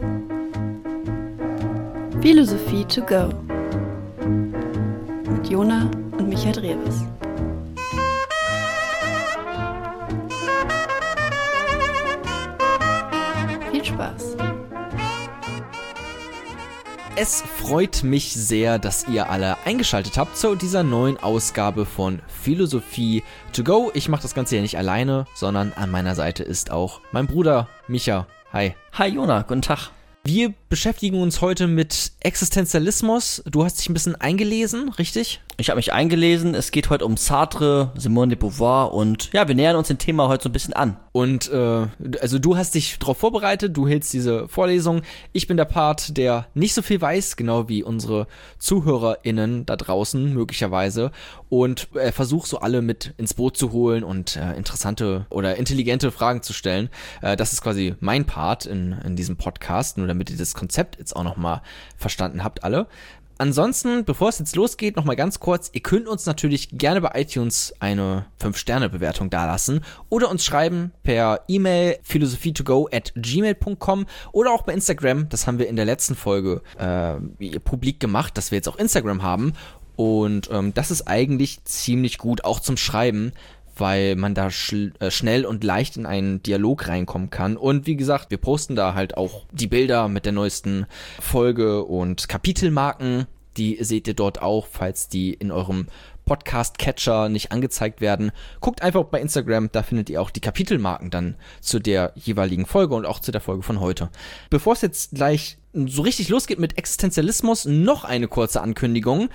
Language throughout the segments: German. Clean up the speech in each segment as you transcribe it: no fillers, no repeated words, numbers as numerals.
Philosophie to go mit Jona und Michael Drewes. Viel Spaß! Es freut mich sehr, dass ihr alle eingeschaltet habt zu dieser neuen Ausgabe von Philosophie to go. Ich mache das Ganze ja nicht alleine, sondern an meiner Seite ist auch mein Bruder Micha. Hi. Hi Jona, guten Tag. Wir beschäftigen uns heute mit Existenzialismus. Du hast dich ein bisschen eingelesen, richtig? Ich habe mich eingelesen. Es geht heute um Sartre, Simone de Beauvoir und ja, wir nähern uns dem Thema heute so ein bisschen an. Und also du hast dich darauf vorbereitet, du hältst diese Vorlesung. Ich bin der Part, der nicht so viel weiß, genau wie unsere ZuhörerInnen da draußen möglicherweise. Und versuche so alle mit ins Boot zu holen und interessante oder intelligente Fragen zu stellen. Das ist quasi mein Part in diesem Podcast, nur damit ihr das Konzept jetzt auch nochmal verstanden habt alle. Ansonsten, bevor es jetzt losgeht, nochmal ganz kurz, ihr könnt uns natürlich gerne bei iTunes eine 5-Sterne-Bewertung dalassen oder uns schreiben per E-Mail philosophietogo@gmail.com oder auch bei Instagram, das haben wir in der letzten Folge publik gemacht, dass wir jetzt auch Instagram haben und das ist eigentlich ziemlich gut, auch zum Schreiben, weil man da schnell und leicht in einen Dialog reinkommen kann. Und wie gesagt, wir posten da halt auch die Bilder mit der neuesten Folge und Kapitelmarken. Die seht ihr dort auch, falls die in eurem Podcast-Catcher nicht angezeigt werden. Guckt einfach bei Instagram, da findet ihr auch die Kapitelmarken dann zu der jeweiligen Folge und auch zu der Folge von heute. Bevor es jetzt gleich so richtig losgeht mit Existenzialismus, noch eine kurze Ankündigung.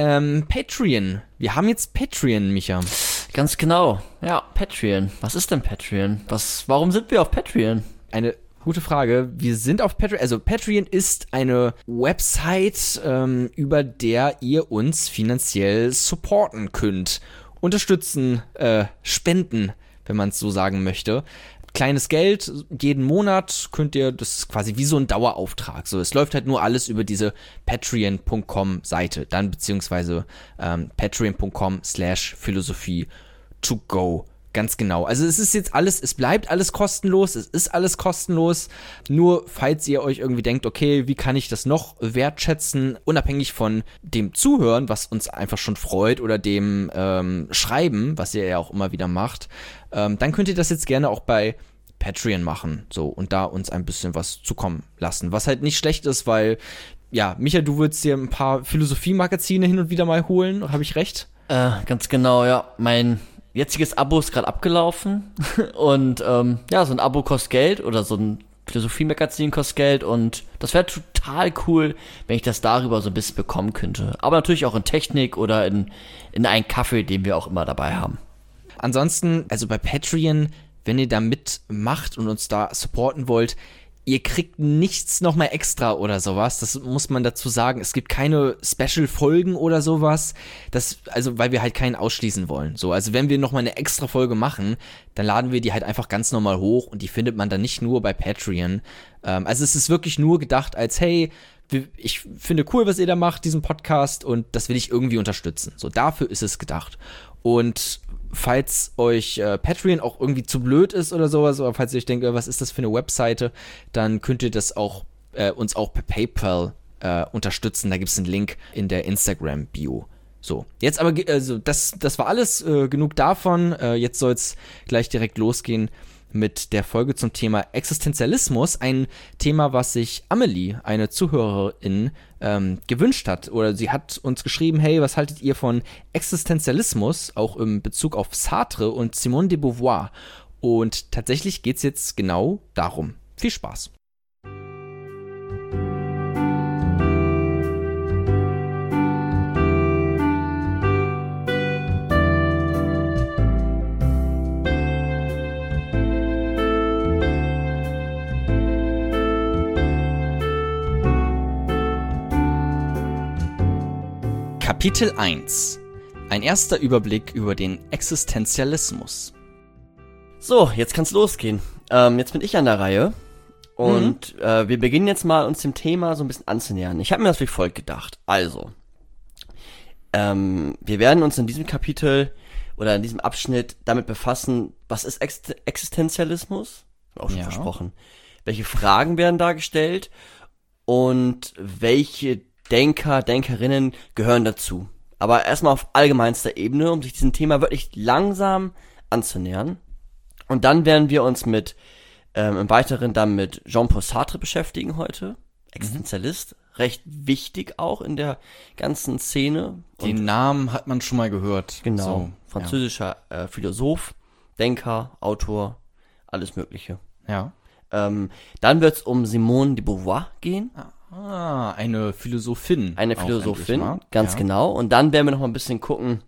Patreon. Wir haben jetzt Patreon, Micha. Ganz genau. Ja, Patreon. Was ist denn Patreon? Warum sind wir auf Patreon? Eine gute Frage. Wir sind auf Patreon. Also Patreon ist eine Website, über der ihr uns finanziell supporten könnt. Unterstützen, spenden, wenn man es so sagen möchte. Kleines Geld, jeden Monat könnt ihr, das ist quasi wie so ein Dauerauftrag. So, es läuft halt nur alles über diese patreon.com-Seite, dann beziehungsweise patreon.com/philosophie to go. Ganz genau. Also es ist jetzt alles, es bleibt alles kostenlos, es ist alles kostenlos. Nur falls ihr euch irgendwie denkt, okay, wie kann ich das noch wertschätzen, unabhängig von dem Zuhören, was uns einfach schon freut, oder dem Schreiben, was ihr ja auch immer wieder macht, dann könnt ihr das jetzt gerne auch bei Patreon machen, so, und da uns ein bisschen was zukommen lassen. Was halt nicht schlecht ist, weil, ja, Micha, du würdest dir ein paar Philosophie-Magazine hin und wieder mal holen, habe ich recht? Ganz genau, ja. Mein jetziges Abo ist gerade abgelaufen und ja, so ein Abo kostet Geld oder so ein Philosophie-Magazin kostet Geld und das wäre total cool, wenn ich das darüber so ein bisschen bekommen könnte. Aber natürlich auch in Technik oder in einen Kaffee, den wir auch immer dabei haben. Ansonsten, also bei Patreon, wenn ihr da mitmacht und uns da supporten wollt, ihr kriegt nichts nochmal extra oder sowas. Das muss man dazu sagen. Es gibt keine Special-Folgen oder sowas. Also, weil wir halt keinen ausschließen wollen. So, also wenn wir nochmal eine extra Folge machen, dann laden wir die halt einfach ganz normal hoch und die findet man dann nicht nur bei Patreon. Also es ist wirklich nur gedacht als, hey, ich finde cool, was ihr da macht, diesen Podcast, und das will ich irgendwie unterstützen. So, dafür ist es gedacht. Und falls euch Patreon auch irgendwie zu blöd ist oder sowas, oder falls ihr euch denkt, was ist das für eine Webseite, dann könnt ihr das auch uns auch per PayPal unterstützen. Da gibt es einen Link in der Instagram-Bio. So, jetzt aber, also das war alles, genug davon. Jetzt soll es gleich direkt losgehen mit der Folge zum Thema Existenzialismus, ein Thema, was sich Amelie, eine Zuhörerin, gewünscht hat, oder sie hat uns geschrieben, hey, was haltet ihr von Existenzialismus, auch im Bezug auf Sartre und Simone de Beauvoir? Und tatsächlich geht's jetzt genau darum. Viel Spaß! Kapitel 1. Ein erster Überblick über den Existenzialismus. So, jetzt kann's losgehen. Jetzt bin ich an der Reihe. Und wir beginnen jetzt mal, uns dem Thema so ein bisschen anzunähern. Ich habe mir das wie folgt gedacht. Also, wir werden uns in diesem Kapitel oder in diesem Abschnitt damit befassen, was ist Existenzialismus? Auch schon versprochen. welche Fragen werden da gestellt und welche Denker, Denkerinnen gehören dazu. Aber erstmal auf allgemeinster Ebene, um sich diesem Thema wirklich langsam anzunähern. Und dann werden wir uns im Weiteren dann mit Jean-Paul Sartre beschäftigen heute. Existenzialist, recht wichtig auch in der ganzen Szene. Den Namen hat man schon mal gehört. Genau, So, französischer Philosoph, Denker, Autor, alles Mögliche. Ja. Dann wird es um Simone de Beauvoir gehen. Eine Philosophin. Eine auch Philosophin, endlich mal. ganz genau. Und dann werden wir noch mal ein bisschen gucken,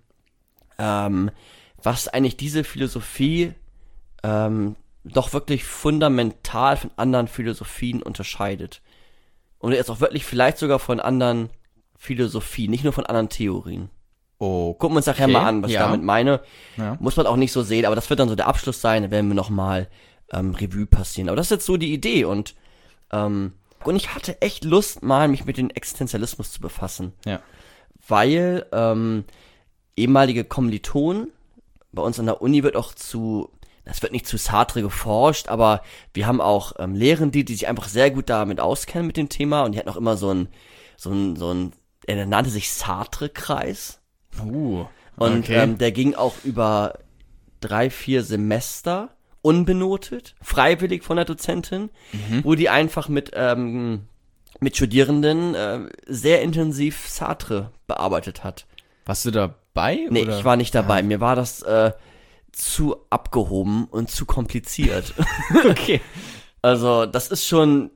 was eigentlich diese Philosophie doch wirklich fundamental von anderen Philosophien unterscheidet. Und jetzt auch wirklich vielleicht sogar von anderen Philosophien, nicht nur von anderen Theorien. Oh, Gucken wir uns nachher mal an, was ich ja. damit meine. Ja. Muss man auch nicht so sehen, aber das wird dann so der Abschluss sein, da werden wir nochmal Revue passieren. Aber das ist jetzt so die Idee und ich hatte echt Lust, mal mich mit dem Existenzialismus zu befassen. Ja. Weil ehemalige Kommilitonen, bei uns an der Uni wird auch das wird nicht zu Sartre geforscht, aber wir haben auch Lehrende, die sich einfach sehr gut damit auskennen mit dem Thema und die hatten auch immer er nannte sich Sartre-Kreis. Okay. Und der ging auch über 3-4 Semester unbenotet, freiwillig von der Dozentin, wo die einfach mit Studierenden sehr intensiv Sartre bearbeitet hat. Warst du dabei? Nee, oder? ich war nicht dabei. Mir war das zu abgehoben und zu kompliziert. Okay. Also das ist zum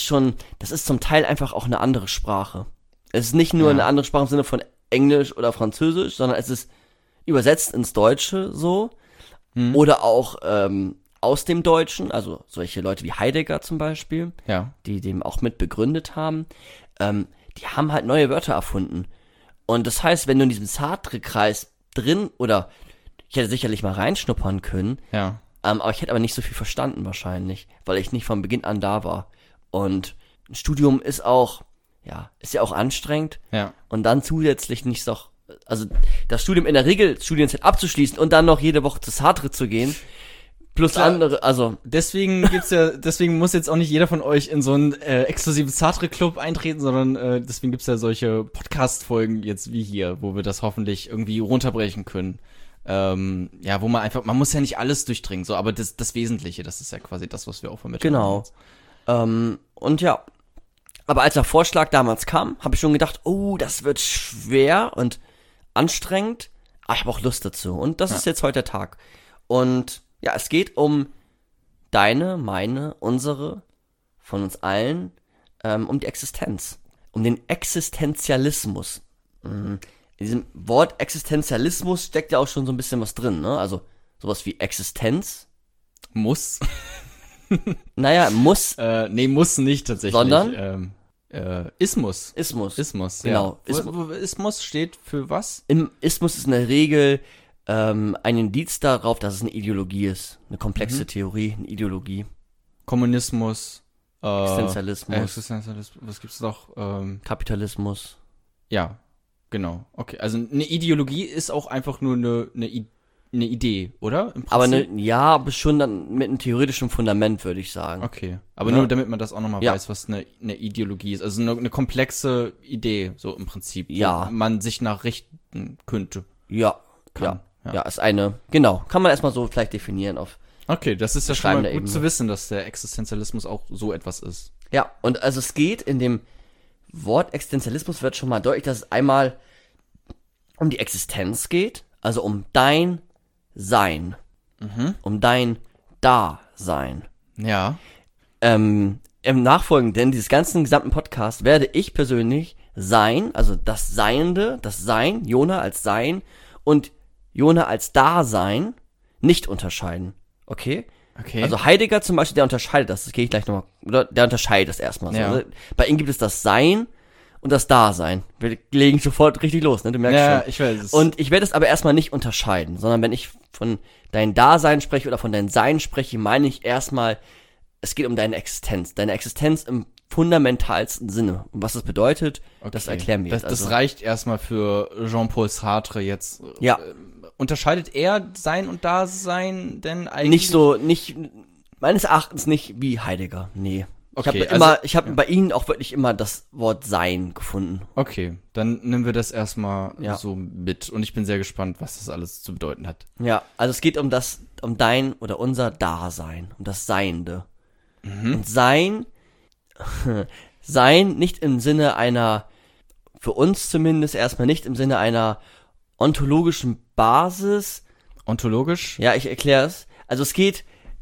Teil einfach auch eine andere Sprache. Es ist nicht nur eine andere Sprache im Sinne von Englisch oder Französisch, sondern es ist übersetzt ins Deutsche so. Oder auch aus dem Deutschen, also solche Leute wie Heidegger zum Beispiel, Ja. die dem auch mit begründet haben, die haben halt neue Wörter erfunden. Und das heißt, wenn du in diesem Sartre-Kreis drin, oder ich hätte sicherlich mal reinschnuppern können, Ja. aber ich hätte aber nicht so viel verstanden wahrscheinlich, weil ich nicht von Beginn an da war. Und ein Studium ist ja auch anstrengend. Ja. Und dann zusätzlich also das Studium in der Regel, Studienzeit abzuschließen und dann noch jede Woche zu Sartre zu gehen, plus Klar. andere, also Deswegen muss jetzt auch nicht jeder von euch in so einen exklusiven Sartre-Club eintreten, sondern deswegen gibt's ja solche Podcast-Folgen jetzt wie hier, wo wir das hoffentlich irgendwie runterbrechen können. Wo man muss ja nicht alles durchdringen, so, aber das Wesentliche, das ist ja quasi das, was wir auch vermitteln. Genau. Und ja, aber als der Vorschlag damals kam, habe ich schon gedacht, oh, das wird schwer und anstrengend, aber ich habe auch Lust dazu. Und das ist jetzt heute der Tag. Und ja, es geht um deine, meine, unsere, von uns allen, um die Existenz. Um den Existenzialismus. In diesem Wort Existenzialismus steckt ja auch schon so ein bisschen was drin, ne? Also sowas wie Existenz. Muss. Naja, muss. Muss nicht tatsächlich. Sondern? Ismus. Ismus. Genau. Genau. Ismus steht für was? Im Ismus ist in der Regel ein Indiz darauf, dass es eine Ideologie ist. Eine komplexe Theorie, eine Ideologie. Kommunismus. Existenzialismus. Was gibt's noch? Kapitalismus. Ja, genau. Okay, also eine Ideologie ist auch einfach nur eine Idee, oder? Im Prinzip? Aber schon dann mit einem theoretischen Fundament, würde ich sagen. Okay, aber Ja. nur damit man das auch nochmal Ja. weiß, was eine Ideologie ist. Also eine komplexe Idee, so im Prinzip. Ja. Wo man sich nach richten könnte. Ja. Kann. Ja, ist genau. Kann man erstmal so vielleicht definieren auf. Okay, das ist ja schon Beschreibender mal gut Ebene. zu wissen, dass der Existenzialismus auch so etwas ist. Ja, und also es geht in dem Wort Existenzialismus wird schon mal deutlich, dass es einmal um die Existenz geht, also um dein Sein. Um dein Dasein. Ja. Im Nachfolgenden dieses ganzen gesamten Podcast werde ich persönlich Sein, also das Seiende, das Sein, Jona als Sein und Jona als Dasein nicht unterscheiden. Okay? Okay. Also Heidegger zum Beispiel, der unterscheidet das gehe ich gleich nochmal, oder der unterscheidet das erstmal so. Ja. Ne? Bei ihm gibt es das Sein und das Dasein. Wir legen sofort richtig los, ne? Du merkst ja, schon. ich weiß es. Und ich werde es aber erstmal nicht unterscheiden, sondern wenn ich von dein Dasein spreche oder von dein Sein spreche, meine ich erstmal, es geht um deine Existenz. Deine Existenz im fundamentalsten Sinne. Und was das bedeutet, das erklären wir jetzt. Das reicht erstmal für Jean-Paul Sartre jetzt. Ja. Unterscheidet er Sein und Dasein denn eigentlich? nicht meines Erachtens nicht wie Heidegger, nee. Okay, Ich habe bei ihnen auch wirklich immer das Wort Sein gefunden. Okay, dann nehmen wir das erstmal Ja. so mit. Und ich bin sehr gespannt, was das alles zu bedeuten hat. Ja, also es geht um dein oder unser Dasein, um das Seiende. Und Sein nicht im Sinne einer, für uns zumindest erstmal nicht im Sinne einer ontologischen Basis. Ontologisch? Ja, ich erkläre es. Also es geht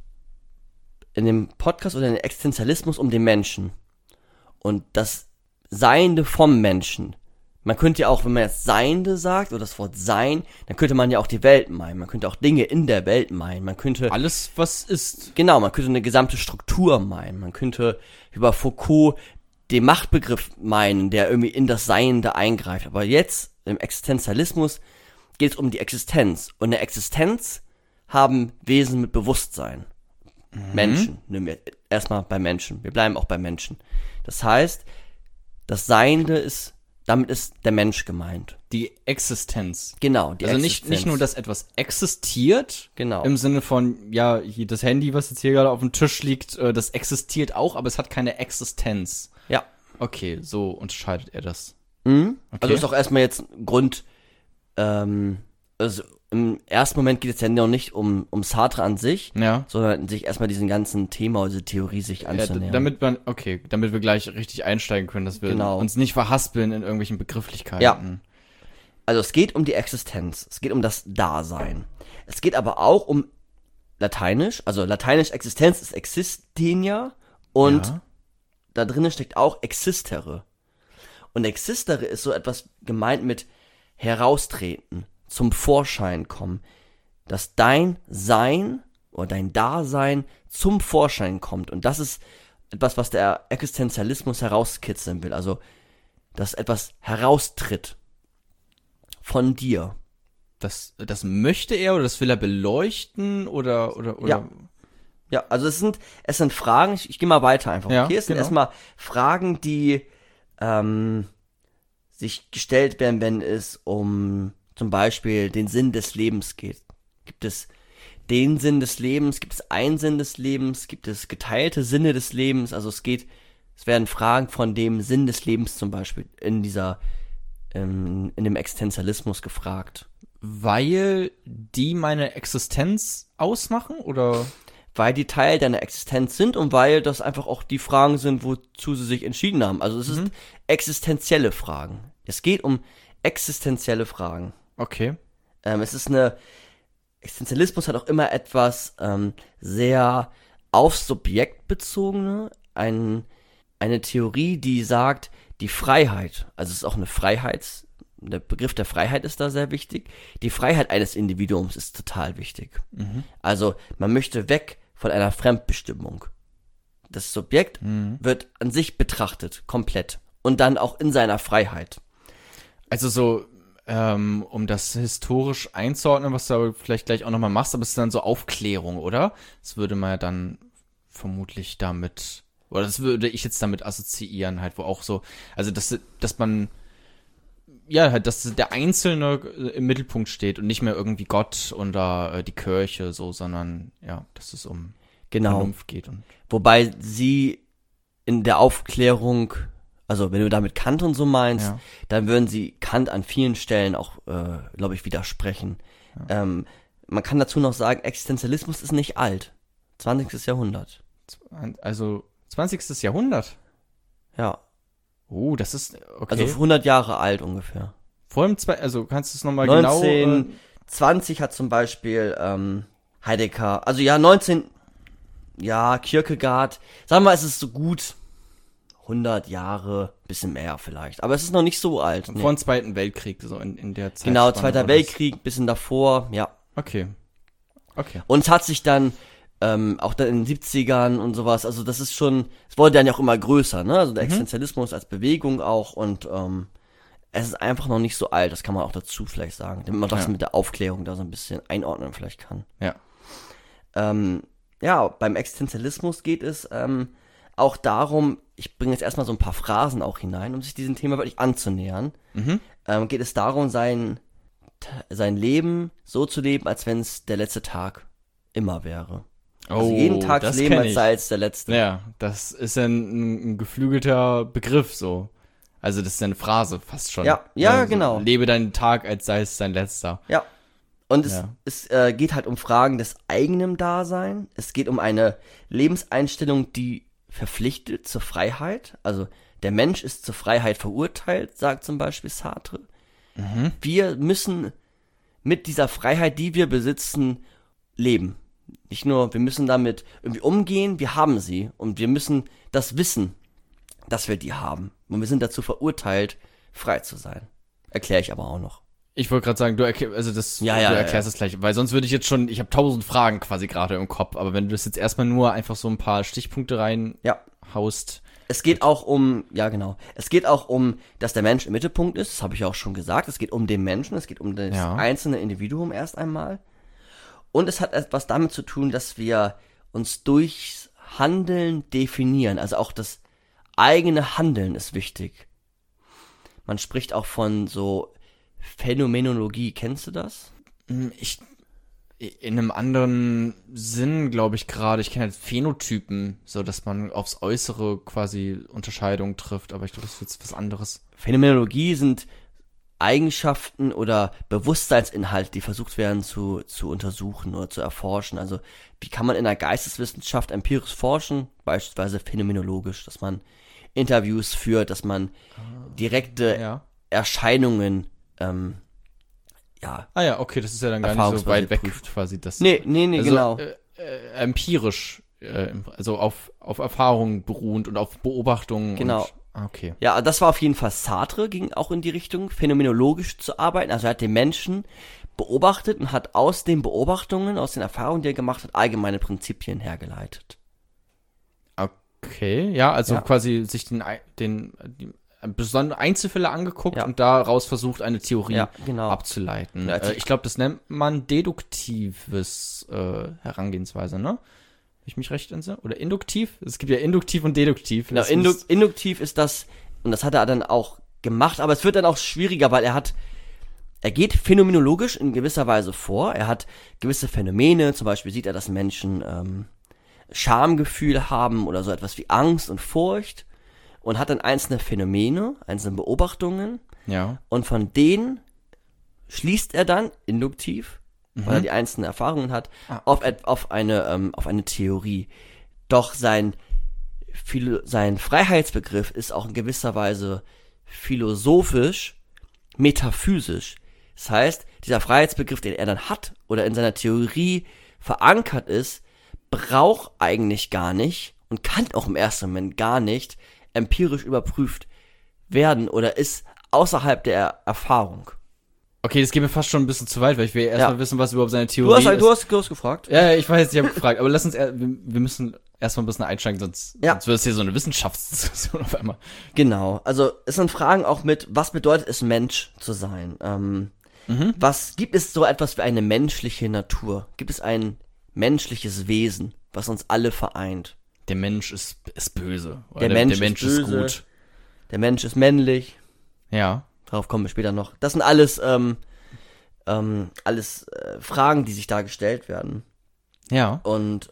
in dem Podcast oder in dem Existenzialismus um den Menschen. Und das Seiende vom Menschen. Man könnte ja auch, wenn man jetzt Seiende sagt, oder das Wort Sein, dann könnte man ja auch die Welt meinen. Man könnte auch Dinge in der Welt meinen. Man könnte, Alles, was ist. genau, man könnte eine gesamte Struktur meinen. Man könnte über Foucault den Machtbegriff meinen, der irgendwie in das Seiende eingreift. Aber jetzt, im Existenzialismus, geht es um die Existenz. Und eine Existenz haben Wesen mit Bewusstsein. Menschen, nehmen wir erstmal bei Menschen. Wir bleiben auch bei Menschen. Das heißt, das Seiende damit ist der Mensch gemeint. Die Existenz. Genau, die Also Existenz. nicht nur, dass etwas existiert, Genau. im Sinne von, ja, hier das Handy, was jetzt hier gerade auf dem Tisch liegt, das existiert auch, aber es hat keine Existenz. Ja. Okay, so unterscheidet er das. Mhm. Okay. Also ist auch erstmal jetzt ein Grund, also im ersten Moment geht es ja noch nicht um Sartre an sich, Ja. sondern sich erstmal diesen ganzen Thema, diese Theorie sich Ja, anzunähern. damit wir gleich richtig einsteigen können, dass wir Genau. uns nicht verhaspeln in irgendwelchen Begrifflichkeiten. Ja. Also es geht um die Existenz, es geht um das Dasein. Es geht aber auch um Lateinisch, also Lateinisch Existenz ist existenia und Ja. da drinnen steckt auch existere. Und existere ist so etwas gemeint mit heraustreten, zum Vorschein kommen, dass dein Sein oder dein Dasein zum Vorschein kommt. Und das ist etwas, was der Existenzialismus herauskitzeln will. Also, dass etwas heraustritt von dir. Das möchte er oder das will er beleuchten oder. Ja. Ja, also es sind Fragen, ich gehe mal weiter einfach. Ja, Okay, es sind genau. erstmal Fragen, die sich gestellt werden, wenn es um zum Beispiel den Sinn des Lebens geht. Gibt es den Sinn des Lebens? Gibt es einen Sinn des Lebens? Gibt es geteilte Sinne des Lebens? Also es werden Fragen von dem Sinn des Lebens zum Beispiel in dem Existenzialismus gefragt. Weil die meine Existenz ausmachen oder? Weil die Teil deiner Existenz sind und weil das einfach auch die Fragen sind, wozu sie sich entschieden haben. Also es ist existenzielle Fragen. Es geht um existenzielle Fragen. Okay. Existenzialismus hat auch immer etwas sehr aufs Subjekt bezogene, eine Theorie, die sagt, die Freiheit, also es ist auch der Begriff der Freiheit ist da sehr wichtig. Die Freiheit eines Individuums ist total wichtig. Also man möchte weg von einer Fremdbestimmung. Das Subjekt wird an sich betrachtet, komplett. Und dann auch in seiner Freiheit. Also so, um das historisch einzuordnen, was du aber vielleicht gleich auch nochmal machst, aber es ist dann so Aufklärung, oder? Das würde man ja dann vermutlich damit, oder das würde ich jetzt damit assoziieren, halt, wo auch so, also dass man, ja, halt, dass der Einzelne im Mittelpunkt steht und nicht mehr irgendwie Gott oder die Kirche so, sondern, ja, dass es um Vernunft geht. Und Wobei sie in der Aufklärung, also wenn du damit Kant und so meinst, Ja. dann würden sie Kant an vielen Stellen auch, glaube ich, widersprechen. Man kann dazu noch sagen, Existenzialismus ist nicht alt. 20. Jahrhundert. also 20. Jahrhundert. Ja, Oh, das ist, okay. also 100 Jahre alt ungefähr. Vor allem also kannst du es nochmal genau... 1920 hat zum Beispiel Heidegger, also ja, 19, ja, Kierkegaard, sagen wir mal, es ist so gut 100 Jahre, bisschen mehr vielleicht, aber es ist noch nicht so alt. Vor dem Zweiten Weltkrieg, so in der Zeit. Genau, Zweiter Weltkrieg, bisschen davor, ja. Okay. Und es hat sich dann, auch dann in den 70ern und sowas, also das ist schon, es wurde dann ja auch immer größer, ne, also der Existenzialismus als Bewegung auch und, es ist einfach noch nicht so alt, das kann man auch dazu vielleicht sagen, damit man das mit der Aufklärung da so ein bisschen einordnen vielleicht kann. Ja. Ja, beim Existenzialismus geht es auch darum, ich bringe jetzt erstmal so ein paar Phrasen auch hinein, um sich diesem Thema wirklich anzunähern. Geht es darum, sein Leben so zu leben, als wenn es der letzte Tag immer wäre. Also jeden Tag das leben, kenn als ich. sei es der letzte. Ja, das ist ja ein geflügelter Begriff so. Also das ist ja eine Phrase fast schon. Ja, genau. Lebe deinen Tag, als sei es dein letzter. Ja. Und Ja. es geht halt um Fragen des eigenen Daseins. Es geht um eine Lebenseinstellung, die verpflichtet zur Freiheit. Also der Mensch ist zur Freiheit verurteilt, sagt zum Beispiel Sartre. Wir müssen mit dieser Freiheit, die wir besitzen, leben. Nicht nur, wir müssen damit irgendwie umgehen, wir haben sie. Und wir müssen das wissen, dass wir die haben. Und wir sind dazu verurteilt, frei zu sein. Erkläre ich aber auch noch. Ich wollte gerade sagen, du erklärst es gleich, weil sonst würde ich jetzt schon, ich habe 1000 Fragen quasi gerade im Kopf, aber wenn du das jetzt erstmal nur einfach so ein paar Stichpunkte reinhaust. Es geht auch um, es geht auch um, dass der Mensch im Mittelpunkt ist, das habe ich auch schon gesagt. Es geht um den Menschen, es geht um das einzelne Individuum erst einmal. Und es hat etwas damit zu tun, dass wir uns durchs Handeln definieren. Also auch das eigene Handeln ist wichtig. Man spricht auch von so Phänomenologie. Kennst du das? In einem anderen Sinn, glaube ich gerade, ich kenne halt Phänotypen, so dass man aufs Äußere quasi Unterscheidungen trifft, aber ich glaube, das ist jetzt was anderes. Phänomenologie sind Eigenschaften oder Bewusstseinsinhalte, die versucht werden zu untersuchen oder zu erforschen. Also wie kann man in der Geisteswissenschaft empirisch forschen, beispielsweise phänomenologisch, dass man Interviews führt, dass man direkte Erscheinungen okay, das ist ja dann gar nicht so weit weg quasi. Das, Nee, also, genau. Empirisch, also auf Erfahrungen beruhend und auf Beobachtungen. Genau. Okay. Ja, das war auf jeden Fall Sartre, ging auch in die Richtung, phänomenologisch zu arbeiten. Also er hat den Menschen beobachtet und hat aus den Beobachtungen, aus den Erfahrungen, die er gemacht hat, allgemeine Prinzipien hergeleitet. Okay, ja, also quasi sich die besondere Einzelfälle angeguckt und daraus versucht, eine Theorie abzuleiten. Ja, ich glaube, das nennt man deduktives Herangehensweise, ne? Ich mich recht entsinne? Oder induktiv? Es gibt ja induktiv und deduktiv. Genau, induktiv ist das, und das hat er dann auch gemacht, aber es wird dann auch schwieriger, weil er geht phänomenologisch in gewisser Weise vor. Er hat gewisse Phänomene, zum Beispiel sieht er, dass Menschen Schamgefühl haben oder so etwas wie Angst und Furcht und hat dann einzelne Phänomene, einzelne Beobachtungen und von denen schließt er dann induktiv, weil er die einzelnen Erfahrungen hat, auf eine Theorie. Doch sein Freiheitsbegriff ist auch in gewisser Weise philosophisch, metaphysisch. Das heißt, dieser Freiheitsbegriff, den er dann hat oder in seiner Theorie verankert ist, braucht eigentlich gar nicht und kann auch im ersten Moment gar nicht empirisch überprüft werden oder ist außerhalb der Erfahrung. Okay, das geht mir fast schon ein bisschen zu weit, weil ich will erstmal wissen, was überhaupt seine Theorie ist. Du hast gefragt. Ja, ich weiß, ich habe gefragt, aber lass uns wir müssen erstmal ein bisschen einsteigen, sonst wird es hier so eine Wissenschaftsdiskussion auf einmal. Genau, also es sind Fragen auch mit, was bedeutet es, Mensch zu sein? Was gibt es so etwas wie eine menschliche Natur? Gibt es ein menschliches Wesen, was uns alle vereint? Der Mensch ist böse. Der Mensch ist gut. Der Mensch ist männlich. Ja. Darauf kommen wir später noch. Das sind alles Fragen, die sich da gestellt werden. Ja. Und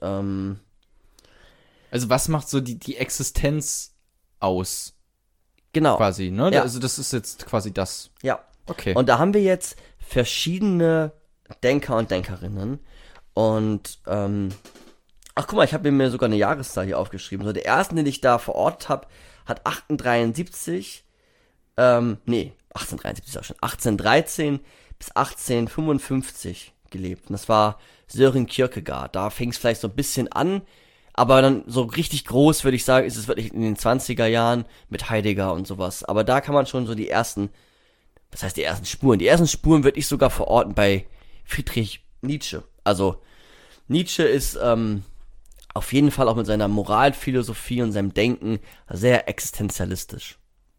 also was macht so die Existenz aus? Genau. Quasi, ne? Ja. Also das ist jetzt quasi das. Ja. Okay. Und da haben wir jetzt verschiedene Denker und Denkerinnen. Und ach guck mal, ich habe mir sogar eine Jahreszahl hier aufgeschrieben. So, der erste, den ich da verortet habe, hat 1813 ist auch schon, 1813 bis 1855 gelebt. Und das war Søren Kierkegaard. Da fing es vielleicht so ein bisschen an, aber dann so richtig groß, würde ich sagen, ist es wirklich in den 20er Jahren mit Heidegger und sowas. Aber da kann man schon so die ersten Spuren? Die ersten Spuren würde ich sogar verorten bei Friedrich Nietzsche. Also Nietzsche ist auf jeden Fall auch mit seiner Moralphilosophie und seinem Denken sehr existenzialistisch.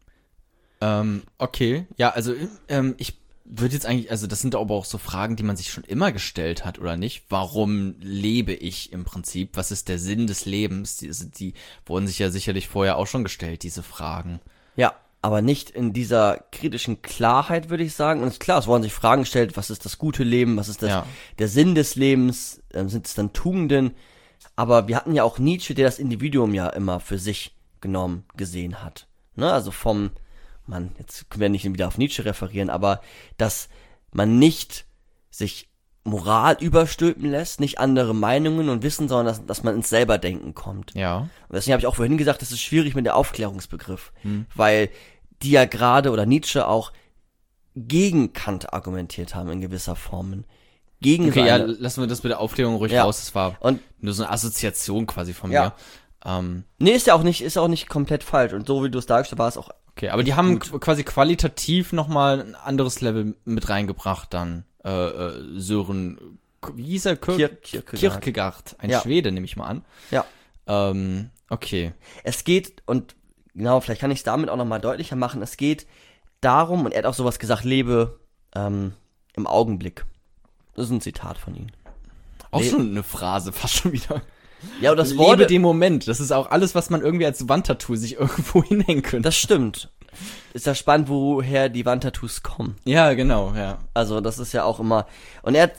Okay, ja, also ich würde jetzt eigentlich, also das sind aber auch so Fragen, die man sich schon immer gestellt hat, oder nicht? Warum lebe ich im Prinzip? Was ist der Sinn des Lebens? Die wurden sich ja sicherlich vorher auch schon gestellt, diese Fragen. Ja, aber nicht in dieser kritischen Klarheit, würde ich sagen. Und ist klar, es wurden sich Fragen gestellt, was ist das gute Leben? Was ist der Sinn des Lebens? Sind es dann Tugenden? Aber wir hatten ja auch Nietzsche, der das Individuum ja immer für sich genommen gesehen hat. Ne? Also jetzt können wir nicht wieder auf Nietzsche referieren, aber dass man nicht sich Moral überstülpen lässt, nicht andere Meinungen und Wissen, sondern dass man ins Selberdenken kommt. Ja. Und deswegen habe ich auch vorhin gesagt, das ist schwierig mit der Aufklärungsbegriff, weil die ja gerade oder Nietzsche auch gegen Kant argumentiert haben in gewisser Form. Gegen Okay, ja, lassen wir das mit der Aufklärung ruhig raus. Das war und nur so eine Assoziation quasi von Ja. mir. nee, ist auch nicht komplett falsch. Und so wie du es dargestellt hast, war es auch. Okay, aber die haben quasi qualitativ nochmal ein anderes Level mit reingebracht dann. Sören, wie hieß er? Kierkegaard. Ein Ja. Schwede, nehme ich mal an. Ja. Okay. Es geht, und genau, vielleicht kann ich es damit auch nochmal deutlicher machen, es geht darum, und er hat auch sowas gesagt, lebe im Augenblick. Das ist ein Zitat von ihm. Auch schon eine Phrase, fast schon wieder. Ja, und das Lebe Wort, den Moment. Das ist auch alles, was man irgendwie als Wandtattoo sich irgendwo hinhängen könnte. das stimmt. Ist ja spannend, woher die Wandtattoos kommen. Ja, genau, ja. Also das ist ja auch immer, und er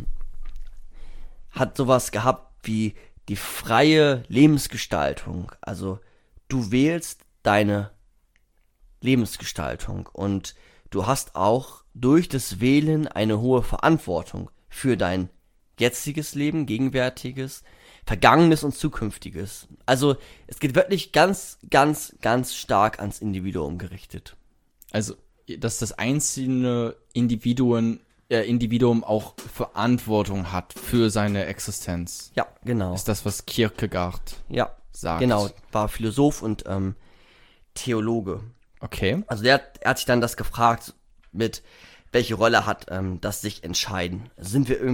hat sowas gehabt wie die freie Lebensgestaltung. Also du wählst deine Lebensgestaltung und du hast auch durch das Wählen eine hohe Verantwortung für dein jetziges Leben, gegenwärtiges, vergangenes und zukünftiges. Also es geht wirklich ganz, ganz, ganz stark ans Individuum gerichtet. Also, dass das einzelne Individuum auch Verantwortung hat für seine Existenz. Ja, genau. Ist das, was Kierkegaard Ja, sagt. genau. War Philosoph und Theologe. Okay. Also er hat sich dann das gefragt, mit welche Rolle hat das sich entscheiden? Sind wir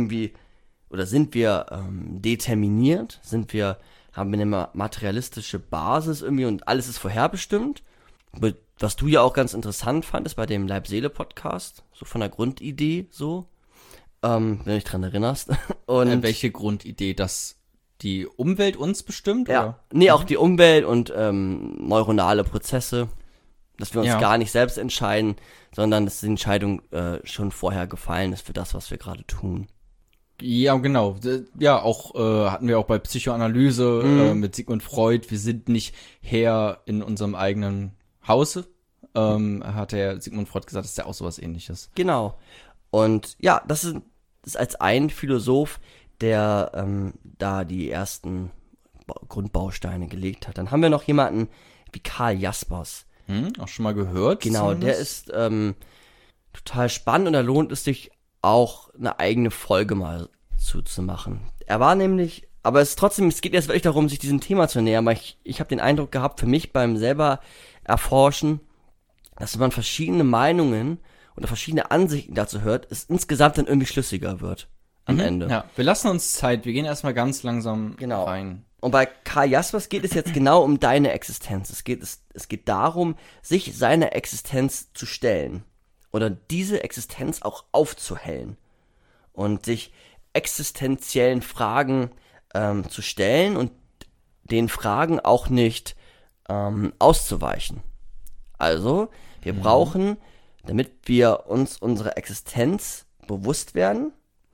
determiniert? Haben wir eine materialistische Basis irgendwie und alles ist vorherbestimmt? Was du ja auch ganz interessant fandest bei dem Leib-Seele-Podcast, so von der Grundidee so, wenn du dich dran erinnerst. Und Welche Grundidee, dass die Umwelt uns bestimmt? ja, Oder? nee, auch die Umwelt und neuronale Prozesse, dass wir uns gar nicht selbst entscheiden, sondern dass die Entscheidung schon vorher gefallen ist für das, was wir gerade tun. Ja, genau. Ja, auch hatten wir auch bei Psychoanalyse mit Sigmund Freud. Wir sind nicht Herr in unserem eigenen Hause. Hat der Sigmund Freud gesagt, ist ja auch sowas Ähnliches. Genau. Und ja, das ist als ein Philosoph, der da die ersten Grundbausteine gelegt hat. Dann haben wir noch jemanden wie Karl Jaspers. Auch schon mal gehört. Genau, zumindest. der ist total spannend und da lohnt es sich auch eine eigene Folge mal zu machen. Er war nämlich, aber es geht jetzt wirklich darum, sich diesem Thema zu nähern, weil ich habe den Eindruck gehabt, für mich beim selber erforschen, dass wenn man verschiedene Meinungen oder verschiedene Ansichten dazu hört, es insgesamt dann irgendwie schlüssiger wird am Ende. Ja, wir lassen uns Zeit. Wir gehen erstmal ganz langsam rein. Und bei Karl Jaspers geht es jetzt genau um deine Existenz. Es geht darum, sich seiner Existenz zu stellen. Oder diese Existenz auch aufzuhellen. Und sich existenziellen Fragen zu stellen und den Fragen auch nicht auszuweichen. Also, wir brauchen, damit wir uns unserer Existenz bewusst werden,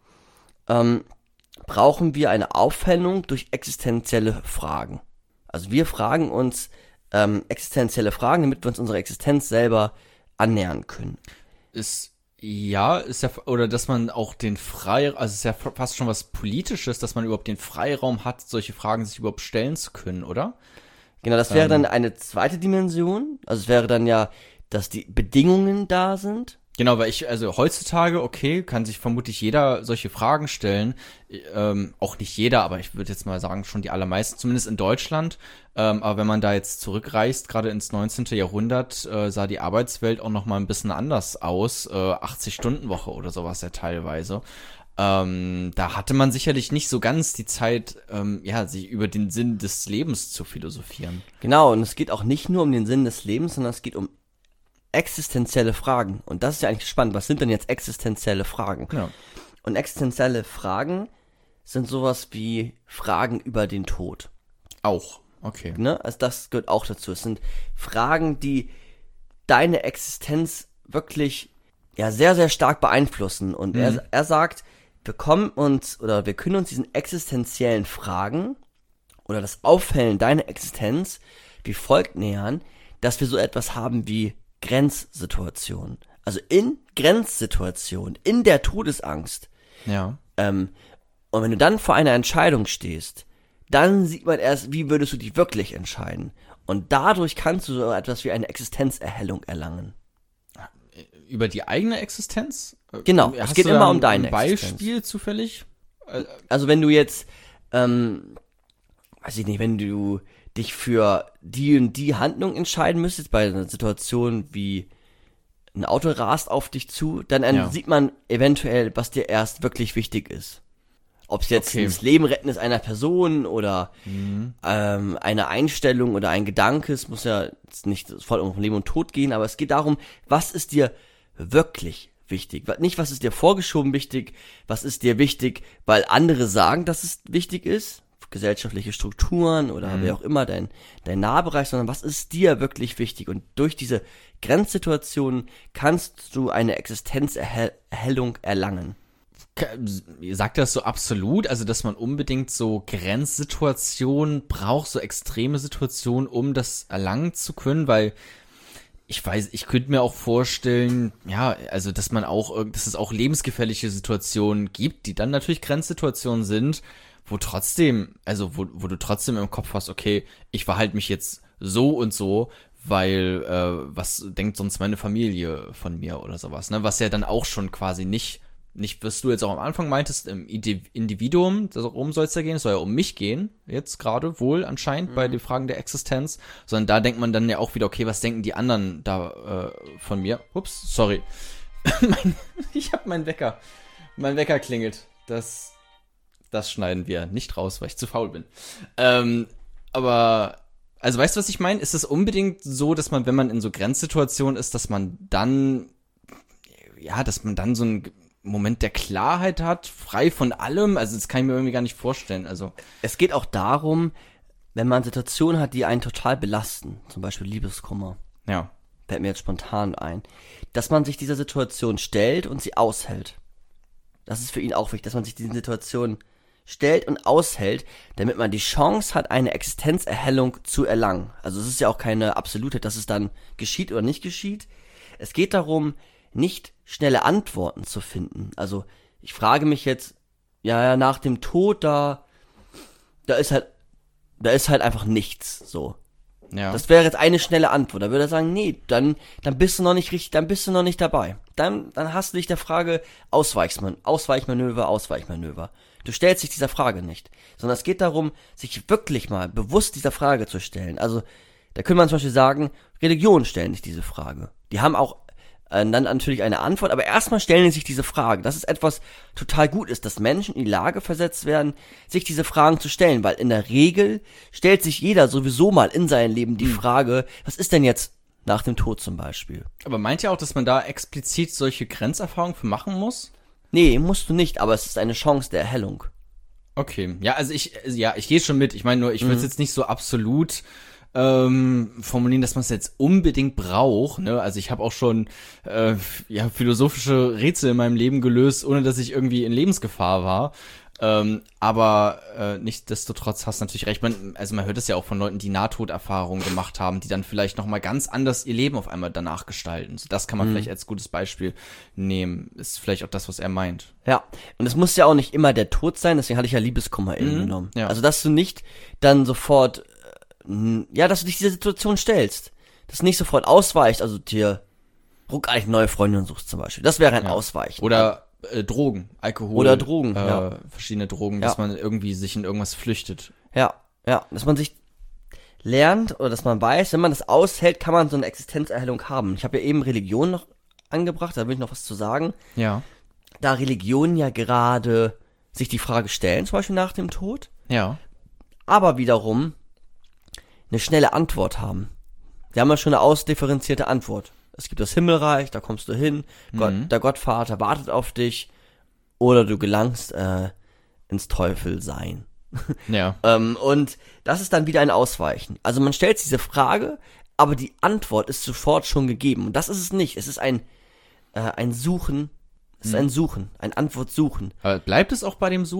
brauchen wir eine Aufhellung durch existenzielle Fragen. Also wir fragen uns existenzielle Fragen, damit wir uns unserer Existenz selber annähern können. Ist ja, oder dass man auch den Freiraum, also es ist ja fast schon was Politisches, dass man überhaupt den Freiraum hat, solche Fragen sich überhaupt stellen zu können, oder? Genau, das wäre dann eine zweite Dimension. Also es wäre dann ja, dass die Bedingungen da sind. Genau, weil also heutzutage, okay, kann sich vermutlich jeder solche Fragen stellen. Auch nicht jeder, aber ich würde jetzt mal sagen, schon die allermeisten, zumindest in Deutschland. Aber wenn man da jetzt zurückreist, gerade ins 19. Jahrhundert, sah die Arbeitswelt auch noch mal ein bisschen anders aus. 80-Stunden-Woche oder sowas ja teilweise. Da hatte man sicherlich nicht so ganz die Zeit, sich über den Sinn des Lebens zu philosophieren. Genau, und es geht auch nicht nur um den Sinn des Lebens, sondern es geht um existenzielle Fragen. Und das ist ja eigentlich spannend. Was sind denn jetzt existenzielle Fragen? Ja. Und existenzielle Fragen sind sowas wie Fragen über den Tod. Auch, okay. Ne? Also das gehört auch dazu. Es sind Fragen, die deine Existenz wirklich sehr, sehr stark beeinflussen. Und er sagt, wir können uns diesen existenziellen Fragen oder das Aufhellen deiner Existenz wie folgt nähern, dass wir so etwas haben wie Grenzsituationen. Also in Grenzsituationen, in der Todesangst. Ja. Und wenn du dann vor einer Entscheidung stehst, dann sieht man erst, wie würdest du dich wirklich entscheiden. Und dadurch kannst du so etwas wie eine Existenzerhellung erlangen. Über die eigene Existenz? Genau, es geht immer um deine Beispiel Existenz. zufällig? Also wenn du jetzt, weiß ich nicht, wenn du dich für die und die Handlung entscheiden müsstest, bei einer Situation wie ein Auto rast auf dich zu, dann sieht man eventuell, was dir erst wirklich wichtig ist. Ob es jetzt das Leben retten ist einer Person oder eine Einstellung oder ein Gedanke, es muss ja jetzt nicht voll um Leben und Tod gehen, aber es geht darum, was ist dir wirklich wichtig? Nicht, was ist dir vorgeschoben wichtig, was ist dir wichtig, weil andere sagen, dass es wichtig ist, gesellschaftliche Strukturen oder wer auch immer, dein Nahbereich, sondern was ist dir wirklich wichtig? Und durch diese Grenzsituationen kannst du eine Existenzerhellung erlangen. Sagt das so absolut, also dass man unbedingt so Grenzsituationen braucht, so extreme Situationen, um das erlangen zu können, weil ich weiß, ich könnte mir auch vorstellen, ja, also dass es auch lebensgefährliche Situationen gibt, die dann natürlich Grenzsituationen sind, wo du trotzdem im Kopf hast, okay, ich verhalte mich jetzt so und so, weil was denkt sonst meine Familie von mir oder sowas, ne? Was ja dann auch schon quasi nicht, was du jetzt auch am Anfang meintest, im Individuum, darum soll es ja gehen, es soll ja um mich gehen, jetzt gerade wohl anscheinend bei den Fragen der Existenz, sondern da denkt man dann ja auch wieder, okay, was denken die anderen da von mir? Ups, sorry. Ich hab meinen Wecker. Mein Wecker klingelt. Das schneiden wir nicht raus, weil ich zu faul bin. Aber, also weißt du, was ich meine? Ist es unbedingt so, dass man, wenn man in so Grenzsituationen ist, dass man dann so einen Moment der Klarheit hat, frei von allem? Also das kann ich mir irgendwie gar nicht vorstellen. Also es geht auch darum, wenn man Situationen hat, die einen total belasten, zum Beispiel Liebeskummer. Ja. Fällt mir jetzt spontan ein. Dass man sich dieser Situation stellt und sie aushält. Das ist für ihn auch wichtig, dass man sich diesen Situationen stellt und aushält, damit man die Chance hat, eine Existenzerhellung zu erlangen. Also es ist ja auch keine absolute, dass es dann geschieht oder nicht geschieht. Es geht darum, nicht schnelle Antworten zu finden. Also ich frage mich jetzt, ja, nach dem Tod, da ist halt einfach nichts, so. Ja. Das wäre jetzt eine schnelle Antwort. Da würde er sagen, nee, dann bist du noch nicht richtig, dann bist du noch nicht dabei. Dann hast du dich der Frage Ausweichmanöver. Du stellst dich dieser Frage nicht. Sondern es geht darum, sich wirklich mal bewusst dieser Frage zu stellen. Also, da könnte man zum Beispiel sagen, Religionen stellen sich diese Frage. Die haben auch dann natürlich eine Antwort, aber erstmal stellen sie sich diese Frage. Das ist etwas total gut ist, dass Menschen in die Lage versetzt werden, sich diese Fragen zu stellen, weil in der Regel stellt sich jeder sowieso mal in seinem Leben die Frage, was ist denn jetzt nach dem Tod zum Beispiel? Aber meint ihr auch, dass man da explizit solche Grenzerfahrungen für machen muss? Nee, musst du nicht, aber es ist eine Chance der Erhellung. Okay, ja, also ich gehe schon mit. Ich meine nur, ich würde es jetzt nicht so absolut formulieren, dass man es jetzt unbedingt braucht, ne? Also ich habe auch schon philosophische Rätsel in meinem Leben gelöst, ohne dass ich irgendwie in Lebensgefahr war. Aber nichtsdestotrotz hast du natürlich recht. Man hört es ja auch von Leuten, die Nahtoderfahrungen gemacht haben, die dann vielleicht nochmal ganz anders ihr Leben auf einmal danach gestalten. So, das kann man vielleicht als gutes Beispiel nehmen. Ist vielleicht auch das, was er meint. Ja, und es muss ja auch nicht immer der Tod sein, deswegen hatte ich ja Liebeskummer eben genommen. Ja. Also, dass du nicht dann sofort, dass du dich dieser Situation stellst. Dass du nicht sofort ausweichst, also dir ruckartig neue Freundinnen suchst zum Beispiel. Das wäre ein Ausweichen. Oder Drogen, Alkohol. Oder Drogen, verschiedene Drogen, dass man irgendwie sich in irgendwas flüchtet. Ja, dass man sich lernt oder dass man weiß, wenn man das aushält, kann man so eine Existenzerhellung haben. Ich habe ja eben Religion noch angebracht, da will ich noch was zu sagen. Ja. Da Religionen ja gerade sich die Frage stellen, zum Beispiel nach dem Tod. Ja. Aber wiederum eine schnelle Antwort haben. Die haben ja schon eine ausdifferenzierte Antwort. Es gibt das Himmelreich, da kommst du hin, der Gottvater wartet auf dich, oder du gelangst ins Teufelsein. Ja. Und das ist dann wieder ein Ausweichen. Also man stellt sich diese Frage, aber die Antwort ist sofort schon gegeben. Und das ist es nicht. Es ist ein Suchen. Es ist ein Suchen, ein Antwortsuchen. Aber bleibt es auch bei dem Suchen?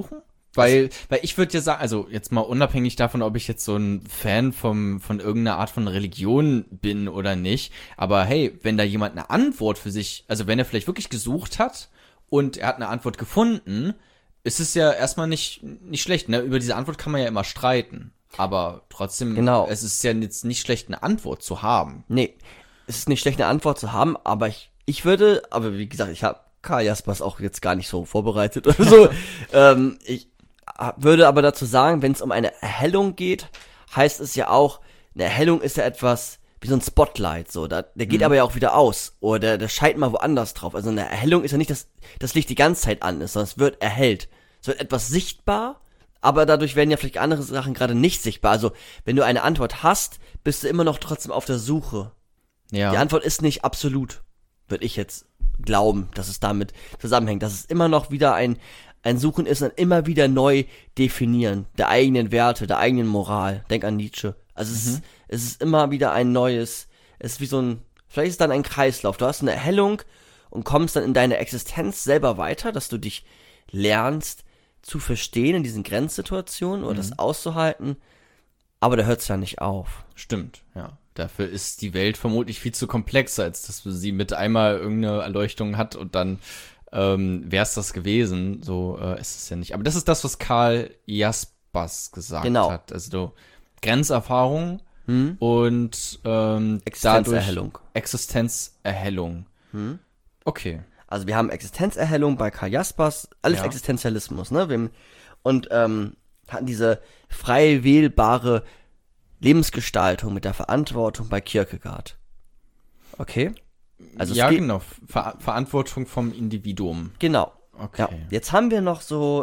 Weil ich würde ja sagen, also jetzt mal unabhängig davon, ob ich jetzt so ein Fan von irgendeiner Art von Religion bin oder nicht, aber hey, wenn da jemand eine Antwort für sich, also wenn er vielleicht wirklich gesucht hat und er hat eine Antwort gefunden, ist es ja erstmal nicht schlecht, ne? Über diese Antwort kann man ja immer streiten, aber trotzdem, Genau. Es ist ja jetzt nicht schlecht, eine Antwort zu haben. Nee, es ist nicht schlecht, eine Antwort zu haben, aber ich würde, aber wie gesagt, ich habe Karl Jaspers auch jetzt gar nicht so vorbereitet oder so. Ich würde aber dazu sagen, wenn es um eine Erhellung geht, heißt es ja auch, eine Erhellung ist ja etwas wie so ein Spotlight, so. Der geht aber ja auch wieder aus. Oder der scheint mal woanders drauf. Also eine Erhellung ist ja nicht, dass das Licht die ganze Zeit an ist, sondern es wird erhellt. Es wird etwas sichtbar, aber dadurch werden ja vielleicht andere Sachen gerade nicht sichtbar. Also, wenn du eine Antwort hast, bist du immer noch trotzdem auf der Suche. Ja. Die Antwort ist nicht absolut, würde ich jetzt glauben, dass es damit zusammenhängt. Dass es immer noch wieder ein Suchen ist und immer wieder neu definieren der eigenen Werte, der eigenen Moral. Denk an Nietzsche. Also es ist immer wieder ein neues, es ist wie so ein, vielleicht ist es dann ein Kreislauf. Du hast eine Erhellung und kommst dann in deine Existenz selber weiter, dass du dich lernst zu verstehen in diesen Grenzsituationen oder das auszuhalten. Aber da hört es ja nicht auf. Stimmt, ja. Dafür ist die Welt vermutlich viel zu komplex, als dass sie mit einmal irgendeine Erleuchtung hat und dann wäre es das gewesen. So ist es ja nicht. Aber das ist das, was Karl Jaspers gesagt hat. Also Grenzerfahrung und Existenzerhellung. Existenzerhellung. Okay. Also wir haben Existenzerhellung bei Karl Jaspers, alles Existenzialismus, ne? Und hatten diese frei wählbare Lebensgestaltung mit der Verantwortung bei Kierkegaard. Okay? Also ja, genau. Verantwortung vom Individuum. Genau. Okay. Ja. Jetzt haben wir noch so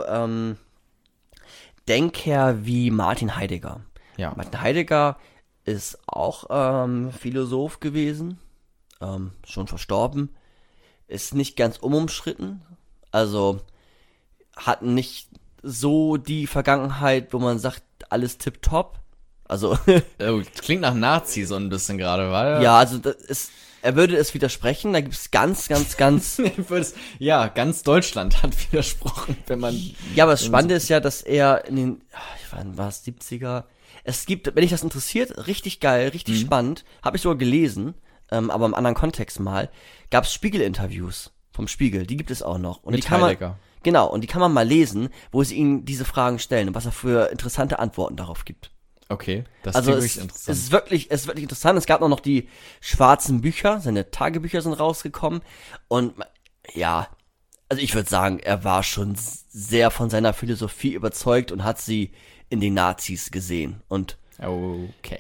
Denker wie Martin Heidegger. Ja. Martin Heidegger ist auch Philosoph gewesen, schon verstorben, ist nicht ganz unumstritten, also hat nicht so die Vergangenheit, wo man sagt, alles tipptopp. Also Oh, klingt nach Nazi so ein bisschen gerade, war ja, also er würde es widersprechen, da gibt es ganz ja, ganz Deutschland hat widersprochen, wenn man. Ja, aber das Spannende ist ja, dass er in den, wann war es, 70er? Es gibt, wenn dich das interessiert, richtig geil, richtig spannend, habe ich sogar gelesen, aber im anderen Kontext mal, gab es Spiegel-Interviews vom Spiegel, die gibt es auch noch. Und Mit die kann man, Heidegger. genau, und die kann man mal lesen, wo sie ihm diese Fragen stellen und was er für interessante Antworten darauf gibt. Okay, das Also ist es wirklich interessant. ist wirklich interessant. Es gab noch die schwarzen Bücher, seine Tagebücher sind rausgekommen und ja, also ich würde sagen, er war schon sehr von seiner Philosophie überzeugt und hat sie in den Nazis gesehen und Okay.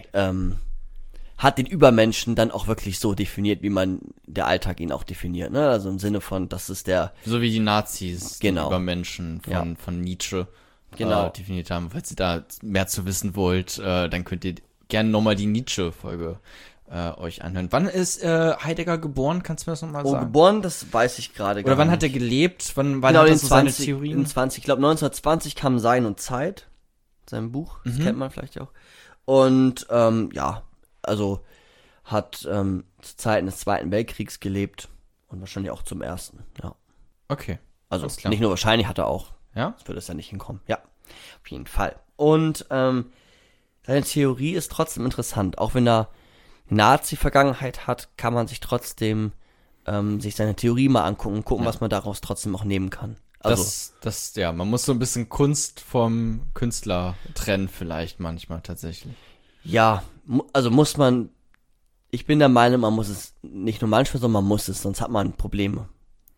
hat den Übermenschen dann auch wirklich so definiert, wie man der Alltag ihn auch definiert, ne? Also im Sinne von, das ist der, So wie die Nazis, Genau. die Übermenschen von Nietzsche Genau. definiert haben. Falls ihr da mehr zu wissen wollt, dann könnt ihr gerne nochmal die Nietzsche-Folge euch anhören. Wann ist Heidegger geboren? Kannst du mir das nochmal sagen? geboren, das weiß ich gerade gar Oder wann nicht. hat er gelebt? Wann Genau, hat er in so seine 20, Theorien? in 20, ich glaube 1920 kam Sein und Zeit, sein Buch, das kennt man vielleicht auch. Und ja, also hat zu Zeiten des Zweiten Weltkriegs gelebt und wahrscheinlich auch zum Ersten, ja. Okay. Also Alles klar. nicht nur wahrscheinlich, hat er auch. Ja? Das würde es ja nicht hinkommen. Ja, auf jeden Fall. Und seine Theorie ist trotzdem interessant. Auch wenn er Nazi-Vergangenheit hat, kann man sich trotzdem sich seine Theorie mal angucken und gucken, was man daraus trotzdem auch nehmen kann. Also Ja, man muss so ein bisschen Kunst vom Künstler trennen vielleicht manchmal tatsächlich. ja, also muss man, ich bin der Meinung, man muss es nicht nur manchmal, sondern man muss es, sonst hat man Probleme.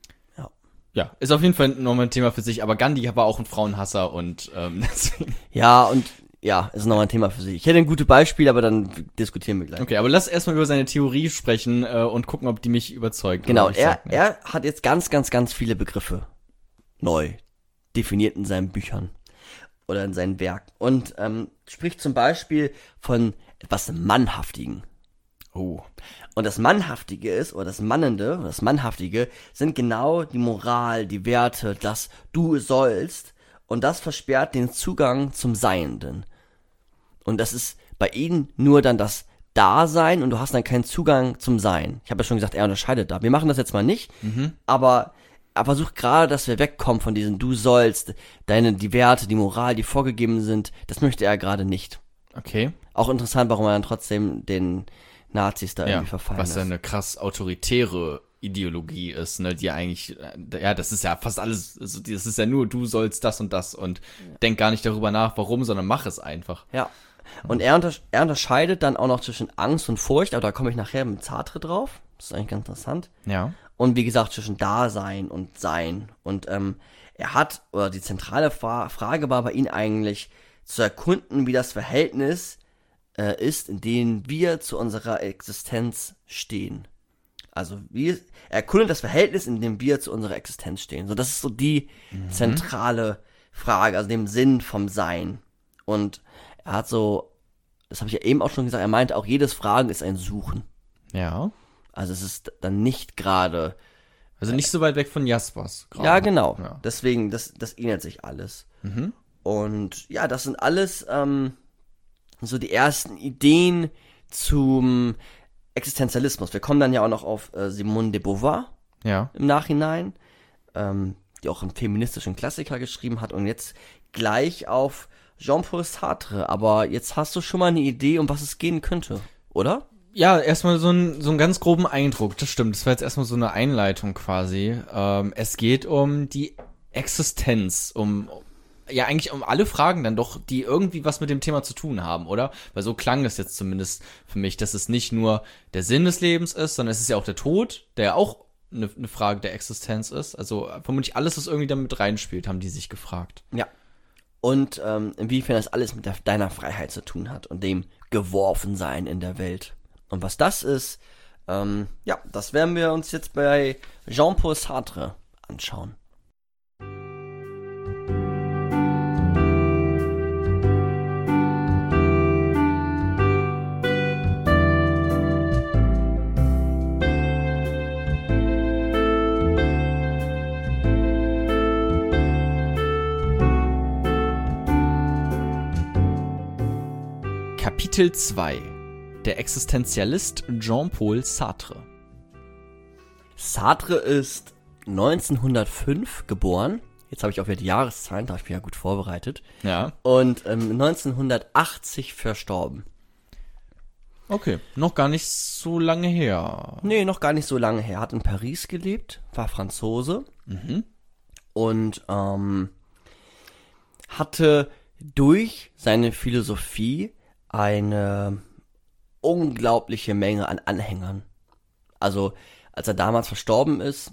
Ja, ist auf jeden Fall nochmal ein Thema für sich, aber Gandhi war auch ein Frauenhasser und deswegen. Ja, und ja, ist nochmal ein Thema für sich. Ich hätte ein gutes Beispiel, aber dann diskutieren wir gleich. Okay, aber lass erstmal über seine Theorie sprechen und gucken, ob die mich überzeugt. Genau, oder nicht. er hat jetzt ganz viele Begriffe neu definiert in seinen Büchern oder in seinen Werken und spricht zum Beispiel von etwas Mannhaftigen. Oh. Und das Mannhaftige ist, oder das Mannende, oder das Mannhaftige, sind genau die Moral, die Werte, das du sollst, und das versperrt den Zugang zum Seienden. Und das ist bei ihnen nur dann das Dasein und du hast dann keinen Zugang zum Sein. Ich habe ja schon gesagt, er unterscheidet da. Wir machen das jetzt mal nicht, aber er versucht gerade, dass wir wegkommen von diesen du sollst, die Werte, die Moral, die vorgegeben sind, das möchte er gerade nicht. Okay. Auch interessant, warum er dann trotzdem den Nazis da irgendwie verfallen was ist. ja eine krass autoritäre Ideologie ist, ne, die eigentlich, ja, das ist ja fast alles, also das ist ja nur, du sollst das und denk gar nicht darüber nach, warum, sondern mach es einfach. Ja. Und er unterscheidet dann auch noch zwischen Angst und Furcht, aber da komme ich nachher mit Sartre drauf. Das ist eigentlich ganz interessant. Ja. Und wie gesagt, zwischen Dasein und Sein. Und die zentrale Frage war bei ihm eigentlich, zu erkunden, wie das Verhältnis ist, in dem wir zu unserer Existenz stehen. Also er erkundet das Verhältnis, in dem wir zu unserer Existenz stehen. So, das ist so die zentrale Frage, also dem Sinn vom Sein. Und er hat so, das habe ich ja eben auch schon gesagt, er meinte auch, jedes Fragen ist ein Suchen. Ja. Also es ist dann nicht gerade... Also nicht so weit weg von Jaspers. Gerade. Ja, genau. Ja. Deswegen, das ähnelt sich alles. Mhm. Und ja, das sind alles so die ersten Ideen zum Existenzialismus. Wir kommen dann ja auch noch auf Simone de Beauvoir Ja. im Nachhinein, die auch einen feministischen Klassiker geschrieben hat, und jetzt gleich auf Jean-Paul Sartre. Aber jetzt hast du schon mal eine Idee, um was es gehen könnte, oder? Ja, erstmal so einen ganz groben Eindruck, das stimmt. Das war jetzt erstmal so eine Einleitung quasi. Es geht um die Existenz, eigentlich um alle Fragen dann doch, die irgendwie was mit dem Thema zu tun haben, oder? Weil so klang es jetzt zumindest für mich, dass es nicht nur der Sinn des Lebens ist, sondern es ist ja auch der Tod, der ja auch eine Frage der Existenz ist. Also vermutlich alles, was irgendwie damit reinspielt, haben die sich gefragt. Ja. Und inwiefern das alles mit deiner Freiheit zu tun hat und dem Geworfensein in der Welt. Und was das ist, das werden wir uns jetzt bei Jean-Paul Sartre anschauen. Kapitel 2: Der Existenzialist Jean-Paul Sartre. Sartre ist 1905 geboren. Jetzt habe ich auch wieder die Jahreszahlen, da habe ich mich ja gut vorbereitet. Ja. Und 1980 verstorben. Okay, noch gar nicht so lange her. Nee, noch gar nicht so lange her. Hat in Paris gelebt, war Franzose. Und hatte durch seine Philosophie eine unglaubliche Menge an Anhängern. Also, als er damals verstorben ist,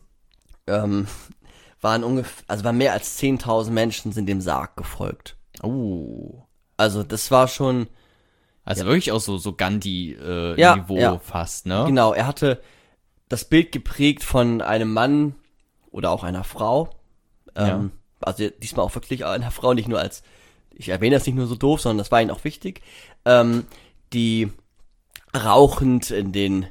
waren mehr als 10.000 Menschen sind dem Sarg gefolgt. Oh. Also, das war schon... Also wirklich auch so Gandhi-Niveau fast, ne? Genau, er hatte das Bild geprägt von einem Mann oder auch einer Frau. Also diesmal auch wirklich einer Frau, nicht nur als... Ich erwähne das nicht nur so doof, sondern das war ihnen auch wichtig, die rauchend in den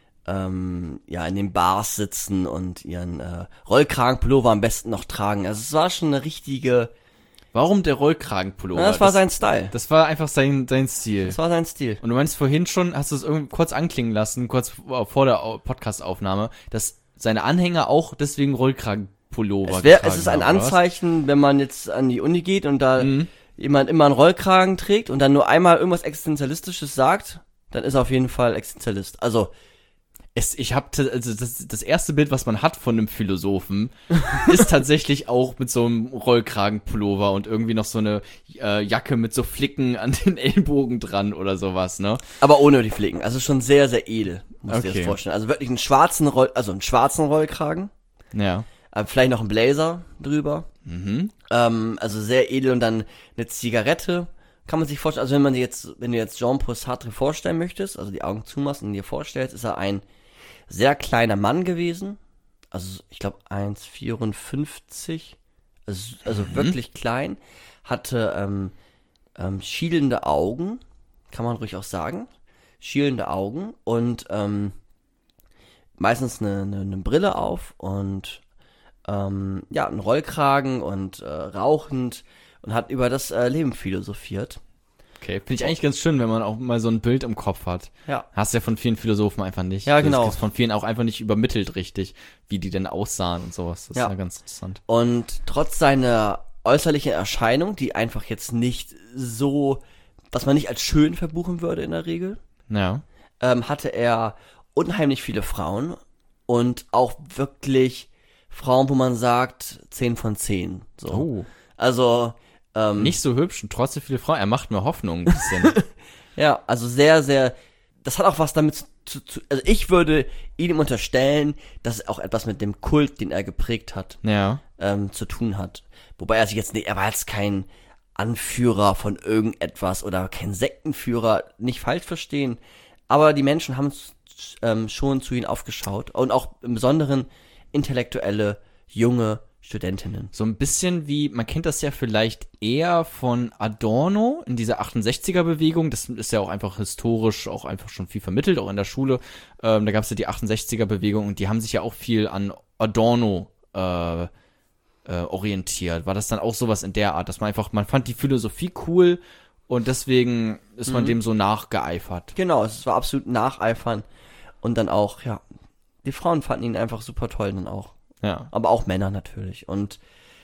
Bars sitzen und ihren Rollkragenpullover am besten noch tragen. Also es war schon eine richtige... Warum der Rollkragenpullover? Das war sein Style. Das war einfach sein Stil. Das war sein Stil. Und du meinst vorhin schon, hast du es irgendwie kurz anklingen lassen, kurz vor der Podcast-Aufnahme, dass seine Anhänger auch deswegen Rollkragenpullover Es ist ein Anzeichen, wenn man jetzt an die Uni geht und da jemand immer einen Rollkragen trägt und dann nur einmal irgendwas Existenzialistisches sagt, dann ist er auf jeden Fall Existenzialist. Also das erste Bild, was man hat von einem Philosophen, ist tatsächlich auch mit so einem Rollkragenpullover und irgendwie noch so eine Jacke mit so Flicken an den Ellbogen dran oder sowas, ne? aber ohne die Flicken. Also schon sehr, sehr edel, musst du dir Okay. das vorstellen. Also wirklich einen schwarzen Rollkragen, Ja. vielleicht noch ein Blazer drüber. Also sehr edel, und dann eine Zigarette. Kann man sich vorstellen, also wenn du jetzt Jean-Paul Sartre vorstellen möchtest, also die Augen zumachst und dir vorstellst, ist er ein sehr kleiner Mann gewesen. Also ich glaube 1,54. Also wirklich klein. Hatte schielende Augen, kann man ruhig auch sagen. Schielende Augen und meistens eine Brille auf und einen Rollkragen und rauchend, und hat über das Leben philosophiert. Okay, finde ich eigentlich ganz schön, wenn man auch mal so ein Bild im Kopf hat. Ja. Hast ja von vielen Philosophen einfach nicht. Ja, genau. Das ist von vielen auch einfach nicht übermittelt richtig, wie die denn aussahen und sowas. Das ist ja ganz interessant. Und trotz seiner äußerlichen Erscheinung, die einfach jetzt nicht so, was man nicht als schön verbuchen würde in der Regel, Ja. hatte er unheimlich viele Frauen und auch wirklich Frauen, wo man sagt 10 von 10. So. Oh. Also Nicht so hübsch und trotzdem viele Frauen. Er macht mir Hoffnung ein bisschen. ja, also sehr, sehr, das hat auch was damit also ich würde ihm unterstellen, dass es auch etwas mit dem Kult, den er geprägt hat, Ja. zu tun hat. Wobei er sich jetzt nicht, er war jetzt kein Anführer von irgendetwas oder kein Sektenführer, nicht falsch verstehen, aber die Menschen haben schon zu ihm aufgeschaut und auch im Besonderen intellektuelle, junge Studentinnen. So ein bisschen wie, man kennt das ja vielleicht eher von Adorno in dieser 68er-Bewegung. Das ist ja auch einfach historisch auch einfach schon viel vermittelt, auch in der Schule. Da gab es ja die 68er-Bewegung und die haben sich ja auch viel an Adorno orientiert. War das dann auch sowas in der Art, dass man einfach, man fand die Philosophie cool und deswegen ist man dem so nachgeeifert. Genau, es war absolut Nacheifern und dann auch, ja, die Frauen fanden ihn einfach super toll dann auch. Ja. Aber auch Männer natürlich. Und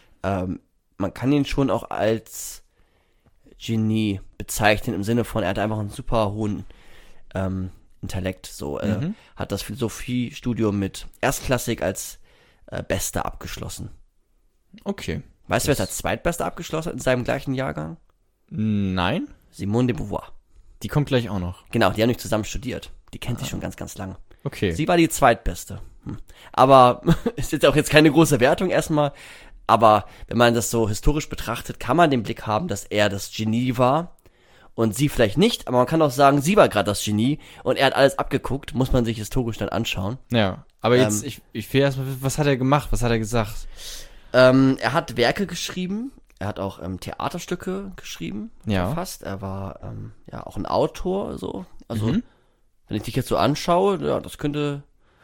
man kann ihn schon auch als Genie bezeichnen, im Sinne von, er hat einfach einen super hohen Intellekt. So, hat das Philosophiestudium mit Erstklassik als Bester abgeschlossen. Okay. Weißt du, wer es als Zweitbester abgeschlossen hat in seinem gleichen Jahrgang? Nein? Simone de Beauvoir. Die kommt gleich auch noch. Genau, die haben nicht zusammen studiert. Die kennt sich schon ganz, ganz lange. Okay. Sie war die Zweitbeste. Aber ist jetzt auch jetzt keine große Wertung erstmal. Aber wenn man das so historisch betrachtet, kann man den Blick haben, dass er das Genie war und sie vielleicht nicht. Aber man kann auch sagen, sie war gerade das Genie und er hat alles abgeguckt. Muss man sich historisch dann anschauen. Ja, aber jetzt, ich will erstmal, was hat er gemacht? Was hat er gesagt? Er hat Werke geschrieben. Er hat auch Theaterstücke geschrieben, verfasst. Er war ja auch ein Autor, so. Also, wenn ich dich jetzt so anschaue, ja, das könnte.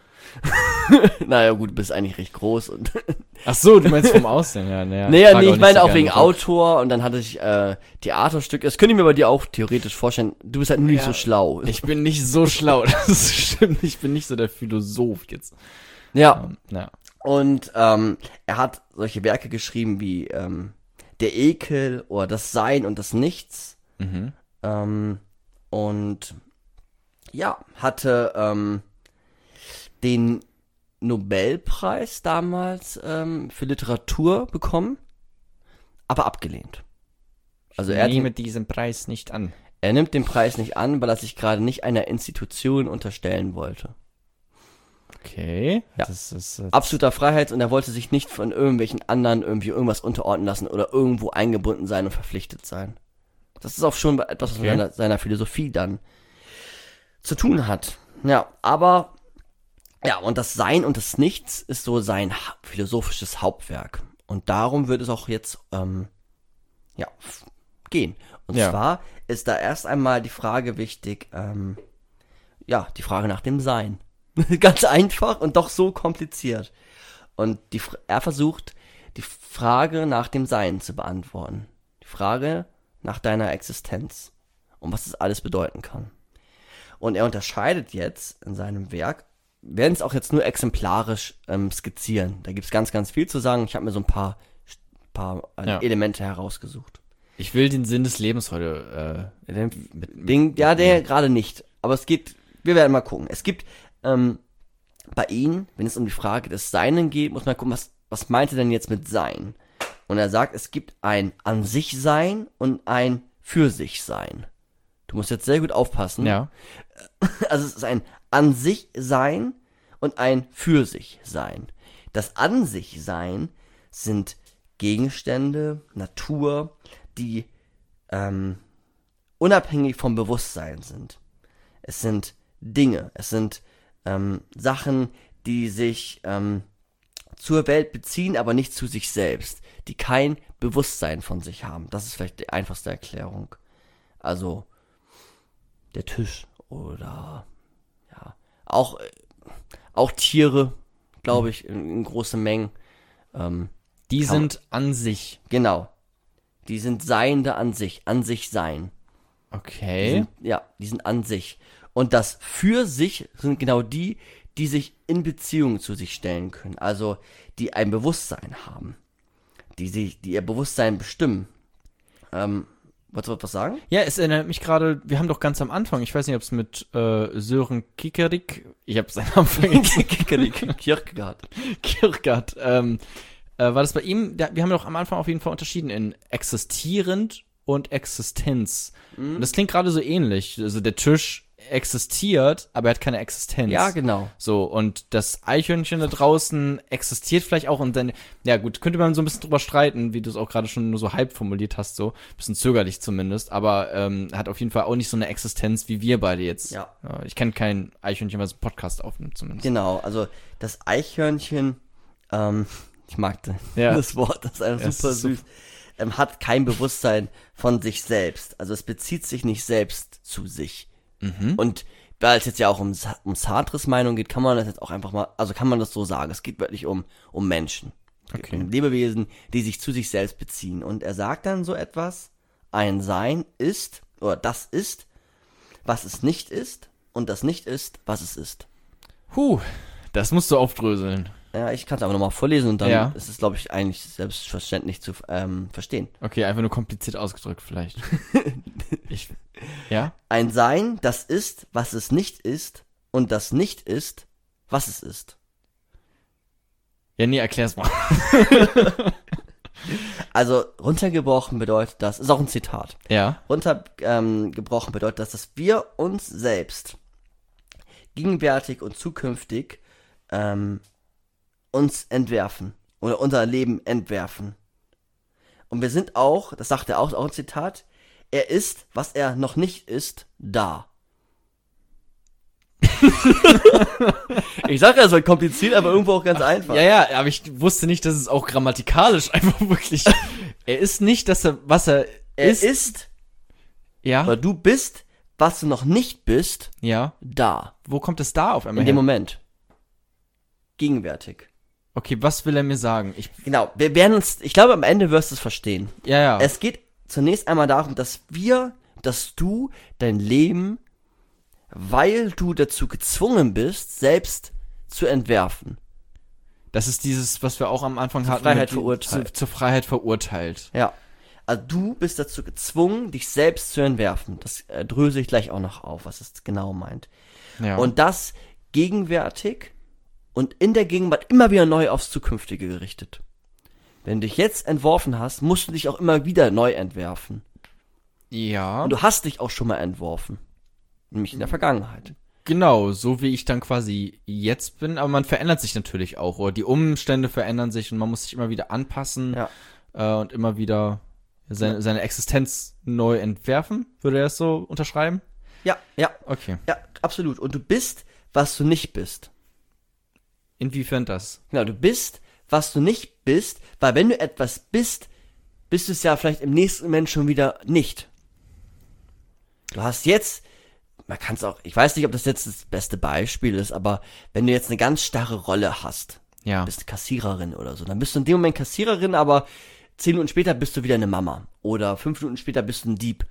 Naja, gut, du bist eigentlich recht groß und. Ach so, du meinst vom Aussehen, ja. Nee, ich meine auch wegen Autor und dann hatte ich Theaterstücke. Das könnte ich mir bei dir auch theoretisch vorstellen. Du bist halt nur nicht so schlau. Ich bin nicht so schlau, das stimmt. Ich bin nicht so der Philosoph jetzt. Ja. Ja. Und er hat solche Werke geschrieben wie Der Ekel oder Das Sein und das Nichts. Und ja, hatte den Nobelpreis damals für Literatur bekommen, aber abgelehnt. Also er nehme diesen Preis nicht an. Er nimmt den Preis nicht an, weil er sich gerade nicht einer Institution unterstellen wollte. Okay. Ja. Das ist Absoluter Freiheit und er wollte sich nicht von irgendwelchen anderen irgendwie irgendwas unterordnen lassen oder irgendwo eingebunden sein und verpflichtet sein. Das ist auch schon etwas, was mit seiner Philosophie dann zu tun hat. Ja, aber ja, und das Sein und das Nichts ist so sein philosophisches Hauptwerk. Und darum wird es auch jetzt gehen. Und zwar ist da erst einmal die Frage wichtig, die Frage nach dem Sein. Ganz einfach und doch so kompliziert. Und er versucht, die Frage nach dem Sein zu beantworten. Die Frage nach deiner Existenz und was das alles bedeuten kann. Und er unterscheidet jetzt in seinem Werk, wir werden es auch jetzt nur exemplarisch skizzieren. Da gibt es ganz, ganz viel zu sagen. Ich habe mir so ein paar Elemente herausgesucht. Ich will den Sinn des Lebens heute der gerade nicht. Aber es geht, wir werden mal gucken. Es gibt bei ihm, wenn es um die Frage des Seinen geht, muss man gucken, was meint er denn jetzt mit Sein? Und er sagt, es gibt ein An sich Sein und ein Für sich Sein. Du musst jetzt sehr gut aufpassen. Ja. Also es ist ein An sich Sein und ein Für sich Sein. Das An sich Sein sind Gegenstände, Natur, die unabhängig vom Bewusstsein sind. Es sind Dinge, es sind Sachen, die sich zur Welt beziehen, aber nicht zu sich selbst, die kein Bewusstsein von sich haben. Das ist vielleicht die einfachste Erklärung. Also der Tisch oder auch Tiere, glaube ich, in großen Mengen. Die sind an sich. Genau. Die sind Seiende an sich sein. Okay. Die sind an sich. Und das für sich sind genau die sich in Beziehung zu sich stellen können. Also, die ein Bewusstsein haben. Die ihr Bewusstsein bestimmen. Wolltest du was sagen? Ja, es erinnert mich gerade, wir haben doch ganz am Anfang, ich weiß nicht, ob es mit Sören Kiekerik, ich habe seinen Namen vergessen. Kierkegaard. Kierkegaard, war das bei ihm, wir haben doch am Anfang auf jeden Fall unterschieden in existierend und Existenz. Und das klingt gerade so ähnlich. Also der Tisch existiert, aber er hat keine Existenz. Ja, genau. So, und das Eichhörnchen da draußen existiert vielleicht auch und dann, ja gut, könnte man so ein bisschen drüber streiten, wie du es auch gerade schon nur so halb formuliert hast, so. Bisschen zögerlich zumindest, aber hat auf jeden Fall auch nicht so eine Existenz wie wir beide jetzt. Ja. Ich kenne kein Eichhörnchen, was einen Podcast aufnimmt zumindest. Genau, also das Eichhörnchen, ich mag das Wort, das ist einfach Ja, super es ist süß, hat kein Bewusstsein von sich selbst. Also es bezieht sich nicht selbst zu sich. Und weil es jetzt ja auch um Sartres Meinung geht, kann man das jetzt auch einfach mal, also kann man das so sagen. Es geht wirklich um Menschen. Okay. Um Lebewesen, die sich zu sich selbst beziehen. Und er sagt dann so etwas, ein Sein ist, oder das ist, was es nicht ist, und das nicht ist, was es ist. Das musst du aufdröseln. Ja, ich kann es aber nochmal vorlesen und dann Ja. ist es, glaube ich, eigentlich selbstverständlich zu verstehen. Okay, einfach nur kompliziert ausgedrückt vielleicht. Ja? Ein Sein, das ist, was es nicht ist, und das nicht ist, was es ist. Ja, nee, erklär's mal. Also runtergebrochen bedeutet das, ist auch ein Zitat, Ja. runtergebrochen bedeutet das, dass wir uns selbst gegenwärtig und zukünftig uns entwerfen oder unser Leben entwerfen. Und wir sind auch, das sagt er auch ein Zitat, er ist, was er noch nicht ist, da. Ich sage ja, es wird kompliziert, aber irgendwo auch ganz einfach. Ja, aber ich wusste nicht, dass es auch grammatikalisch einfach wirklich. Er ist nicht, was er Er ist. ist, Ja. weil du bist, was du noch nicht bist, Ja. da. Wo kommt es da auf einmal In dem her? Moment. Gegenwärtig. Okay, was will er mir sagen? Genau, wir werden uns, ich glaube am Ende wirst du es verstehen. Ja. Es geht zunächst einmal darum, dass du dein Leben, weil du dazu gezwungen bist, selbst zu entwerfen. Das ist dieses, was wir auch am Anfang Zur hatten. Freiheit mit verurteilt. Zur Freiheit verurteilt. Ja. Also du bist dazu gezwungen, dich selbst zu entwerfen. Das dröse ich gleich auch noch auf, was es genau meint. Ja. Und das gegenwärtig und in der Gegenwart immer wieder neu aufs Zukünftige gerichtet. Wenn du dich jetzt entworfen hast, musst du dich auch immer wieder neu entwerfen. Ja. Und du hast dich auch schon mal entworfen. Nämlich in der Vergangenheit. Genau, so wie ich dann quasi jetzt bin, aber man verändert sich natürlich auch, oder die Umstände verändern sich und man muss sich immer wieder anpassen und immer wieder seine Existenz neu entwerfen. Würde er das so unterschreiben? Ja, Okay. ja, absolut. Und du bist, was du nicht bist. Inwiefern das? Genau, du bist, was du nicht bist, weil wenn du etwas bist, bist du es ja vielleicht im nächsten Moment schon wieder nicht. Du hast jetzt, man kann es auch, ich weiß nicht, ob das jetzt das beste Beispiel ist, aber wenn du jetzt eine ganz starre Rolle hast, Ja. bist Kassiererin oder so, dann bist du in dem Moment Kassiererin, aber 10 Minuten später bist du wieder eine Mama. Oder 5 Minuten später bist du ein Dieb.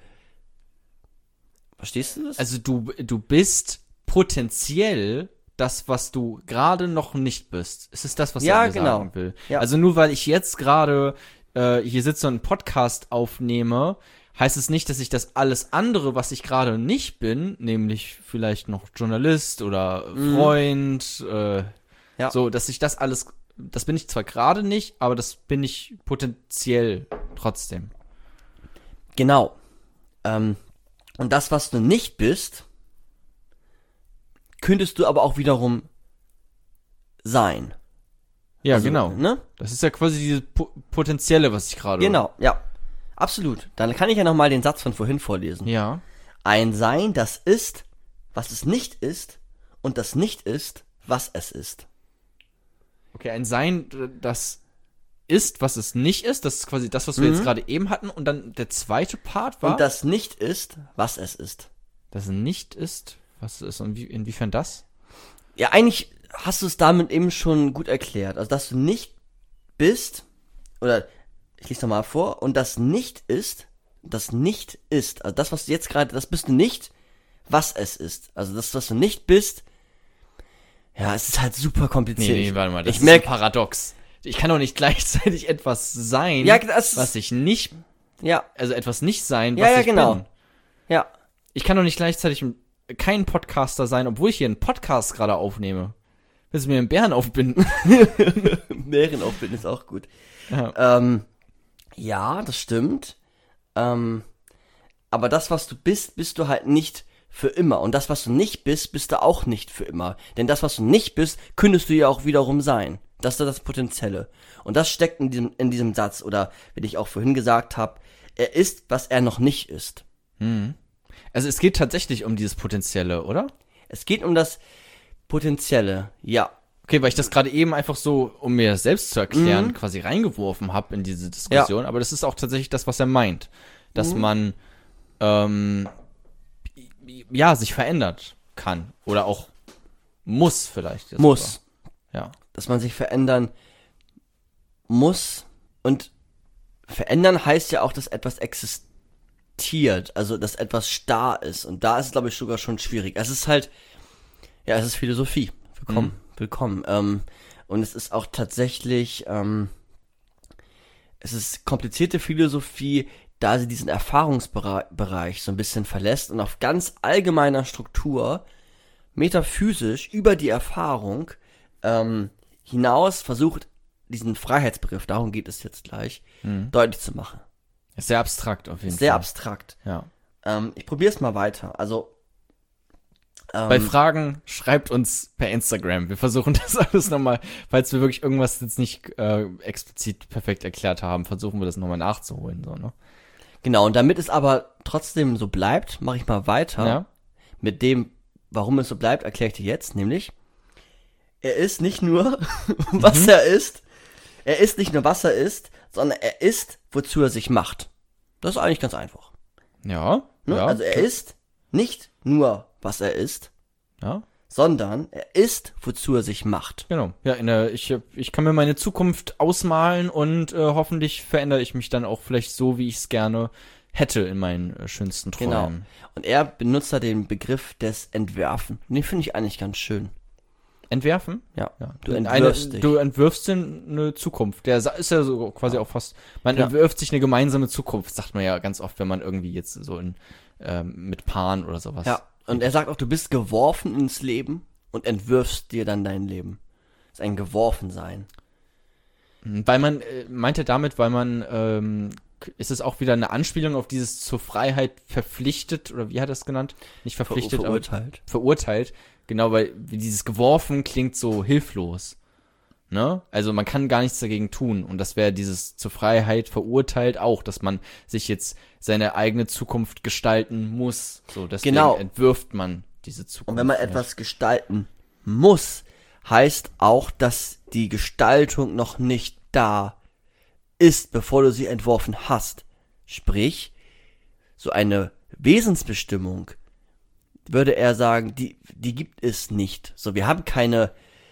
Verstehst du das? Also du bist potenziell das, was du gerade noch nicht bist. Ist es das, was Ja, er mir genau. sagen will? Ja. Also nur weil ich jetzt gerade hier sitze und einen Podcast aufnehme, heißt es nicht, dass ich das alles andere, was ich gerade nicht bin, nämlich vielleicht noch Journalist oder Freund, Ja. so, dass ich das alles, das bin ich zwar gerade nicht, aber das bin ich potenziell trotzdem. Genau. Und das, was du nicht bist, könntest du aber auch wiederum sein. Ja, Also, genau. Ne? Das ist ja quasi dieses Potenzielle, was ich gerade... Genau, ja. Absolut. Dann kann ich ja nochmal den Satz von vorhin vorlesen. Ja. Ein Sein, das ist, was es nicht ist, und das nicht ist, was es ist. Okay, ein Sein, das ist, was es nicht ist. Das ist quasi das, was wir jetzt gerade eben hatten. Und dann der zweite Part war... Und das nicht ist, was es ist. das nicht ist, was es ist. Und inwiefern das? Ja, eigentlich hast du es damit eben schon gut erklärt. Also, dass du nicht bist, oder ich lese nochmal vor, und das nicht ist, das nicht ist, also das, was du jetzt gerade, das bist du nicht, was es ist. Also das, was du nicht bist, ja, es ist halt super kompliziert. Nee, warte mal, das ich ist merk, ein Paradox. Ich kann doch nicht gleichzeitig etwas sein, ja, das was ich nicht, ja, also etwas nicht sein, ja, was ja, ich genau. bin. Ja, Ich kann doch nicht gleichzeitig kein Podcaster sein, obwohl ich hier einen Podcast gerade aufnehme. Willst du mir einen Bären aufbinden? Bären aufbinden ist auch gut. Ja. Ja, das stimmt. Aber das, was du bist, bist du halt nicht für immer. Und das, was du nicht bist, bist du auch nicht für immer. Denn das, was du nicht bist, könntest du ja auch wiederum sein. Das ist das Potenzielle. Und das steckt in diesem Satz. Oder, wie ich auch vorhin gesagt habe, er ist, was er noch nicht ist. Also es geht tatsächlich um dieses Potenzielle, oder? Es geht um das Potenzielle, ja. Okay, weil ich das gerade eben einfach so, um mir das selbst zu erklären, quasi reingeworfen habe in diese Diskussion. Aber das ist auch tatsächlich das, was er meint. Dass man, sich verändert kann. Oder auch muss vielleicht. Jetzt Muss. sogar. Ja. Dass man sich verändern muss. Und verändern heißt ja auch, dass etwas existiert. Also, dass etwas starr ist. Und da ist es, glaube ich, sogar schon schwierig. Es ist halt, ja, es ist Philosophie. Willkommen. Und es ist auch tatsächlich, es ist komplizierte Philosophie, da sie diesen Erfahrungsbereich so ein bisschen verlässt und auf ganz allgemeiner Struktur, metaphysisch, über die Erfahrung, hinaus versucht, diesen Freiheitsbegriff, darum geht es jetzt gleich, deutlich zu machen. Ist sehr abstrakt auf jeden Fall. Sehr abstrakt. Ja. Ich probiere es mal weiter. Also, Bei Fragen schreibt uns per Instagram. Wir versuchen das alles nochmal, falls wir wirklich irgendwas jetzt nicht explizit perfekt erklärt haben, versuchen wir das nochmal nachzuholen. So, ne? Genau, und damit es aber trotzdem so bleibt, mache ich mal weiter. Ja. Mit dem, warum es so bleibt, erkläre ich dir jetzt, nämlich, er ist nicht nur, was er ist, sondern er ist, wozu er sich macht. Das ist eigentlich ganz einfach. Ja. Ne? Ja. Also er ist nicht nur, was er ist, Ja. sondern er ist, wozu er sich macht. Genau. Ja, ich kann mir meine Zukunft ausmalen und hoffentlich verändere ich mich dann auch vielleicht so, wie ich es gerne hätte in meinen schönsten Träumen. Genau. Und er benutzt da den Begriff des Entwerfen. Und den finde ich eigentlich ganz schön. Entwerfen? Ja. Ja. Du entwirfst dich. Du entwirfst dir eine Zukunft. Der ist ja so quasi auch fast, man Ja. entwirft sich eine gemeinsame Zukunft, sagt man ja ganz oft, wenn man irgendwie jetzt so mit Paaren oder sowas. Ja. Und er sagt auch, du bist geworfen ins Leben und entwirfst dir dann dein Leben. Das ist ein Geworfensein. Weil man, meint er damit, weil man, ist es auch wieder eine Anspielung auf dieses zur Freiheit verpflichtet, oder wie hat er es genannt? Nicht verpflichtet, Verurteilt. aber verurteilt. Genau, weil dieses geworfen klingt so hilflos. Ne? Also man kann gar nichts dagegen tun. Und das wäre dieses zur Freiheit verurteilt auch, dass man sich jetzt seine eigene Zukunft gestalten muss. So, deswegen entwirft man diese Zukunft. Und wenn man etwas gestalten muss, heißt auch, dass die Gestaltung noch nicht da ist, bevor du sie entworfen hast. Sprich, so eine Wesensbestimmung, würde er sagen, die gibt es nicht. So, wir haben keine,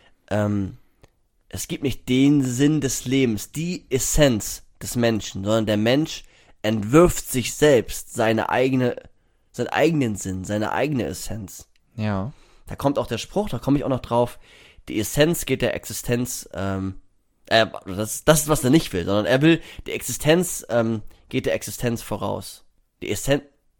es gibt nicht den Sinn des Lebens, die Essenz des Menschen, sondern der Mensch entwirft sich selbst seinen eigenen Sinn, seine eigene Essenz. Ja. Da kommt auch der Spruch, da komme ich auch noch drauf, die Essenz geht der Existenz, das ist, was er nicht will, sondern er will, die Existenz geht der Existenz voraus. Die Essenz,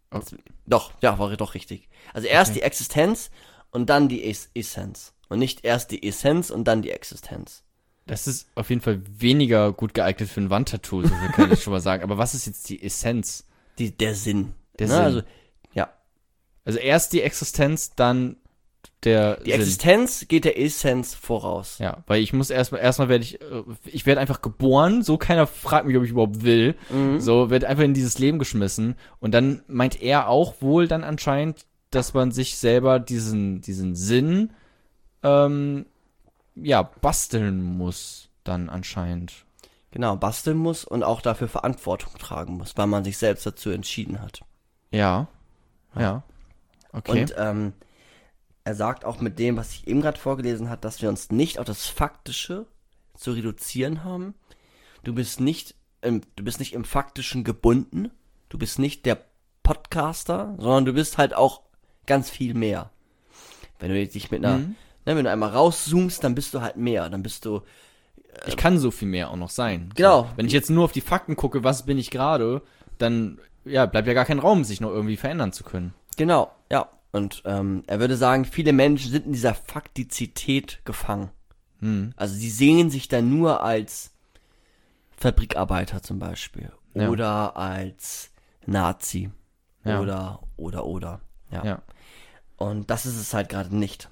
war doch richtig. Also erst die Existenz und dann die Essenz. Und nicht erst die Essenz und dann die Existenz. Das ist auf jeden Fall weniger gut geeignet für ein Wandtattoo, so viel kann ich schon mal sagen. Aber was ist jetzt die Essenz? Der Sinn. Der Ne? Sinn. Also, ja. Also erst die Existenz, dann der Die Sinn. Existenz geht der Essenz voraus. Ja, weil ich muss erstmal werde ich werde einfach geboren, so keiner fragt mich, ob ich überhaupt will. So, werde einfach in dieses Leben geschmissen. Und dann meint er auch wohl dann anscheinend, dass man sich selber diesen Sinn, basteln muss dann anscheinend. Genau, basteln muss und auch dafür Verantwortung tragen muss, weil man sich selbst dazu entschieden hat. Ja. Ja. Okay. Und er sagt auch mit dem, was ich eben gerade vorgelesen habe, dass wir uns nicht auf das Faktische zu reduzieren haben. Du bist nicht im Faktischen gebunden, Du bist nicht der Podcaster, sondern du bist halt auch ganz viel mehr. Wenn du dich mit einer, wenn du einmal rauszoomst, dann bist du halt mehr. Dann bist du. Ich kann so viel mehr auch noch sein. Genau. So, wenn ich jetzt nur auf die Fakten gucke, was bin ich gerade, dann bleibt ja gar kein Raum, sich noch irgendwie verändern zu können. Genau, ja. Und er würde sagen, viele Menschen sind in dieser Faktizität gefangen. Also sie sehen sich dann nur als Fabrikarbeiter zum Beispiel. Ja. Oder als Nazi. Ja. Oder. Ja. Und das ist es halt gerade nicht.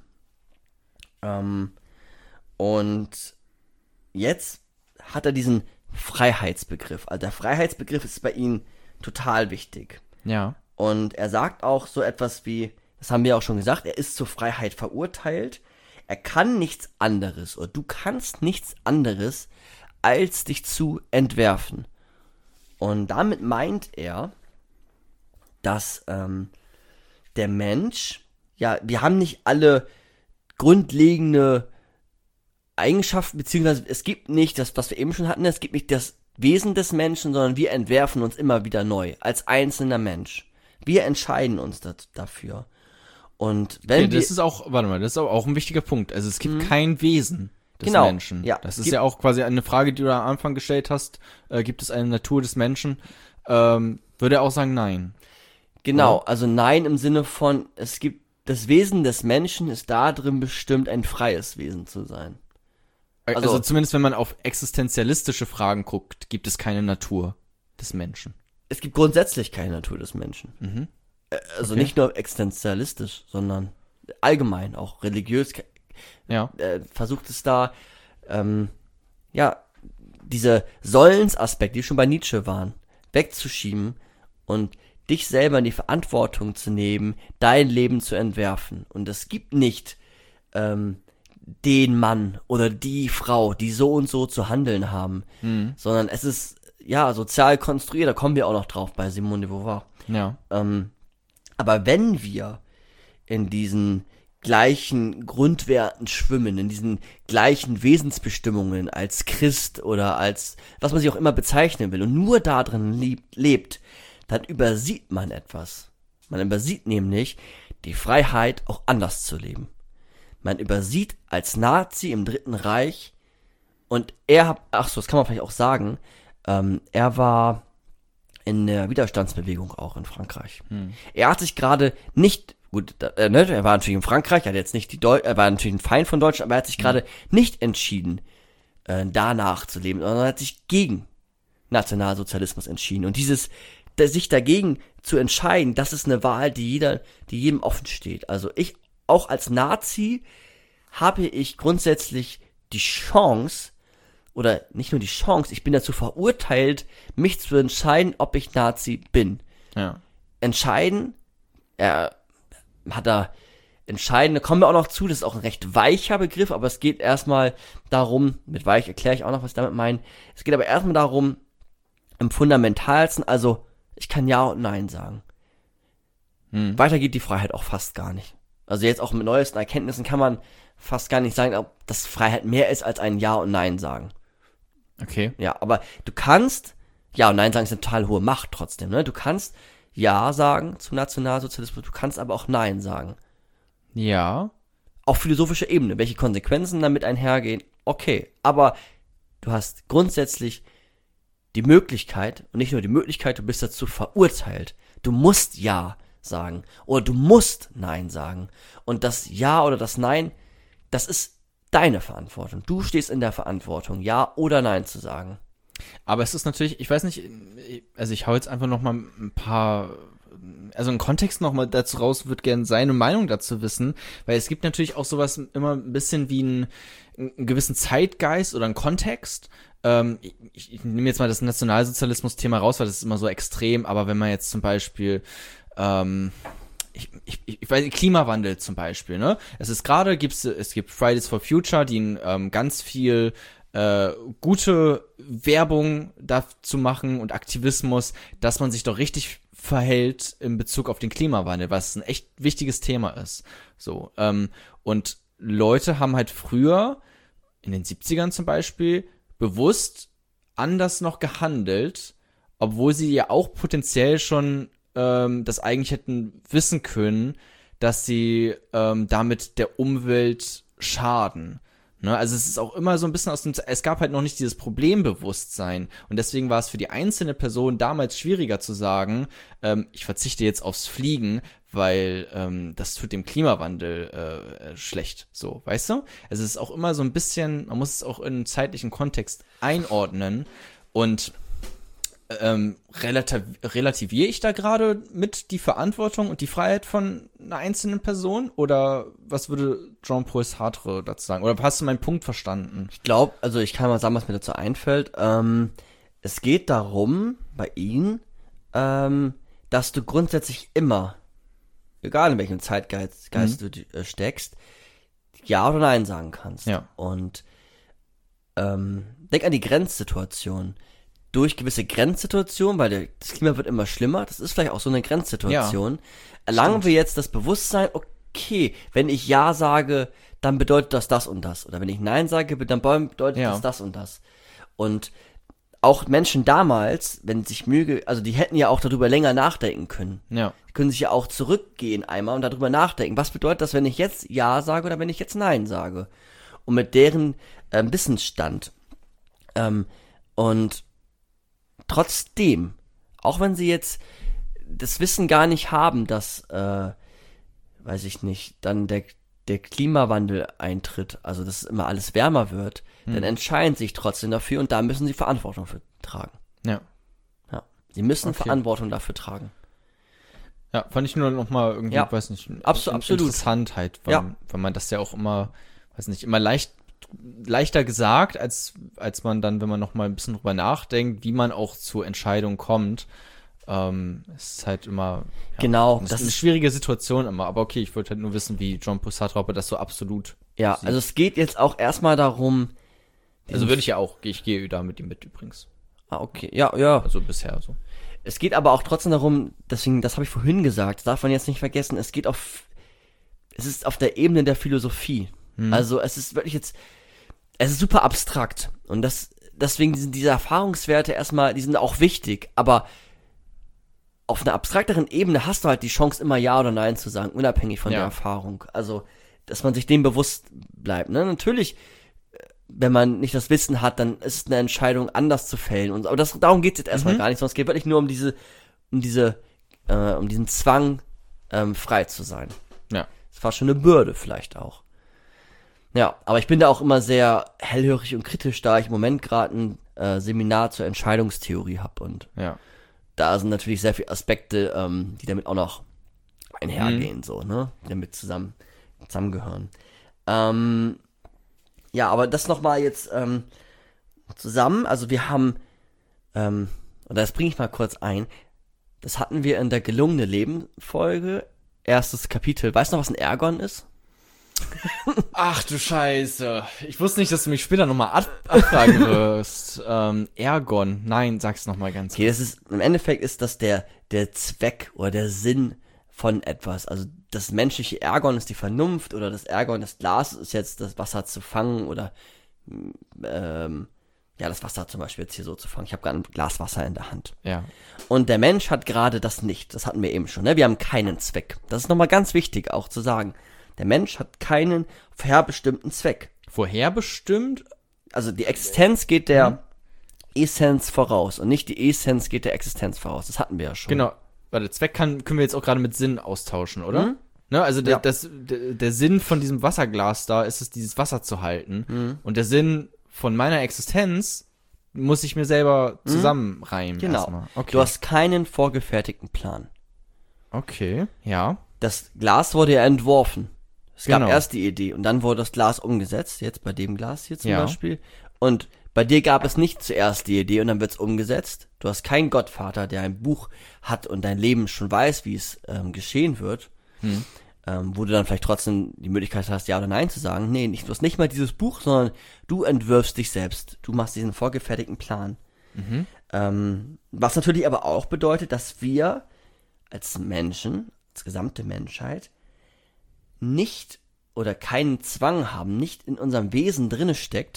Und jetzt hat er diesen Freiheitsbegriff. Also der Freiheitsbegriff ist bei ihm total wichtig. Ja. Und er sagt auch so etwas wie, das haben wir auch schon gesagt, er ist zur Freiheit verurteilt. Er kann nichts anderes, oder du kannst nichts anderes, als dich zu entwerfen. Und damit meint er, dass der Mensch, wir haben nicht alle grundlegende Eigenschaften, beziehungsweise es gibt nicht das, was wir eben schon hatten, es gibt nicht das Wesen des Menschen, sondern wir entwerfen uns immer wieder neu, als einzelner Mensch. Wir entscheiden uns dafür. Und wenn das ist auch ein wichtiger Punkt. Also es gibt kein Wesen des Genau, Menschen. ja. Das ist ja auch quasi eine Frage, die du am Anfang gestellt hast. Gibt es eine Natur des Menschen? Würde er auch sagen, nein. Genau, Oder? also nein im Sinne von, es gibt, das Wesen des Menschen ist darin bestimmt, ein freies Wesen zu sein. Also zumindest wenn man auf existenzialistische Fragen guckt, gibt es keine Natur des Menschen. Es gibt grundsätzlich keine Natur des Menschen. Also Okay. nicht nur existenzialistisch, sondern allgemein, auch religiös Ja. versucht es da, diese Sollensaspekte, die schon bei Nietzsche waren, wegzuschieben und dich selber in die Verantwortung zu nehmen, dein Leben zu entwerfen. Und es gibt nicht den Mann oder die Frau, die so und so zu handeln haben, sondern es ist sozial konstruiert, da kommen wir auch noch drauf bei Simone de Beauvoir. Ja. Aber wenn wir in diesen gleichen Grundwerten schwimmen, in diesen gleichen Wesensbestimmungen als Christ oder als, was man sich auch immer bezeichnen will, und nur da drin lebt, dann übersieht man etwas. Man übersieht nämlich die Freiheit, auch anders zu leben. Man übersieht als Nazi im Dritten Reich, und das kann man vielleicht auch sagen, er war in der Widerstandsbewegung auch in Frankreich. Er hat sich gerade nicht, er war natürlich in Frankreich, er war natürlich ein Feind von Deutschland, aber er hat sich gerade nicht entschieden, danach zu leben, sondern er hat sich gegen Nationalsozialismus entschieden. Und sich dagegen zu entscheiden, das ist eine Wahl, die jedem offen steht. Also auch als Nazi habe ich grundsätzlich die Chance, oder nicht nur die Chance, ich bin dazu verurteilt, mich zu entscheiden, ob ich Nazi bin. Ja. Entscheiden, da kommen wir auch noch zu, das ist auch ein recht weicher Begriff, aber es geht erstmal darum, mit weich erkläre ich auch noch, was ich damit meine, es geht aber erstmal darum, im Fundamentalsten, also ich kann Ja und Nein sagen. Weiter geht die Freiheit auch fast gar nicht. Also jetzt auch mit neuesten Erkenntnissen kann man fast gar nicht sagen, dass Freiheit mehr ist als ein Ja und Nein sagen. Okay. Ja, aber du kannst, Ja und Nein sagen ist eine total hohe Macht trotzdem, ne? Du kannst Ja sagen zum Nationalsozialismus, du kannst aber auch Nein sagen. Ja. Auf philosophischer Ebene, welche Konsequenzen damit einhergehen, okay. Aber du hast grundsätzlich die Möglichkeit, und nicht nur die Möglichkeit, du bist dazu verurteilt. Du musst Ja sagen oder du musst Nein sagen. Und das Ja oder das Nein, das ist deine Verantwortung. Du stehst in der Verantwortung, Ja oder Nein zu sagen. Aber es ist natürlich, ich weiß nicht, also ich hau jetzt einfach noch mal ein paar, also einen Kontext noch mal dazu raus, würde gerne seine Meinung dazu wissen, weil es gibt natürlich auch sowas immer ein bisschen wie einen gewissen Zeitgeist oder einen Kontext. Ich nehme jetzt mal das Nationalsozialismus-Thema raus, weil das ist immer so extrem, aber wenn man jetzt zum Beispiel ich weiß nicht, Klimawandel zum Beispiel, ne? Es gibt Fridays for Future, die ganz viel gute Werbung dazu machen und Aktivismus, dass man sich doch richtig verhält in Bezug auf den Klimawandel, was ein echt wichtiges Thema ist. So, und Leute haben halt früher, in den 70ern zum Beispiel, bewusst anders noch gehandelt, obwohl sie ja auch potenziell schon das eigentlich hätten wissen können, dass sie damit der Umwelt schaden. Ne? Also es ist auch immer so ein bisschen es gab halt noch nicht dieses Problembewusstsein und deswegen war es für die einzelne Person damals schwieriger zu sagen, ich verzichte jetzt aufs Fliegen, weil das tut dem Klimawandel schlecht, so, weißt du? Also es ist auch immer so ein bisschen, man muss es auch in einen zeitlichen Kontext einordnen und relativiere ich da gerade mit die Verantwortung und die Freiheit von einer einzelnen Person? Oder was würde Jean-Paul Sartre dazu sagen? Oder hast du meinen Punkt verstanden? Ich glaube, also ich kann mal sagen, was mir dazu einfällt. Es geht darum, bei ihm, dass du grundsätzlich immer, egal in welchem Zeitgeist du steckst, Ja oder Nein sagen kannst. Ja. Und denk an die Grenzsituation. Durch gewisse Grenzsituationen, weil das Klima wird immer schlimmer, das ist vielleicht auch so eine Grenzsituation, erlangen wir jetzt das Bewusstsein, okay, wenn ich Ja sage, dann bedeutet das und das. Oder wenn ich Nein sage, dann bedeutet das und das. Und auch Menschen damals, wenn sich also die hätten ja auch darüber länger nachdenken können. Ja. Die können sich ja auch zurückgehen einmal und darüber nachdenken. Was bedeutet das, wenn ich jetzt Ja sage oder wenn ich jetzt Nein sage? Und mit deren Wissensstand. Und trotzdem, auch wenn sie jetzt das Wissen gar nicht haben, dass, weiß ich nicht, dann der Klimawandel eintritt, also dass immer alles wärmer wird, dann entscheiden sie sich trotzdem dafür und da müssen sie Verantwortung für tragen. Ja. Ja. Sie müssen Okay. Verantwortung dafür tragen. Ja, fand ich nur noch mal irgendwie, Ja. weiß nicht, Absolut. interessant halt, weil man das ja auch immer, weiß nicht, immer leichter gesagt, als man dann, wenn man noch mal ein bisschen drüber nachdenkt, wie man auch zur Entscheidung kommt. Es ist halt immer Genau, das das ist eine ist schwierige Situation immer. Aber okay, ich wollte halt nur wissen, wie Jean-Paul Sartre, ob er das so absolut ja, sieht. also es geht jetzt auch erstmal darum, Also würde ich ja auch, ich gehe da mit ihm mit übrigens. okay, ja. Also bisher so. Es geht aber auch trotzdem darum, deswegen, das habe ich vorhin gesagt, das darf man jetzt nicht vergessen, es ist auf der Ebene der Philosophie. Also es ist wirklich es ist super abstrakt und deswegen sind diese Erfahrungswerte erstmal, die sind auch wichtig, aber auf einer abstrakteren Ebene hast du halt die Chance, immer Ja oder Nein zu sagen, unabhängig von der Erfahrung. Also, dass man sich dem bewusst bleibt. Ne? Natürlich, wenn man nicht das Wissen hat, dann ist es eine Entscheidung, anders zu fällen. Aber darum geht es jetzt erstmal gar nicht, sondern es geht wirklich nur um diesen Zwang, frei zu sein. Ja. Das war schon eine Bürde vielleicht auch. Ja, aber ich bin da auch immer sehr hellhörig und kritisch, da ich im Moment gerade ein Seminar zur Entscheidungstheorie habe und Ja. da sind natürlich sehr viele Aspekte, die damit auch noch einhergehen, so, ne, die damit zusammengehören. Ja, aber das nochmal jetzt zusammen, also wir haben, und das bringe ich mal kurz ein, das hatten wir in der gelungene Leben-Folge, erstes Kapitel. Weißt du noch, was ein Ergon ist? Ach du Scheiße. Ich wusste nicht, dass du mich später nochmal abfragen wirst. Ergon. Nein, sag's nochmal ganz Okay, im Endeffekt ist das der Zweck oder der Sinn von etwas. Also das menschliche Ergon ist die Vernunft oder das Ergon des Glases ist jetzt das Wasser zu fangen oder das Wasser zum Beispiel jetzt hier so zu fangen. Ich habe gerade ein Glas Wasser in der Hand. Ja. Und der Mensch hat gerade das nicht. Das hatten wir eben schon. Ne? Wir haben keinen Zweck. Das ist nochmal ganz wichtig auch zu sagen. Der Mensch hat keinen vorherbestimmten Zweck. Vorherbestimmt? Also die Existenz geht der Essenz voraus und nicht die Essenz geht der Existenz voraus. Das hatten wir ja schon. Genau. Warte, Zweck können wir jetzt auch gerade mit Sinn austauschen, oder? Ne, also der Sinn von diesem Wasserglas da ist es, dieses Wasser zu halten. Und der Sinn von meiner Existenz muss ich mir selber zusammenreimen. Genau. Erstmal. Okay. Du hast keinen vorgefertigten Plan. Okay, ja. Das Glas wurde ja entworfen. Es gab Genau. erst die Idee und dann wurde das Glas umgesetzt, jetzt bei dem Glas hier zum Ja. Beispiel. Und bei dir gab es nicht zuerst die Idee und dann wird's umgesetzt. Du hast keinen Gottvater, der ein Buch hat und dein Leben schon weiß, wie es geschehen wird. Wo du dann vielleicht trotzdem die Möglichkeit hast, Ja oder Nein zu sagen. Nee, du hast nicht mal dieses Buch, sondern du entwirfst dich selbst. Du machst diesen vorgefertigten Plan. Was natürlich aber auch bedeutet, dass wir als Menschen, als gesamte Menschheit, nicht oder keinen Zwang haben, nicht in unserem Wesen drinne steckt,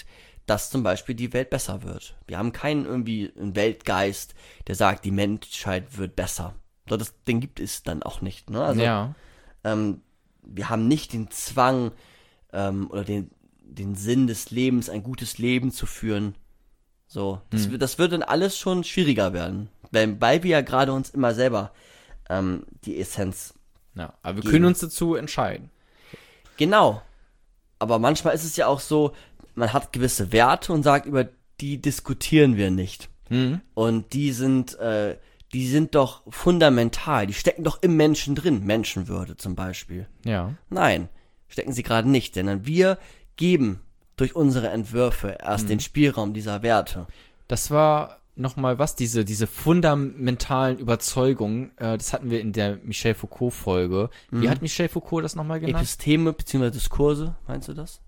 dass zum Beispiel die Welt besser wird. Wir haben keinen irgendwie einen Weltgeist, der sagt, die Menschheit wird besser. So, den gibt es dann auch nicht. Ne? Also, Ja. wir haben nicht den Zwang oder den Sinn des Lebens, ein gutes Leben zu führen. So, das wird dann alles schon schwieriger werden. Weil wir ja gerade uns immer selber die Essenz. Ja, aber wir Geben. können uns dazu entscheiden. Genau. Aber manchmal ist es ja auch so, man hat gewisse Werte und sagt, über die diskutieren wir nicht. Und die sind doch fundamental. Die stecken doch im Menschen drin. Menschenwürde zum Beispiel. Ja. Nein, stecken sie gerade nicht, denn wir geben durch unsere Entwürfe erst den Spielraum dieser Werte. Das war nochmal was, diese fundamentalen Überzeugungen, das hatten wir in der Michel Foucault-Folge. Wie hat Michel Foucault das nochmal genannt? Episteme bzw. Diskurse, meinst du das?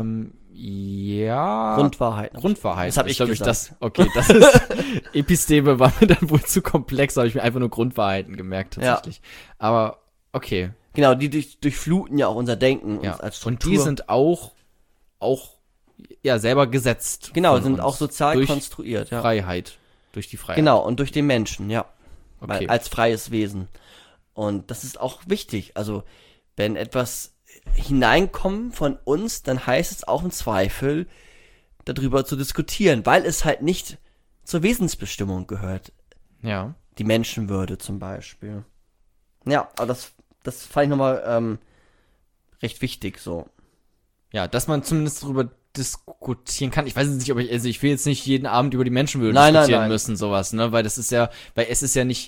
Ja. Grundwahrheiten. Grundwahrheit. Das hab ich glaub gesagt. Okay, das ist Episteme war mir dann wohl zu komplex, habe ich mir einfach nur Grundwahrheiten gemerkt tatsächlich. Aber okay. Genau, die durchfluten ja auch unser Denken Ja. uns als Struktur. Und die sind auch ja selber gesetzt. Genau, von sind uns. auch sozial durch konstruiert. Ja. Freiheit. Durch die Freiheit. Genau, und durch den Menschen, ja. Okay. Als freies Wesen. Und das ist auch wichtig. Also, wenn etwas hineinkommt von uns, dann heißt es auch im Zweifel, darüber zu diskutieren, weil es halt nicht zur Wesensbestimmung gehört. Ja. Die Menschenwürde zum Beispiel. Ja, aber das fand ich nochmal recht wichtig so. Ja, dass man zumindest darüber diskutieren kann. Ich weiß jetzt nicht, ich will jetzt nicht jeden Abend über die Menschenwürde Nein, diskutieren nein. müssen, sowas, ne, weil es ist ja nicht,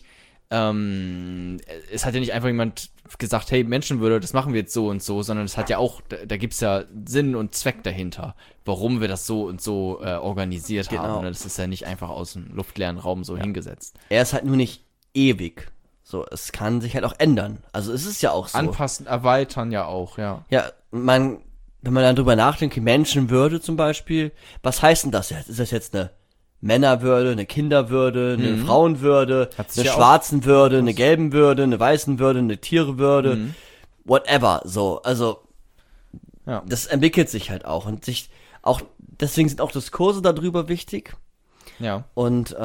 es hat ja nicht einfach jemand gesagt, hey, Menschenwürde, das machen wir jetzt so und so, sondern es hat ja auch, da gibt's ja Sinn und Zweck dahinter, warum wir das so und so organisiert Genau. haben. Ne? Das ist ja nicht einfach aus dem luftleeren Raum so hingesetzt. Er ist halt nur nicht ewig. So, es kann sich halt auch ändern. Also es ist ja auch so. Anpassen, erweitern ja auch, ja. Ja, wenn man dann drüber nachdenkt, die Menschenwürde zum Beispiel, was heißt denn das jetzt? Ist das jetzt eine Männerwürde, eine Kinderwürde, eine Frauenwürde, Hat sich eine ja auch- Schwarzenwürde, eine Gelbenwürde, eine Weißenwürde, eine Tierewürde, whatever, so, also, Ja. das entwickelt sich halt auch und deswegen sind auch Diskurse darüber wichtig Ja. und,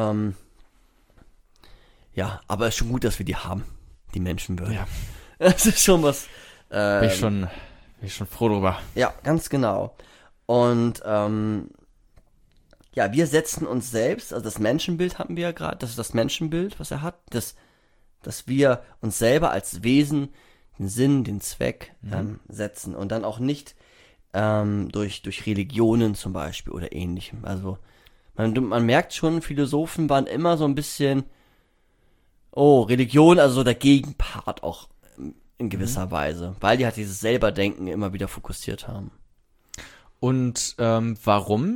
ja, aber es ist schon gut, dass wir die haben, die Menschenwürde. Ja. Das ist schon was, Bin ich schon froh drüber. ja, ganz genau. Und ja, wir setzen uns selbst, also das Menschenbild hatten wir ja gerade, das ist das Menschenbild, was er hat, dass wir uns selber als Wesen den Sinn, den Zweck setzen und dann auch nicht durch Religionen zum Beispiel oder ähnlichem. Also man merkt schon, Philosophen waren immer so ein bisschen, Religion, also so der Gegenpart auch in gewisser Weise, weil die halt dieses Selberdenken immer wieder fokussiert haben. Und warum?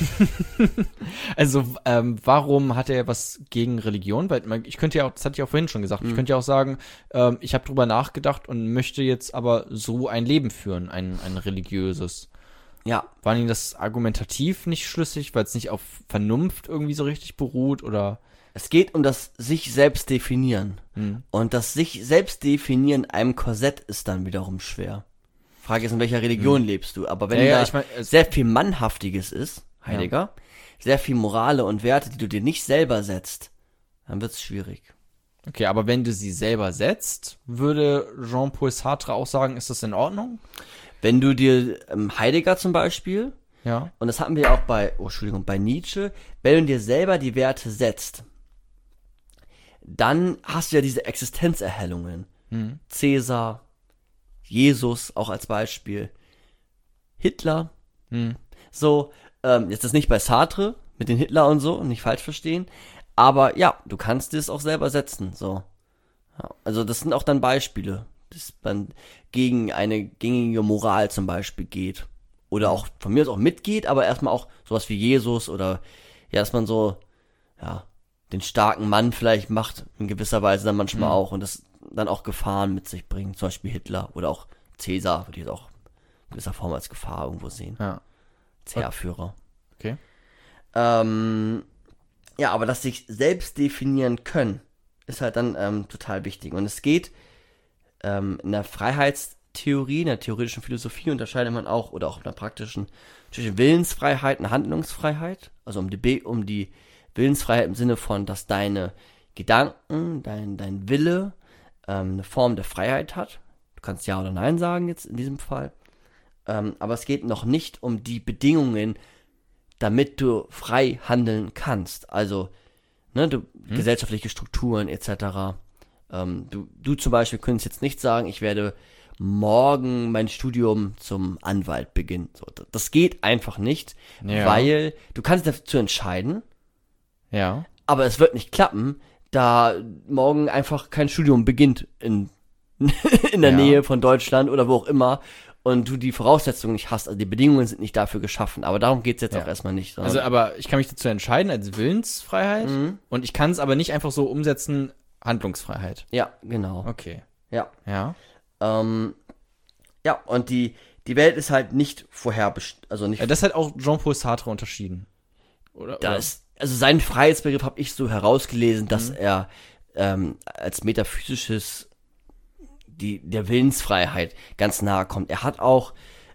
Also warum hat er was gegen Religion? Weil ich könnte ja auch, das hatte ich auch vorhin schon gesagt, ich könnte ja auch sagen, ich habe drüber nachgedacht und möchte jetzt aber so ein Leben führen, ein religiöses. Ja, War Ihnen das argumentativ nicht schlüssig, weil es nicht auf Vernunft irgendwie so richtig beruht oder? es geht um das sich selbst definieren. Und das sich selbst definieren in einem Korsett ist dann wiederum schwer. Frage ist, in welcher Religion lebst du? Aber wenn Ja, da ich mein, sehr viel Mannhaftiges ist, Heiliger, sehr viel Morale und Werte, die du dir nicht selber setzt, dann wird's schwierig. Okay, aber wenn du sie selber setzt, würde Jean-Paul Sartre auch sagen, ist das in Ordnung? Wenn du dir Heidegger zum Beispiel, Ja. und das hatten wir ja auch bei Nietzsche, wenn du dir selber die Werte setzt, dann hast du ja diese Existenzerhellungen. Cäsar, Jesus auch als Beispiel, Hitler, so, jetzt ist nicht bei Sartre mit den Hitler und so, nicht falsch verstehen, aber ja, du kannst es auch selber setzen, so. Ja, also das sind auch dann Beispiele, dass man gegen eine gängige Moral zum Beispiel geht. Oder auch von mir aus auch mitgeht, aber erstmal auch sowas wie Jesus oder ja, dass man so, ja, den starken Mann vielleicht macht, in gewisser Weise dann manchmal auch und das dann auch Gefahren mit sich bringt, zum Beispiel Hitler oder auch Cäsar, würde ich jetzt auch in gewisser Form als Gefahr irgendwo sehen. Ja. Heerführer. Okay. Ja, aber das sich selbst definieren können, ist halt dann total wichtig. Und es geht in der Freiheitstheorie Theorie, in der theoretischen Philosophie unterscheidet man auch, oder auch in der praktischen, zwischen Willensfreiheit und Handlungsfreiheit. Also um die Willensfreiheit im Sinne von, dass deine Gedanken, dein Wille eine Form der Freiheit hat. Du kannst Ja oder Nein sagen jetzt in diesem Fall. Aber es geht noch nicht um die Bedingungen, damit du frei handeln kannst. Also gesellschaftliche Strukturen etc. Du zum Beispiel könntest jetzt nicht sagen, ich werde morgen mein Studium zum Anwalt beginnen. So, das geht einfach nicht, weil du kannst dazu entscheiden, aber es wird nicht klappen, da morgen einfach kein Studium beginnt in der Nähe von Deutschland oder wo auch immer und du die Voraussetzungen nicht hast, also die Bedingungen sind nicht dafür geschaffen, aber darum geht's jetzt auch erstmal nicht. Also, aber ich kann mich dazu entscheiden als Willensfreiheit und ich kann es aber nicht einfach so umsetzen, Handlungsfreiheit. Ja, genau. Okay. Ja. Ja. Und die Welt ist halt nicht vorherbestimmt, also nicht. Das hat auch Jean-Paul Sartre unterschieden. Oder? Also seinen Freiheitsbegriff habe ich so herausgelesen, dass er als metaphysisches der Willensfreiheit ganz nahe kommt. Er hat auch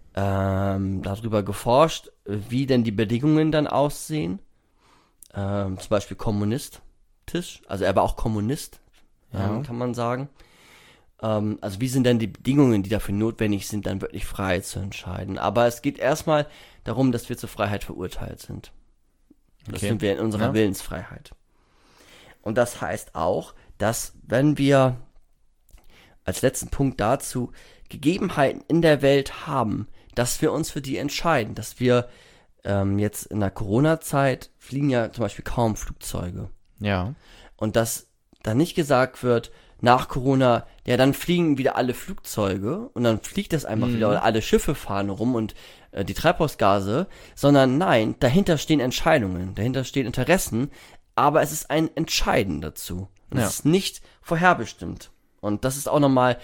darüber geforscht, wie denn die Bedingungen dann aussehen. Zum Beispiel kommunistisch, also er war auch Kommunist, kann man sagen. Also wie sind denn die Bedingungen, die dafür notwendig sind, dann wirklich frei zu entscheiden. Aber es geht erstmal darum, dass wir zur Freiheit verurteilt sind. Das sind wir in unserer Willensfreiheit. Und das heißt auch, dass wenn wir als letzten Punkt dazu Gegebenheiten in der Welt haben, dass wir uns für die entscheiden, dass wir jetzt in der Corona-Zeit fliegen ja zum Beispiel kaum Flugzeuge. Ja. Und dass da nicht gesagt wird, nach Corona, ja, dann fliegen wieder alle Flugzeuge und dann fliegt das einfach wieder und alle Schiffe fahren rum und die Treibhausgase, sondern nein, dahinter stehen Entscheidungen, dahinter stehen Interessen, aber es ist ein Entscheiden dazu. Und es ist nicht vorherbestimmt. Und das ist auch nochmal,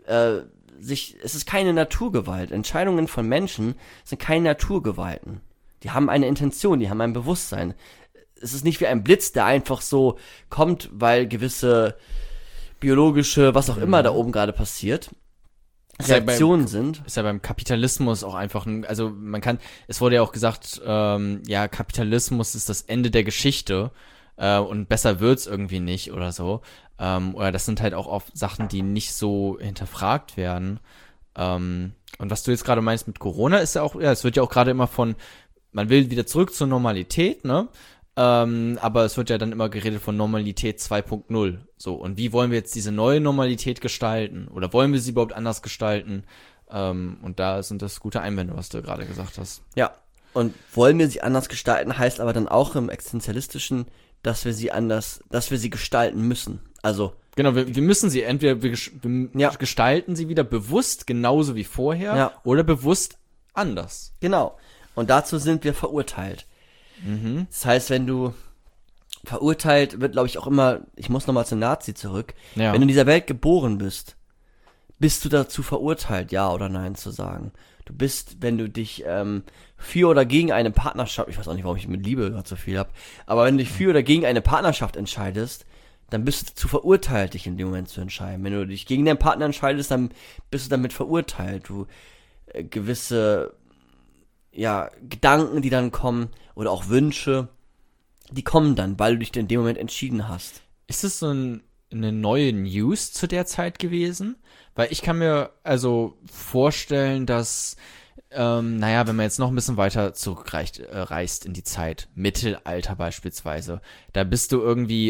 es ist keine Naturgewalt. Entscheidungen von Menschen sind keine Naturgewalten. Die haben eine Intention, die haben ein Bewusstsein. Es ist nicht wie ein Blitz, der einfach so kommt, weil gewisse biologische, was auch immer da oben gerade passiert, Reaktionen sind. Ist ja beim Kapitalismus auch einfach also es wurde ja auch gesagt, Kapitalismus ist das Ende der Geschichte und besser wird's irgendwie nicht oder so. Oder das sind halt auch oft Sachen, die nicht so hinterfragt werden. Und was du jetzt gerade meinst mit Corona ist ja auch, es wird ja auch gerade immer man will wieder zurück zur Normalität, ne? Aber es wird ja dann immer geredet von Normalität 2.0. So, und wie wollen wir jetzt diese neue Normalität gestalten? Oder wollen wir sie überhaupt anders gestalten? Und da sind das gute Einwände, was du gerade gesagt hast. Ja, und wollen wir sie anders gestalten, heißt aber dann auch im Existenzialistischen, dass wir sie gestalten müssen. Also genau, wir müssen sie entweder gestalten sie wieder bewusst genauso wie vorher oder bewusst anders. Genau. Und dazu sind wir verurteilt. Das heißt, wenn du verurteilt wird, glaube ich auch immer, ich muss nochmal zum Nazi zurück, wenn du in dieser Welt geboren bist, bist du dazu verurteilt, ja oder nein zu sagen. Du bist, wenn du dich für oder gegen eine Partnerschaft, ich weiß auch nicht, warum ich mit Liebe gerade so viel habe, aber wenn du dich für oder gegen eine Partnerschaft entscheidest, dann bist du dazu verurteilt, dich in dem Moment zu entscheiden. Wenn du dich gegen deinen Partner entscheidest, dann bist du damit verurteilt. Du gewisse Gedanken, die dann kommen, oder auch Wünsche, die kommen dann, weil du dich in dem Moment entschieden hast. Ist es so eine neue News zu der Zeit gewesen? Weil ich kann mir also vorstellen, dass, wenn man jetzt noch ein bisschen weiter zurückreist in die Zeit, Mittelalter beispielsweise, da bist du irgendwie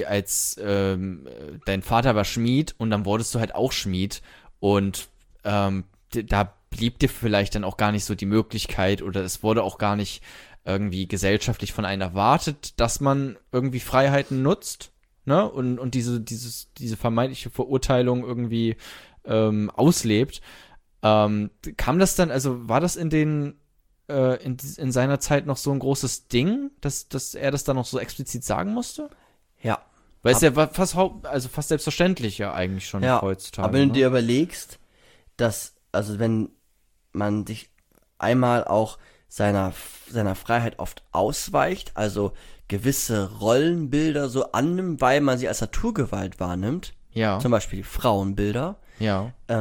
dein Vater war Schmied und dann wurdest du halt auch Schmied und da blieb dir vielleicht dann auch gar nicht so die Möglichkeit oder es wurde auch gar nicht irgendwie gesellschaftlich von einem erwartet, dass man irgendwie Freiheiten nutzt, ne? Und diese vermeintliche Verurteilung irgendwie auslebt. Kam das dann, also war das in seiner Zeit noch so ein großes Ding, dass er das dann noch so explizit sagen musste? Ja. Weil es ja fast selbstverständlich ja eigentlich schon heutzutage. Aber wenn du dir überlegst, also wenn man sich einmal auch seiner Freiheit oft ausweicht, also gewisse Rollenbilder so annimmt, weil man sie als Naturgewalt wahrnimmt, zum Beispiel Frauenbilder,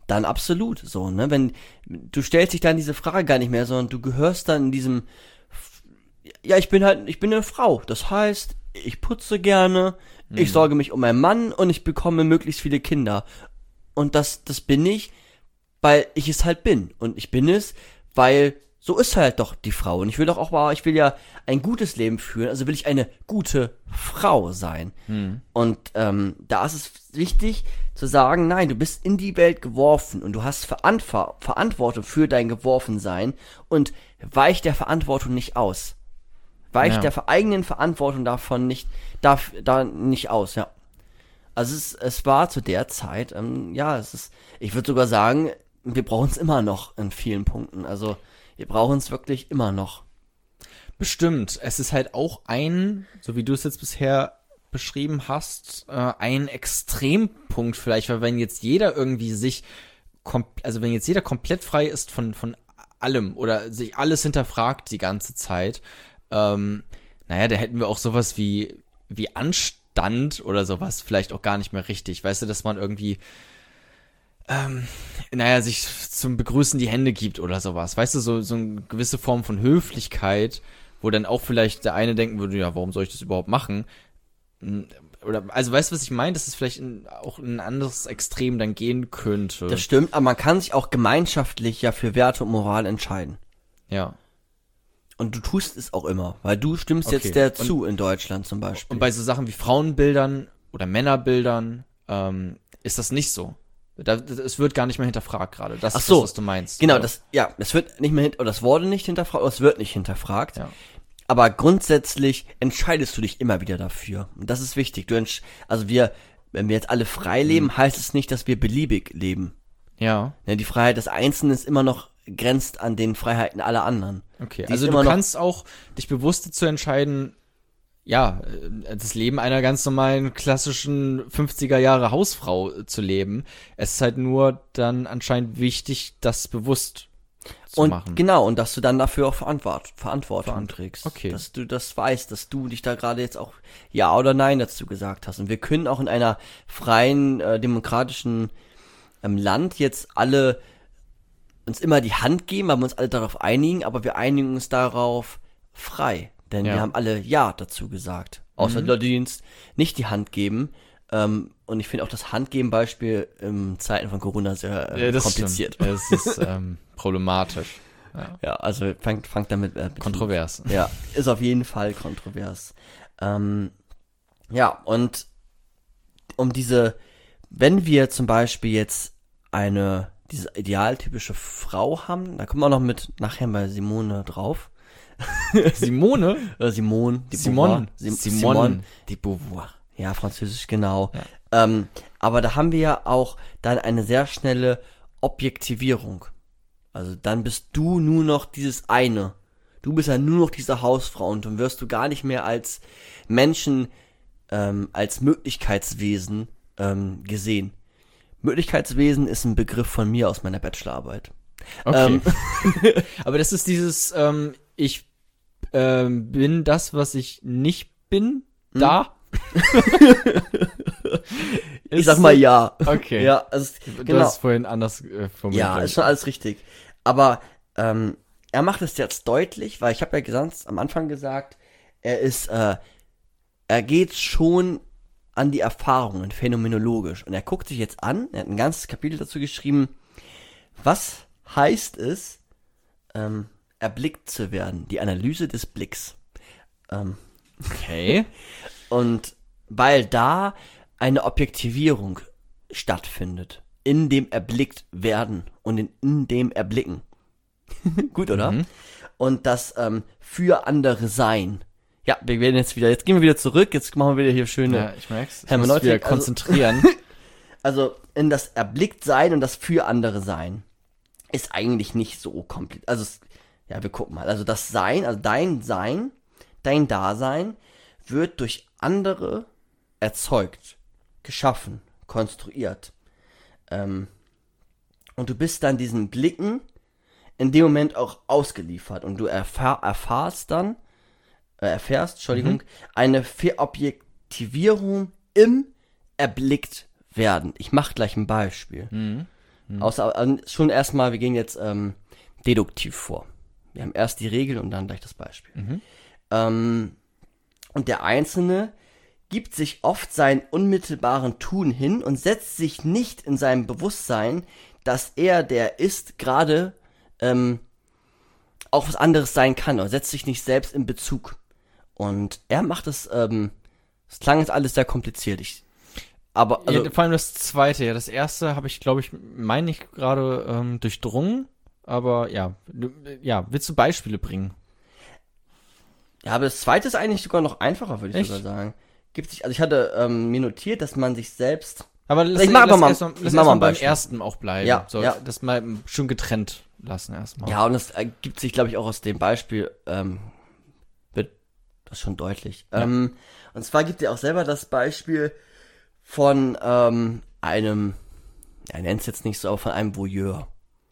dann absolut so, ne? Wenn du stellst dich dann diese Frage gar nicht mehr, sondern du gehörst dann in diesem, ja, ich bin eine Frau. Das heißt, ich putze gerne, ich sorge mich um meinen Mann und ich bekomme möglichst viele Kinder. Und das bin ich, weil ich es halt bin. Und ich bin es, weil so ist halt doch die Frau. Und ich will ja ein gutes Leben führen, also will ich eine gute Frau sein. Und da ist es wichtig zu sagen, nein, du bist in die Welt geworfen und du hast Verantwortung für dein Geworfensein und weich der Verantwortung nicht aus. Weich der eigenen Verantwortung nicht aus, ja. Also es war zu der Zeit, ich würde sogar sagen, wir brauchen es immer noch in vielen Punkten. Also wir brauchen es wirklich immer noch. Bestimmt. Es ist halt auch so wie du es jetzt bisher beschrieben hast, ein Extrempunkt vielleicht, weil wenn jetzt jeder irgendwie wenn jetzt jeder komplett frei ist von allem oder sich alles hinterfragt die ganze Zeit, da hätten wir auch sowas wie Anstand oder sowas vielleicht auch gar nicht mehr richtig. Weißt du, dass man irgendwie sich zum Begrüßen die Hände gibt oder sowas. Weißt du, so eine gewisse Form von Höflichkeit, wo dann auch vielleicht der eine denken würde, ja, warum soll ich das überhaupt machen? Oder, also weißt du, was ich meine? Dass es vielleicht auch ein anderes Extrem dann gehen könnte. Das stimmt, aber man kann sich auch gemeinschaftlich ja für Werte und Moral entscheiden. Ja. Und du tust es auch immer, weil du stimmst jetzt dazu in Deutschland zum Beispiel. Und bei so Sachen wie Frauenbildern oder Männerbildern ist das nicht so. Es wird gar nicht mehr hinterfragt gerade. Das ist das, was du meinst. Genau, das wird nicht mehr das wurde nicht hinterfragt, oder es wird nicht hinterfragt. Ja. Aber grundsätzlich entscheidest du dich immer wieder dafür. Und das ist wichtig. Wenn wir jetzt alle frei leben, heißt es nicht, dass wir beliebig leben. Ja. Die Freiheit des Einzelnen ist immer noch grenzt an den Freiheiten aller anderen. Okay, also du kannst auch dich bewusst dazu entscheiden, das Leben einer ganz normalen, klassischen 50er Jahre Hausfrau zu leben. Es ist halt nur dann anscheinend wichtig, das bewusst zu machen. Genau, und dass du dann dafür auch Verantwortung trägst. Okay. Dass du das weißt, dass du dich da gerade jetzt auch Ja oder Nein dazu gesagt hast. Und wir können auch in einer freien, demokratischen Land jetzt alle uns immer die Hand geben, weil wir uns alle darauf einigen, aber wir einigen uns darauf frei. Denn wir haben alle Ja dazu gesagt. Außer die Leute, die uns nicht die Hand geben. Und ich finde auch das Handgeben-Beispiel in Zeiten von Corona sehr kompliziert. Stimmt. Es ist problematisch. Ja, also fangt damit kontrovers. Ja, ist auf jeden Fall kontrovers. Und wenn wir zum Beispiel jetzt diese idealtypische Frau haben, da kommen wir auch noch nachher bei Simone drauf. Simone? Simone de Beauvoir. Ja, französisch, genau. Ja. Aber da haben wir ja auch dann eine sehr schnelle Objektivierung. Also dann bist du nur noch dieses eine. Du bist ja nur noch diese Hausfrau und dann wirst du gar nicht mehr als Menschen, als Möglichkeitswesen gesehen. Möglichkeitswesen ist ein Begriff von mir aus meiner Bachelorarbeit. Okay. Aber das ist dieses, ich bin das, was ich nicht bin, da. Ich sag mal ja. Okay. Ja, also, du hast es vorhin anders formuliert. Ja, ist schon alles richtig. Aber er macht es jetzt deutlich, weil ich habe ja am Anfang gesagt, er geht schon an die Erfahrungen phänomenologisch. Und er guckt sich jetzt an, er hat ein ganzes Kapitel dazu geschrieben, was heißt es, erblickt zu werden, die Analyse des Blicks. Okay. Und weil da eine Objektivierung stattfindet, in dem erblickt werden und in dem Erblicken. Gut, oder? Mhm. Und das für andere sein. Ja, wir werden jetzt gehen wir wieder zurück, jetzt machen wir wieder hier schöne. Ja, ich merk's. Ich muss wieder konzentrieren. Also in das erblickt sein und das für andere sein ist eigentlich nicht so kompliziert. Also wir gucken mal. Also das Sein, also dein Sein, dein Dasein wird durch andere erzeugt, geschaffen, konstruiert. Und du bist dann diesen Blicken in dem Moment auch ausgeliefert und du erfährst, eine Verobjektivierung im erblickt werden. Ich mache gleich ein Beispiel. Außer schon erstmal, wir gehen jetzt deduktiv vor. Wir haben erst die Regel und dann gleich das Beispiel. Und der Einzelne gibt sich oft seinen unmittelbaren Tun hin und setzt sich nicht in seinem Bewusstsein, dass er, der ist, gerade auch was anderes sein kann, oder setzt sich nicht selbst in Bezug. Und er macht es, es klang jetzt alles sehr kompliziert. Aber vor allem das zweite, ja, das erste habe ich, glaube ich, meine ich gerade durchdrungen, aber willst du Beispiele bringen? Ja, aber das zweite ist eigentlich sogar noch einfacher, würde ich sogar sagen. Ich hatte mir notiert, dass man sich selbst... Aber lass mal beim ersten auch bleiben. Ja, so, ja. Das mal schon getrennt lassen erstmal. Ja, und das ergibt sich, glaube ich, auch aus dem Beispiel, wird das schon deutlich. Ja. Und zwar gibt er auch selber das Beispiel von einem, er nennt es jetzt nicht so, aber von einem Voyeur.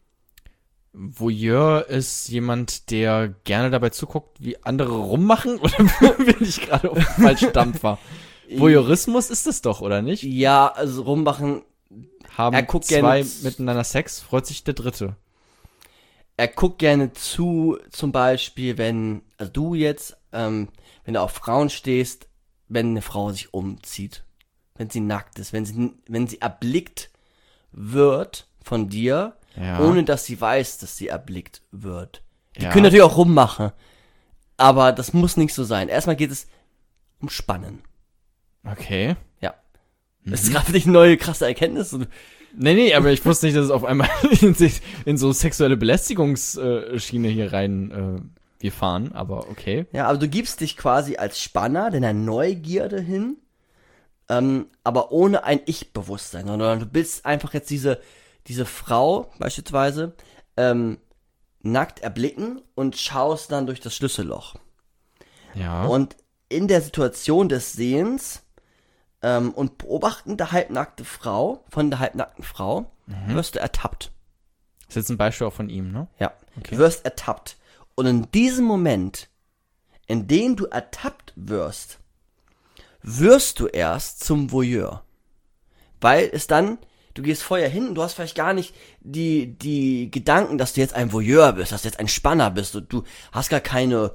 Voyeur ist jemand, der gerne dabei zuguckt, wie andere rummachen? Oder bin ich gerade auf dem falschen Dampfer? Voyeurismus ist das doch, oder nicht? Ja, also rummachen. Haben guckt zwei gerne miteinander Sex, freut sich der Dritte. Er guckt gerne zu, zum Beispiel, wenn du jetzt, wenn du auf Frauen stehst, wenn eine Frau sich umzieht, wenn sie nackt ist, wenn sie erblickt wird von dir, ohne dass sie weiß, dass sie erblickt wird. Die können natürlich auch rummachen, aber das muss nicht so sein. Erstmal geht es um Spannen. Okay. Ja. Das ist gerade für dich eine neue, krasse Erkenntnis. Nee, aber ich wusste nicht, dass es auf einmal in so sexuelle Belästigungsschiene hier rein wir fahren, aber okay. Ja, aber du gibst dich quasi als Spanner deiner Neugierde hin, aber ohne ein Ich-Bewusstsein, sondern du bist einfach jetzt diese Frau beispielsweise nackt erblicken und schaust dann durch das Schlüsselloch. Ja. Und in der Situation des Sehens und Beobachten der halbnackten Frau, wirst du ertappt. Das ist jetzt ein Beispiel auch von ihm, ne? Ja, Okay. du wirst ertappt. Und in diesem Moment, in dem du ertappt wirst du erst zum Voyeur. Weil es dann, du gehst vorher hin und du hast vielleicht gar nicht die Gedanken, dass du jetzt ein Voyeur bist, dass du jetzt ein Spanner bist und du hast gar keine,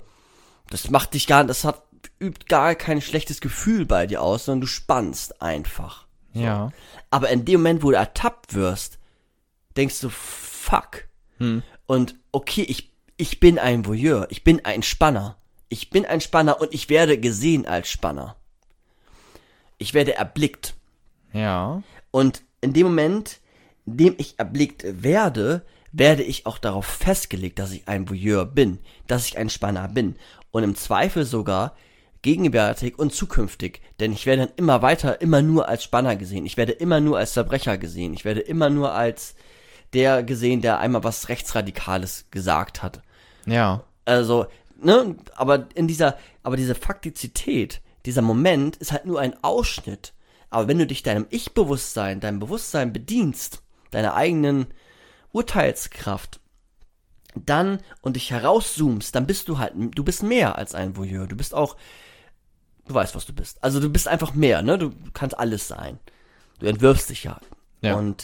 übt gar kein schlechtes Gefühl bei dir aus, sondern du spannst einfach. So. Ja. Aber in dem Moment, wo du ertappt wirst, denkst du, fuck. Und okay, ich bin ein Voyeur, ich bin ein Spanner. Ich bin ein Spanner und ich werde gesehen als Spanner. Ich werde erblickt. Ja. Und in dem Moment, in dem ich erblickt werde ich auch darauf festgelegt, dass ich ein Voyeur bin, dass ich ein Spanner bin. Und im Zweifel sogar gegenwärtig und zukünftig. Denn ich werde dann immer nur als Spanner gesehen. Ich werde immer nur als Verbrecher gesehen. Ich werde immer nur als der gesehen, der einmal was Rechtsradikales gesagt hat. Ja. Also, ne, aber diese Faktizität, dieser Moment ist halt nur ein Ausschnitt. Aber wenn du dich deinem Bewusstsein bedienst, deiner eigenen Urteilskraft, dann und dich herauszoomst, dann bist du bist mehr als ein Voyeur. Du bist auch, du weißt, was du bist. Also du bist einfach mehr, ne? Du kannst alles sein. Du entwirfst dich ja. Und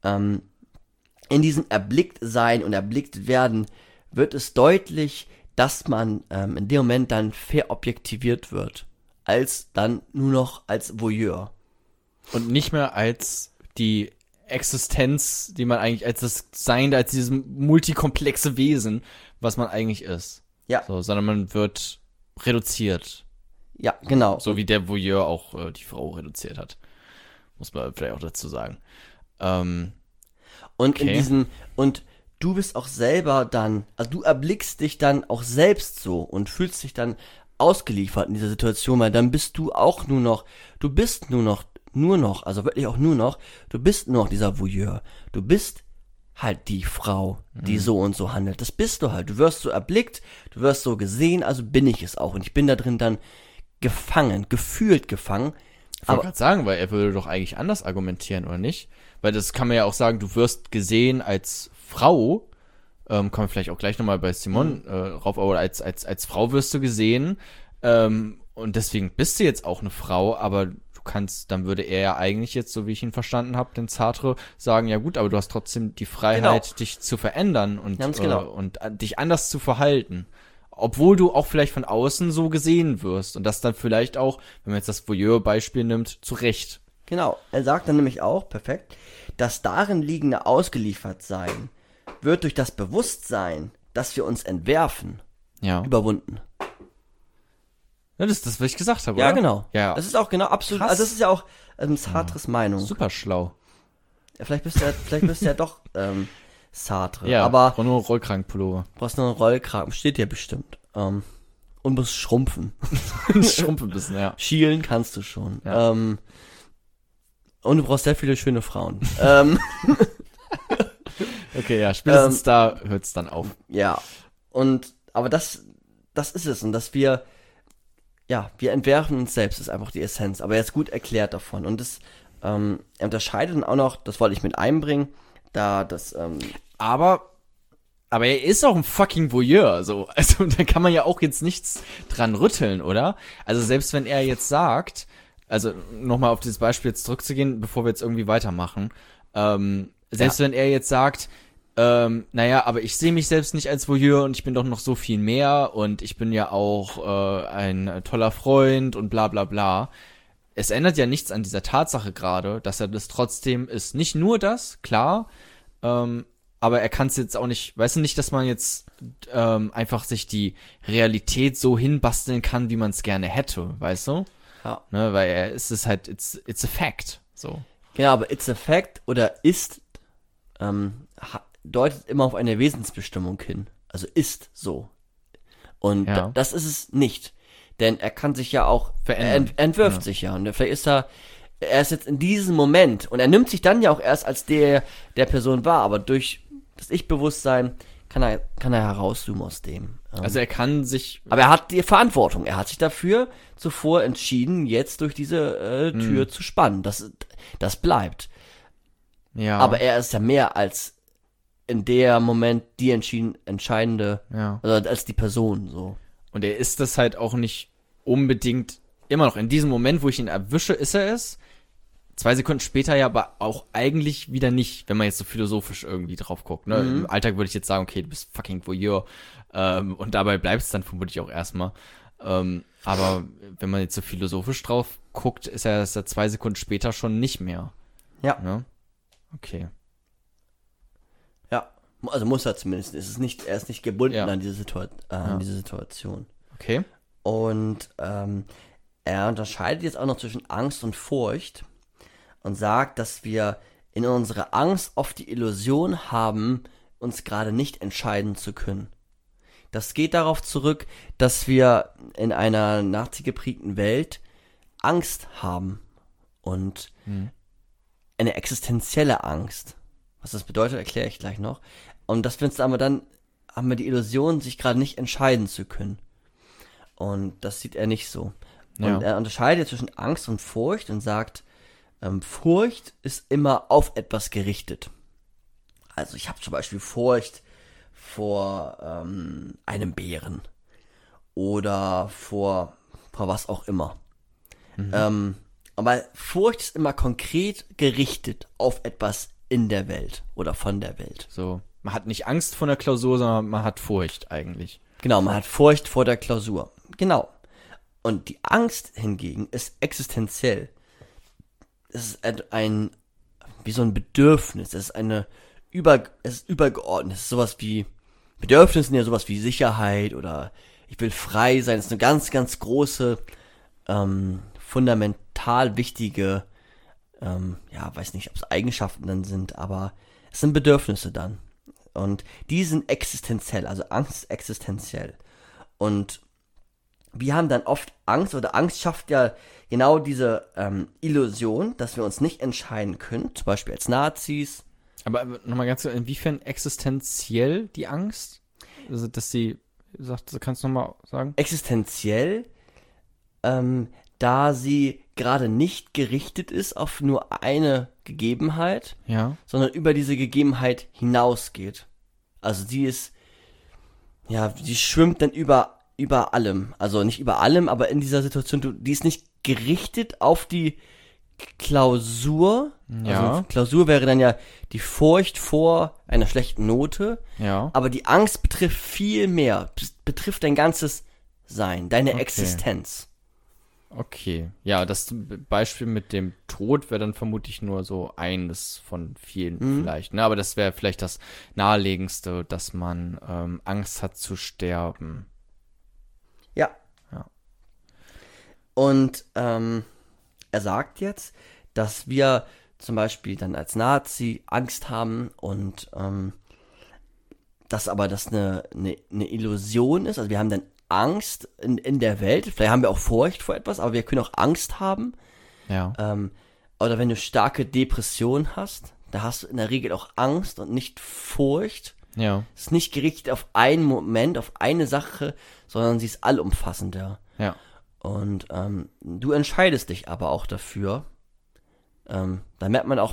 in diesem Erblicktsein und Erblicktwerden wird es deutlich, dass man in dem Moment dann verobjektiviert wird. Als dann nur noch als Voyeur. Und nicht mehr als die Existenz, die man eigentlich als das Sein, als dieses multikomplexe Wesen, was man eigentlich ist. Ja. So, sondern man wird reduziert. Ja, genau. So wie der Voyeur auch die Frau reduziert hat. Muss man vielleicht auch dazu sagen. Und okay. und du bist auch selber dann, also du erblickst dich dann auch selbst so und fühlst dich dann ausgeliefert in dieser Situation, weil dann bist du auch nur noch, also wirklich auch nur noch, du bist nur noch dieser Voyeur. Du bist halt die Frau, die so und so handelt. Das bist du halt. Du wirst so erblickt, du wirst so gesehen, also bin ich es auch. Und ich bin da drin dann gefühlt gefangen. Ich wollte gerade sagen, weil er würde doch eigentlich anders argumentieren, oder nicht? Weil das kann man ja auch sagen, du wirst gesehen als Frau, kommen wir vielleicht auch gleich nochmal bei Simon rauf, aber als Frau wirst du gesehen, und deswegen bist du jetzt auch eine Frau, aber du dann würde er ja eigentlich jetzt, so wie ich ihn verstanden habe, den Sartre sagen, ja gut, aber du hast trotzdem die Freiheit, dich zu verändern und dich anders zu verhalten. Obwohl du auch vielleicht von außen so gesehen wirst und das dann vielleicht auch, wenn man jetzt das Voyeur-Beispiel nimmt, zu Recht. Genau, er sagt dann nämlich auch, perfekt, das darin liegende Ausgeliefertsein wird durch das Bewusstsein, dass wir uns entwerfen, überwunden. Ja, das ist das, was ich gesagt habe, Ja, oder? genau. Ja. Das ist auch genau absolut, Krass. also das ist ja auch Sartres Meinung. Super schlau. Ja, vielleicht bist du ja doch Sartre, Ja, aber brauch nur Rollkragenpullover. brauchst nur einen Rollkragen, steht dir bestimmt. Und musst schrumpfen. Schrumpfen ein bisschen, ja. Schielen kannst du schon. Ja. Und du brauchst sehr viele schöne Frauen. Okay, ja, spätestens da hört's dann auf. Ja, aber das ist es. Und dass wir entwerfen uns selbst, ist einfach die Essenz. Aber er ist gut erklärt davon. Und er unterscheidet dann auch noch, das wollte ich mit einbringen, Aber er ist auch ein fucking Voyeur, so. Also da kann man ja auch jetzt nichts dran rütteln, oder? Also selbst wenn er jetzt sagt, also nochmal auf dieses Beispiel jetzt zurückzugehen, bevor wir jetzt irgendwie weitermachen, selbst wenn er jetzt sagt, naja, aber ich sehe mich selbst nicht als Voyeur und ich bin doch noch so viel mehr und ich bin ja auch ein toller Freund und bla bla bla. Es ändert ja nichts an dieser Tatsache gerade, dass er das trotzdem ist. Nicht nur das, klar, aber er kann es jetzt auch nicht, weißt du nicht, dass man jetzt einfach sich die Realität so hinbasteln kann, wie man es gerne hätte, weißt du? Ja. Ne, weil es ist halt, it's a fact, so. Genau, aber it's a fact oder ist deutet immer auf eine Wesensbestimmung hin. Also ist so. Und das ist es nicht. Denn er kann sich ja auch verändern. Entwirft sich ja. Und vielleicht ist er ist jetzt in diesem Moment und er nimmt sich dann ja auch erst als der Person wahr, aber durch das Ich-Bewusstsein kann er herauszoomen aus dem. Also er kann sich... Aber er hat die Verantwortung. Er hat sich dafür zuvor entschieden, jetzt durch diese Tür zu spannen. Das bleibt. Ja. Aber er ist ja mehr als in der Moment die entscheidende, also als die Person, so. Und er ist das halt auch nicht unbedingt immer noch. In diesem Moment, wo ich ihn erwische, ist er es. 2 Sekunden später ja, aber auch eigentlich wieder nicht, wenn man jetzt so philosophisch irgendwie drauf guckt. Ne? Im Alltag würde ich jetzt sagen, okay, du bist fucking Voyeur. Und dabei bleibt es dann vermutlich auch erstmal. Aber wenn man jetzt so philosophisch drauf guckt, ist er 2 Sekunden später schon nicht mehr. Ja. Ne? Okay. Ja, also muss er zumindest. Er ist nicht gebunden an diese diese Situation. Okay. Und er unterscheidet jetzt auch noch zwischen Angst und Furcht und sagt, dass wir in unserer Angst oft die Illusion haben, uns gerade nicht entscheiden zu können. Das geht darauf zurück, dass wir in einer nazigeprägten Welt Angst haben und eine existenzielle Angst. Was das bedeutet, erkläre ich gleich noch. Und dass wir uns aber dann haben wir die Illusion, sich gerade nicht entscheiden zu können. Und das sieht er nicht so. Und er unterscheidet zwischen Angst und Furcht und sagt, Furcht ist immer auf etwas gerichtet. Also ich habe zum Beispiel Furcht vor einem Bären oder vor was auch immer. Aber Furcht ist immer konkret gerichtet auf etwas in der Welt oder von der Welt. So, man hat nicht Angst vor der Klausur, sondern man hat Furcht eigentlich. Genau, man hat Furcht vor der Klausur. Genau. Und die Angst hingegen ist existenziell. Es ist wie so ein Bedürfnis. Es ist übergeordnet. Es ist sowas wie, Bedürfnisse sind ja sowas wie Sicherheit oder ich will frei sein. Es ist eine ganz, ganz große, fundamental wichtige, weiß nicht, ob es Eigenschaften dann sind, aber es sind Bedürfnisse dann. Und die sind existenziell, also Angst ist existenziell. Und wir haben dann oft Angst, oder Angst schafft ja genau diese Illusion, dass wir uns nicht entscheiden können, zum Beispiel als Nazis. Aber nochmal ganz kurz, inwiefern existenziell die Angst? Also, dass sie sagt, kannst du nochmal sagen? Existenziell, da sie gerade nicht gerichtet ist auf nur eine Gegebenheit, sondern über diese Gegebenheit hinausgeht. Also sie schwimmt dann über allem. Also nicht über allem, aber in dieser Situation, die ist nicht gerichtet auf die Klausur. Ja. Also Klausur wäre dann ja die Furcht vor einer schlechten Note. Ja. Aber die Angst betrifft viel mehr. Betrifft dein ganzes Sein, deine Okay. Existenz. Okay. Ja, das Beispiel mit dem Tod wäre dann vermutlich nur so eines von vielen vielleicht. Ne? Aber das wäre vielleicht das Naheliegendste, dass man Angst hat zu sterben. Ja. Ja. Und er sagt jetzt, dass wir zum Beispiel dann als Nazi Angst haben und dass aber das eine Illusion ist. Also wir haben dann Angst in der Welt. Vielleicht haben wir auch Furcht vor etwas, aber wir können auch Angst haben. Ja. Oder wenn du starke Depression hast, da hast du in der Regel auch Angst und nicht Furcht. Ja. Es ist nicht gerichtet auf einen Moment, auf eine Sache, sondern sie ist allumfassender. Ja. Und du entscheidest dich aber auch dafür. Da merkt man auch,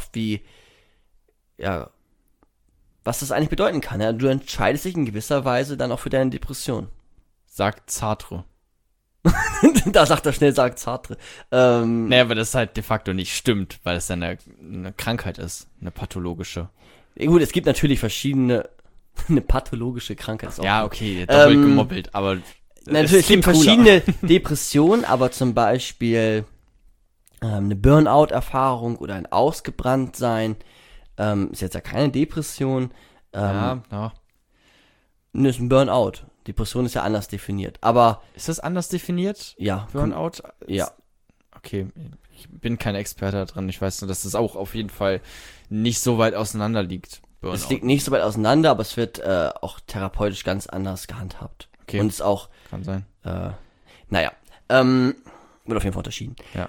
was das eigentlich bedeuten kann. Ja? Du entscheidest dich in gewisser Weise dann auch für deine Depression. Sagt Sartre. Da sagt er schnell, sagt Sartre. Naja, weil das halt de facto nicht stimmt, weil es dann eine Krankheit ist, eine pathologische. Gut, es gibt natürlich verschiedene, eine pathologische Krankheit. Ist auch Ja, okay, doppelt gemobbelt, aber natürlich, es klingt gibt cooler. verschiedene Depressionen, aber zum Beispiel eine Burnout-Erfahrung oder ein Ausgebranntsein ist jetzt ja keine Depression. Ja. Ne, ist ein Burnout. Depression ist ja anders definiert. Aber Ist das anders definiert? ja, Burnout? ja. Okay, ich bin kein Experte da drin. Ich weiß nur, dass das auch auf jeden Fall nicht so weit auseinander liegt. Burnout. Es liegt nicht so weit auseinander, aber es wird auch therapeutisch ganz anders gehandhabt. Okay. Und ist auch, Kann sein. wird auf jeden Fall unterschieden. Ja.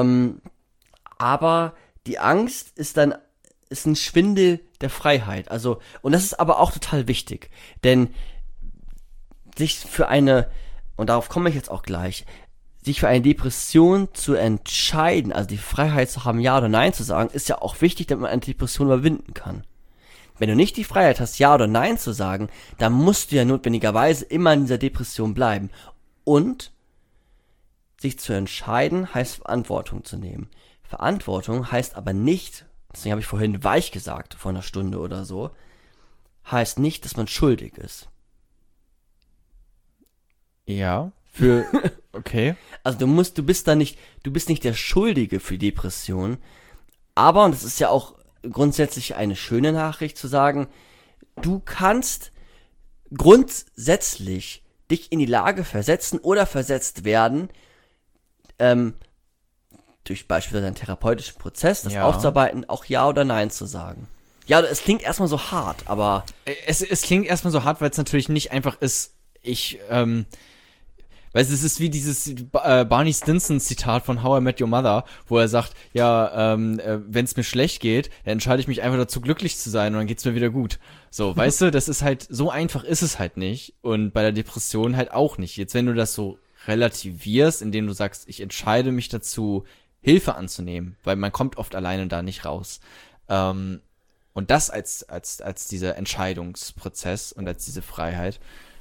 Aber die Angst ist ein Schwindel der Freiheit. Also, und das ist aber auch total wichtig. Denn sich für und darauf komme ich jetzt auch gleich, sich für eine Depression zu entscheiden, also die Freiheit zu haben, ja oder nein zu sagen, ist ja auch wichtig, damit man eine Depression überwinden kann. Wenn du nicht die Freiheit hast, ja oder nein zu sagen, dann musst du ja notwendigerweise immer in dieser Depression bleiben. Und sich zu entscheiden, heißt Verantwortung zu nehmen. Verantwortung heißt aber nicht, deswegen habe ich vorhin weich gesagt, vor einer Stunde oder so, heißt nicht, dass man schuldig ist. Ja. Okay. Also du bist nicht der Schuldige für Depressionen, aber, und das ist ja auch grundsätzlich eine schöne Nachricht zu sagen, du kannst grundsätzlich dich in die Lage versetzen oder versetzt werden, durch beispielsweise einen therapeutischen Prozess, das Ja. aufzuarbeiten, auch ja oder nein zu sagen. Ja, es klingt erstmal so hart, aber Es klingt erstmal so hart, weil es natürlich nicht einfach ist, weil es ist wie dieses Barney Stinson-Zitat von How I Met Your Mother, wo er sagt, ja, wenn es mir schlecht geht, dann entscheide ich mich einfach dazu, glücklich zu sein und dann geht's mir wieder gut. So, weißt du, das ist halt, so einfach ist es halt nicht und bei der Depression halt auch nicht. Jetzt, wenn du das so relativierst, indem du sagst, ich entscheide mich dazu, Hilfe anzunehmen, weil man kommt oft alleine da nicht raus. Und das als dieser Entscheidungsprozess und als diese Freiheit,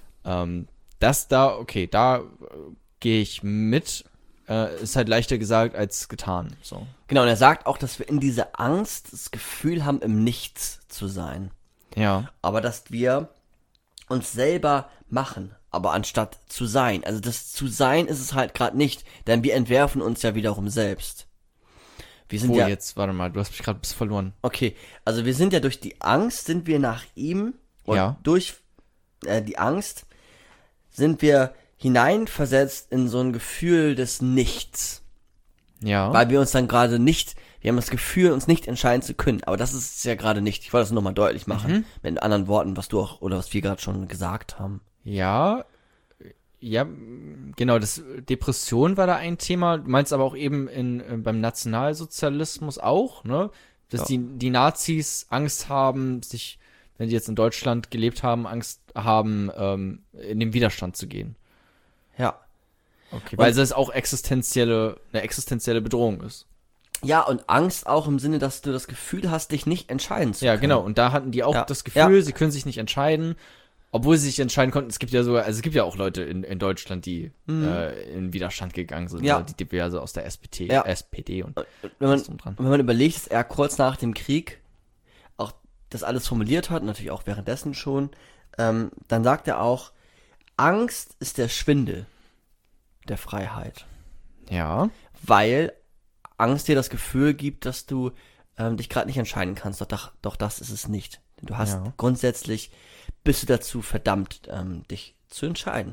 da gehe ich mit, ist halt leichter gesagt als getan, so. genau, und er sagt auch, dass wir in dieser Angst das Gefühl haben, im Nichts zu sein. Ja. Aber dass wir uns selber machen, aber anstatt zu sein. Also das zu sein ist es halt gerade nicht, denn wir entwerfen uns ja wiederum selbst. Wir sind Jetzt, warte mal, du hast mich gerade ein bisschen verloren. okay, also wir sind ja durch die Angst, sind wir nach ihm und Ja. durch die Angst sind wir hineinversetzt in so ein Gefühl des Nichts. Ja. Weil wir uns dann gerade nicht, wir haben das Gefühl, uns nicht entscheiden zu können. Aber das ist es ja gerade nicht. Ich wollte das nochmal deutlich machen. Mit anderen Worten, was du auch, oder was wir gerade schon gesagt haben. Ja, genau, Depression war da ein Thema. Du meinst aber auch eben beim Nationalsozialismus auch, ne? Dass die Nazis Angst haben, wenn die jetzt in Deutschland gelebt haben, Angst haben, in den Widerstand zu gehen. Ja. Okay, weil es auch eine existenzielle Bedrohung ist. Ja, und Angst auch im Sinne, dass du das Gefühl hast, dich nicht entscheiden zu Ja, können. genau. Und da hatten die auch Ja, das Gefühl, ja. sie können sich nicht entscheiden. Obwohl sie sich entscheiden konnten, es gibt ja auch Leute in Deutschland, die in Widerstand gegangen sind. Ja. Also die diverse aus der Ja. SPD und wenn alles drum dran. man überlegt, dass er kurz nach dem Krieg auch das alles formuliert hat, natürlich auch währenddessen schon, dann sagt er auch, Angst ist der Schwindel der Freiheit. Ja. Weil Angst dir das Gefühl gibt, dass du dich gerade nicht entscheiden kannst. Doch das ist es nicht. Denn du hast grundsätzlich, bist du dazu verdammt, dich zu entscheiden.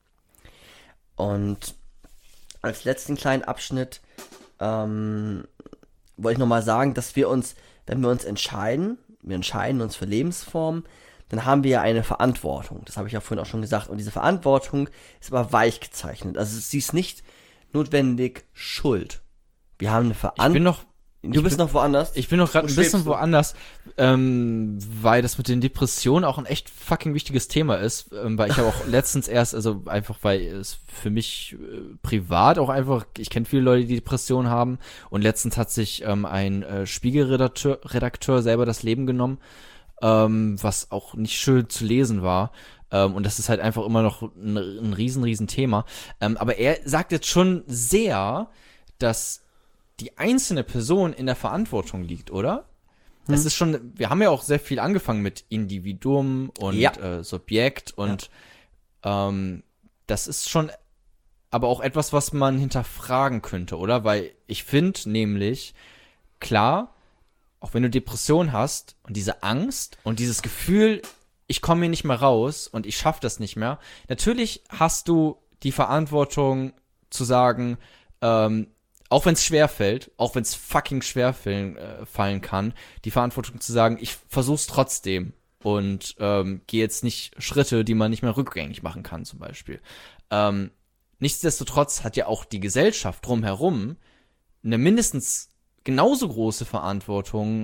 Und als letzten kleinen Abschnitt wollte ich nochmal sagen, dass wenn wir uns entscheiden, wir entscheiden uns für Lebensformen, dann haben wir ja eine Verantwortung. Das habe ich ja vorhin auch schon gesagt. Und diese Verantwortung ist aber weich gezeichnet. Also sie ist nicht notwendig Schuld. Wir haben eine Verantwortung. Du bist noch woanders? Ich bin noch gerade ein bisschen woanders, weil das mit den Depressionen auch ein echt fucking wichtiges Thema ist, weil ich habe auch letztens erst, also einfach, weil es für mich privat auch einfach, ich kenne viele Leute, die Depressionen haben, und letztens hat sich ein Spiegelredakteur selber das Leben genommen, was auch nicht schön zu lesen war. Und das ist halt einfach immer noch ein riesen Thema. Aber er sagt jetzt schon sehr, dass die einzelne Person in der Verantwortung liegt, oder? Es ist schon, wir haben ja auch sehr viel angefangen mit Individuum und Subjekt und das ist schon aber auch etwas, was man hinterfragen könnte, oder? Weil ich finde nämlich, klar, auch wenn du Depression hast und diese Angst und dieses Gefühl, ich komme hier nicht mehr raus und ich schaffe das nicht mehr, natürlich hast du die Verantwortung zu sagen, auch wenn es schwer fällt, auch wenn es fucking schwer fallen kann, die Verantwortung zu sagen, ich versuch's trotzdem und gehe jetzt nicht Schritte, die man nicht mehr rückgängig machen kann, zum Beispiel. Nichtsdestotrotz hat ja auch die Gesellschaft drumherum eine mindestens genauso große Verantwortung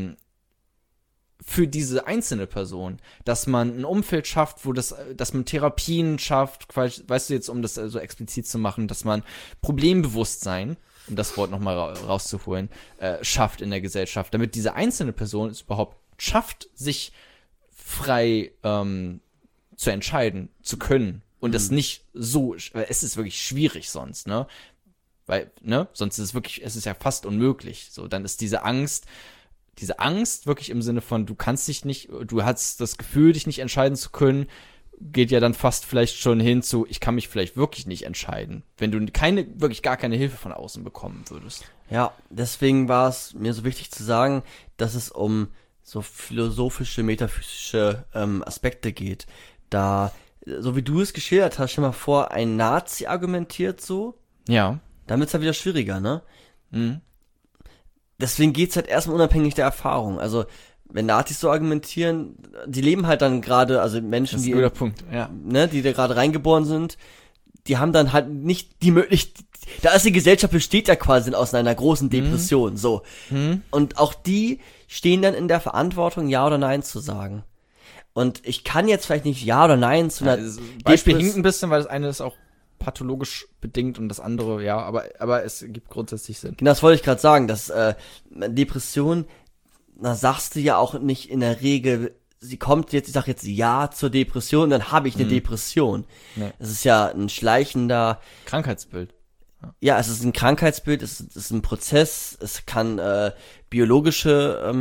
für diese einzelne Person, dass man ein Umfeld schafft, dass man Therapien schafft, weißt du, jetzt, um das so explizit zu machen, dass man Problembewusstsein, um das Wort nochmal rauszuholen, schafft in der Gesellschaft, damit diese einzelne Person es überhaupt schafft, sich frei zu entscheiden, zu können und das nicht so, es ist wirklich schwierig sonst, ne? Weil, ne, sonst ist es ist ja fast unmöglich. So, dann ist diese Angst wirklich im Sinne von, du hast das Gefühl, dich nicht entscheiden zu können, geht ja dann fast vielleicht schon hin zu, ich kann mich vielleicht wirklich nicht entscheiden, wenn du wirklich gar keine Hilfe von außen bekommen würdest. Ja, deswegen war es mir so wichtig zu sagen, dass es um so philosophische, metaphysische Aspekte geht. Da, so wie du es geschildert hast, stell mal vor, ein Nazi argumentiert so. Ja. Dann wird's halt wieder schwieriger, ne? Mhm. Deswegen geht's halt erstmal unabhängig der Erfahrung. Also, wenn Nazis so argumentieren, die leben halt dann gerade, also Menschen, das ist ein guter Punkt, ja. Ne, die da gerade reingeboren sind, die haben dann halt nicht die Möglichkeit, da ist die Gesellschaft besteht ja quasi aus einer großen Depression, so. Und auch die stehen dann in der Verantwortung, Ja oder Nein zu sagen. Und ich kann jetzt vielleicht nicht Ja oder Nein zu einer Beispiel hinkt ein bisschen, weil das eine ist auch pathologisch bedingt und das andere, ja, aber es gibt grundsätzlich Sinn. Genau, das wollte ich gerade sagen, dass Depression, da sagst du ja auch nicht in der Regel, ich sag jetzt Ja zur Depression, dann habe ich eine Depression. Nee. Es ist ja ein schleichender Krankheitsbild. Ja, es ist ein Krankheitsbild, es ist ein Prozess, es kann biologische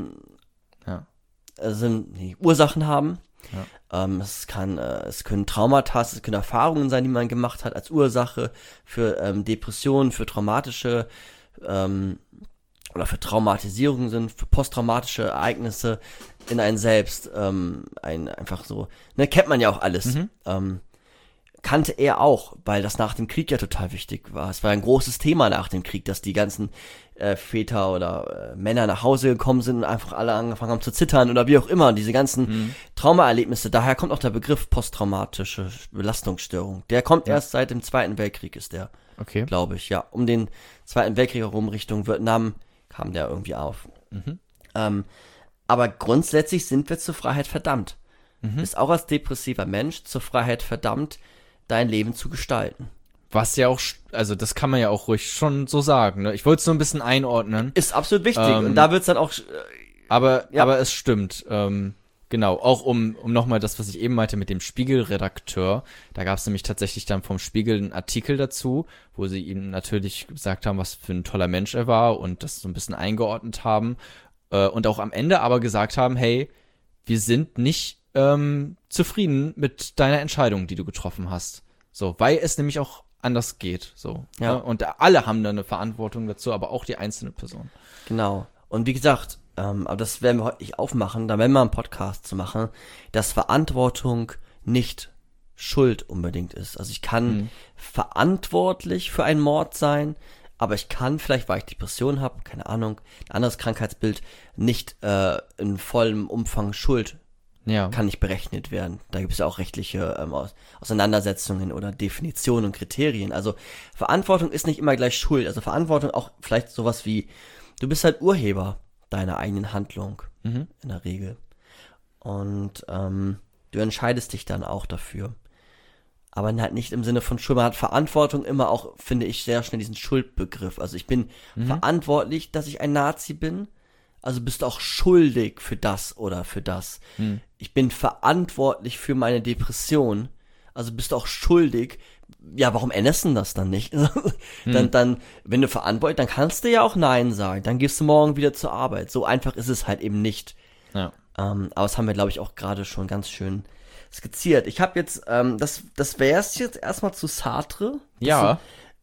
Ursachen haben. Ja. Es können Traumata, es können Erfahrungen sein, die man gemacht hat als Ursache für Depressionen, für traumatische oder für Traumatisierungen sind, für posttraumatische Ereignisse in einen selbst, einfach so, ne, kennt man ja auch alles. Kannte er auch, weil das nach dem Krieg ja total wichtig war. Es war ein großes Thema nach dem Krieg, dass die ganzen Väter oder Männer nach Hause gekommen sind und einfach alle angefangen haben zu zittern oder wie auch immer. Diese ganzen Traumaerlebnisse, daher kommt auch der Begriff posttraumatische Belastungsstörung. Der kommt erst seit dem Zweiten Weltkrieg, ist der, glaube ich, ja. Um den Zweiten Weltkrieg herum, Richtung Vietnam, kam der irgendwie auf. Aber grundsätzlich sind wir zur Freiheit verdammt. Bist auch als depressiver Mensch zur Freiheit verdammt, dein Leben zu gestalten. Was ja auch, also das kann man ja auch ruhig schon so sagen, ne? Ich wollte es so ein bisschen einordnen. Ist absolut wichtig und da wird's dann auch... Aber es stimmt, genau, Genau, auch um nochmal das, was ich eben meinte mit dem Spiegel-Redakteur, da gab es nämlich tatsächlich dann vom Spiegel einen Artikel dazu, wo sie ihm natürlich gesagt haben, was für ein toller Mensch er war und das so ein bisschen eingeordnet haben und auch am Ende aber gesagt haben, hey, wir sind nicht zufrieden mit deiner Entscheidung, die du getroffen hast. So, weil es nämlich auch anders geht. So. Ja. Ne? Und alle haben da eine Verantwortung dazu, aber auch die einzelne Person. Genau. Und wie gesagt, aber das werden wir heute nicht aufmachen, da werden wir einen Podcast zu machen, dass Verantwortung nicht Schuld unbedingt ist. Also ich kann verantwortlich für einen Mord sein, aber ich kann vielleicht, weil ich Depression habe, keine Ahnung, ein anderes Krankheitsbild, nicht in vollem Umfang Schuld Ja. kann nicht berechnet werden. Da gibt es ja auch rechtliche Auseinandersetzungen oder Definitionen und Kriterien. Also Verantwortung ist nicht immer gleich Schuld. Also Verantwortung auch vielleicht sowas wie, du bist halt Urheber deiner eigenen Handlung in der Regel. Und du entscheidest dich dann auch dafür. Aber halt nicht im Sinne von Schuld. Man hat Verantwortung immer auch, finde ich, sehr schnell diesen Schuldbegriff. Also ich bin verantwortlich, dass ich ein Nazi bin. Also bist du auch schuldig für das oder für das. Ich bin verantwortlich für meine Depression. Also bist du auch schuldig. Ja, warum änderst du das dann nicht? Dann, wenn du verantwortlich, dann kannst du ja auch Nein sagen. Dann gehst du morgen wieder zur Arbeit. So einfach ist es halt eben nicht. Ja. Aber das haben wir, glaube ich, auch gerade schon ganz schön skizziert. Ich habe jetzt, das wäre es jetzt erstmal zu Sartre. Ja.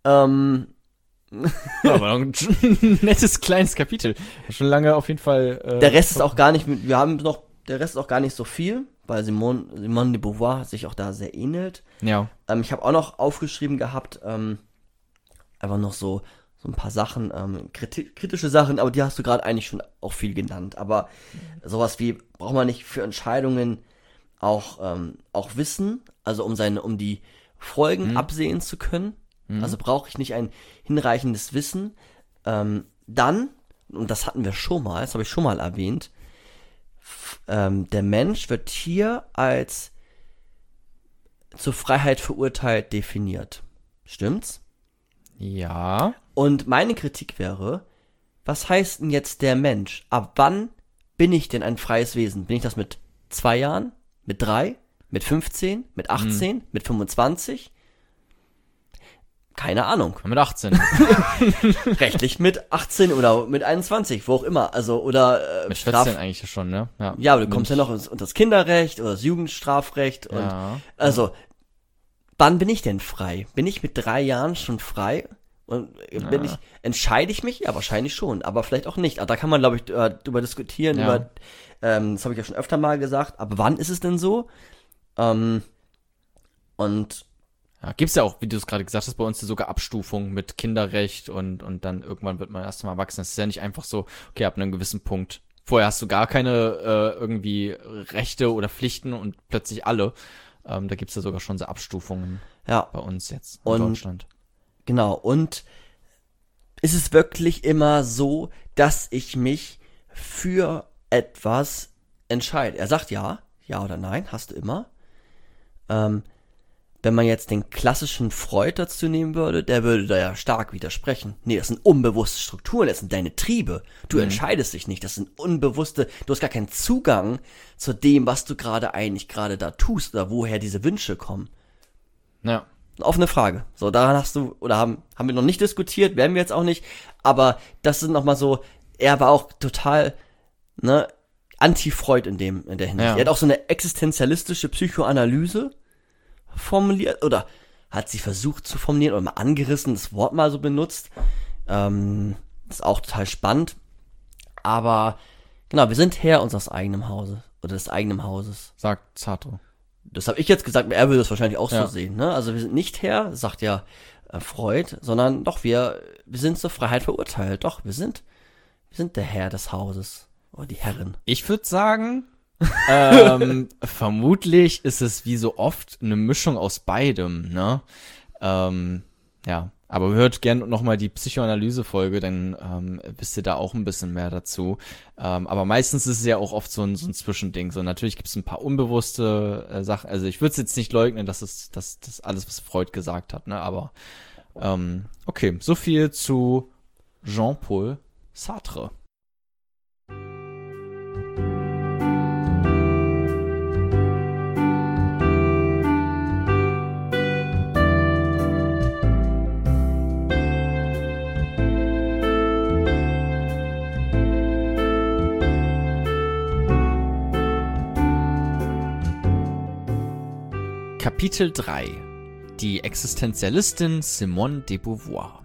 Ja, aber ein nettes kleines Kapitel. Schon lange auf jeden Fall. Der Rest ist auch gar nicht, der Rest ist auch gar nicht so viel, weil Simone de Beauvoir sich auch da sehr ähnelt. Ja. Ich habe auch noch aufgeschrieben gehabt, einfach noch so ein paar Sachen, kritische Sachen, aber die hast du gerade eigentlich schon auch viel genannt. Aber sowas wie, braucht man nicht für Entscheidungen auch Wissen, also um die Folgen absehen zu können. Also brauche ich nicht ein hinreichendes Wissen. Dann, und das hatten wir schon mal, das habe ich schon mal erwähnt, der Mensch wird hier als zur Freiheit verurteilt definiert. Stimmt's? Ja. Und meine Kritik wäre, was heißt denn jetzt der Mensch? Ab wann bin ich denn ein freies Wesen? Bin ich das mit 2 Jahren? Mit 3? Mit 15? Mit 18? Mit 25? Keine Ahnung. Mit 18. Rechtlich mit 18 oder mit 21, wo auch immer. Also, oder Mit 14 eigentlich schon, ne? Ja, aber du kommst ja noch unter das Kinderrecht oder das Jugendstrafrecht. Und also, wann bin ich denn frei? Bin ich mit 3 Jahren schon frei? Und entscheide ich mich? Ja, wahrscheinlich schon, aber vielleicht auch nicht. Aber da kann man, glaube ich, drüber diskutieren, das habe ich ja schon öfter mal gesagt, aber wann ist es denn so? Und ja, gibt's ja auch, wie du es gerade gesagt hast, bei uns sogar Abstufungen mit Kinderrecht und dann irgendwann wird man erst mal erwachsen. Es ist ja nicht einfach so, okay, ab einem gewissen Punkt. Vorher hast du gar keine irgendwie Rechte oder Pflichten und plötzlich alle. Da gibt's ja sogar schon so Abstufungen bei uns jetzt in Deutschland. Genau, und ist es wirklich immer so, dass ich mich für etwas entscheide? Er sagt ja oder nein, hast du immer. Wenn man jetzt den klassischen Freud dazu nehmen würde, der würde da ja stark widersprechen. Nee, das sind unbewusste Strukturen, das sind deine Triebe. Du entscheidest dich nicht, das sind unbewusste, du hast gar keinen Zugang zu dem, was du eigentlich gerade da tust oder woher diese Wünsche kommen. Ja. Offene Frage. So, daran hast du, oder haben wir noch nicht diskutiert, werden wir jetzt auch nicht, aber das sind nochmal so, er war auch total, anti-Freud in der Hinsicht. Ja. Er hat auch so eine existenzialistische Psychoanalyse formuliert, oder hat sie versucht zu formulieren, oder mal angerissen, das Wort mal so benutzt. Ist auch total spannend. Aber, genau, wir sind Herr unseres eigenen Hauses, oder des eigenen Hauses. Sagt Sartre. Das habe ich jetzt gesagt, er würde das wahrscheinlich auch so sehen, ne? Also wir sind nicht Herr, sagt ja Freud, sondern doch, wir sind zur Freiheit verurteilt. Doch, wir sind der Herr des Hauses. Oder die Herrin. Ich würde sagen, vermutlich ist es wie so oft eine Mischung aus beidem, ne? Aber hört gerne nochmal die Psychoanalyse-Folge, dann wisst ihr da auch ein bisschen mehr dazu. Aber meistens ist es ja auch oft so ein Zwischending. So, natürlich gibt es ein paar unbewusste Sachen. Also ich würde es jetzt nicht leugnen, dass das alles, was Freud gesagt hat, ne? Aber okay, so viel zu Jean-Paul Sartre. Kapitel 3. Die Existenzialistin Simone de Beauvoir.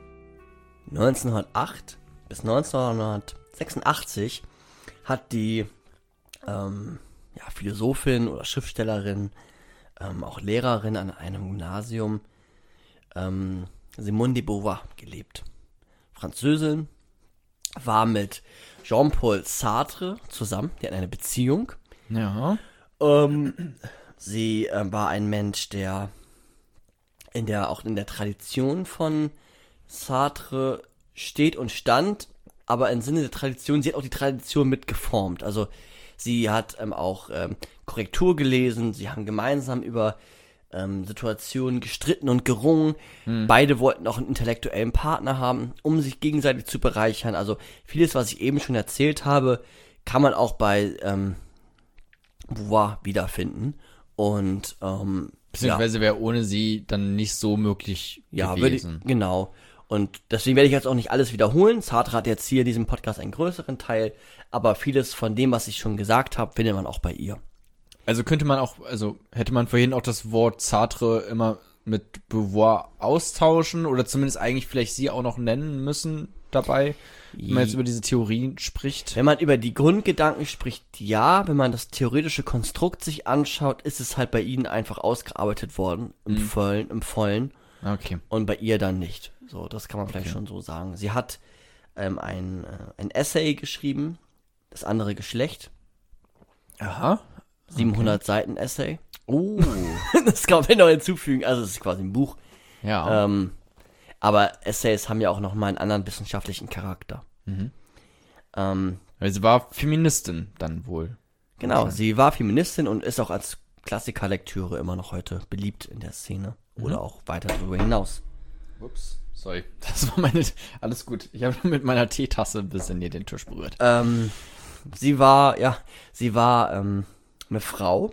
1908 bis 1986 hat die Philosophin oder Schriftstellerin, auch Lehrerin an einem Gymnasium, Simone de Beauvoir gelebt. Französin, war mit Jean-Paul Sartre zusammen, die hatten eine Beziehung. Ja. Sie war ein Mensch, der auch in der Tradition von Sartre steht und stand, aber im Sinne der Tradition, sie hat auch die Tradition mitgeformt. Also sie hat auch Korrektur gelesen, sie haben gemeinsam über Situationen gestritten und gerungen. Beide wollten auch einen intellektuellen Partner haben, um sich gegenseitig zu bereichern. Also vieles, was ich eben schon erzählt habe, kann man auch bei Beauvoir wiederfinden. Und Beziehungsweise wäre ohne sie dann nicht so möglich gewesen. Genau. Und deswegen werde ich jetzt auch nicht alles wiederholen. Sartre hat jetzt hier in diesem Podcast einen größeren Teil, aber vieles von dem, was ich schon gesagt habe, findet man auch bei ihr. Also hätte man vorhin auch das Wort Sartre immer mit Beauvoir austauschen oder zumindest eigentlich vielleicht sie auch noch nennen müssen dabei, wenn man jetzt über diese Theorien spricht? Wenn man über die Grundgedanken spricht, ja. Wenn man das theoretische Konstrukt sich anschaut, ist es halt bei ihnen einfach ausgearbeitet worden, im Vollen. Okay. Und bei ihr dann nicht. So, das kann man vielleicht schon so sagen. Sie hat ein Essay geschrieben, das andere Geschlecht. Aha. 700 Seiten Essay. Oh. Das kann man noch hinzufügen. Also es ist quasi ein Buch. Ja. Aber Essays haben ja auch nochmal einen anderen wissenschaftlichen Charakter. Weil sie war Feministin dann wohl. Genau, sie war Feministin und ist auch als Klassikerlektüre immer noch heute beliebt in der Szene. Oder auch weiter darüber hinaus. Ups, sorry. Das war alles gut. Ich habe mit meiner Teetasse ein bisschen hier den Tisch berührt. Sie war eine Frau.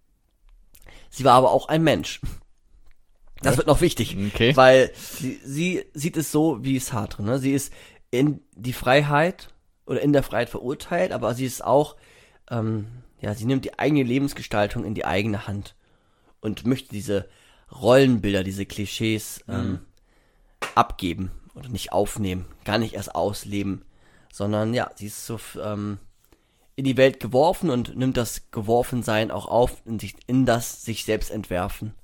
Sie war aber auch ein Mensch. Das wird noch wichtig, Okay. weil sie sieht es so wie Sartre, ne? Sie ist in der Freiheit verurteilt, aber sie ist auch, sie nimmt die eigene Lebensgestaltung in die eigene Hand und möchte diese Rollenbilder, diese Klischees abgeben oder nicht aufnehmen, gar nicht erst ausleben, sondern sie ist so in die Welt geworfen und nimmt das Geworfensein auch auf, in das sich selbst entwerfen.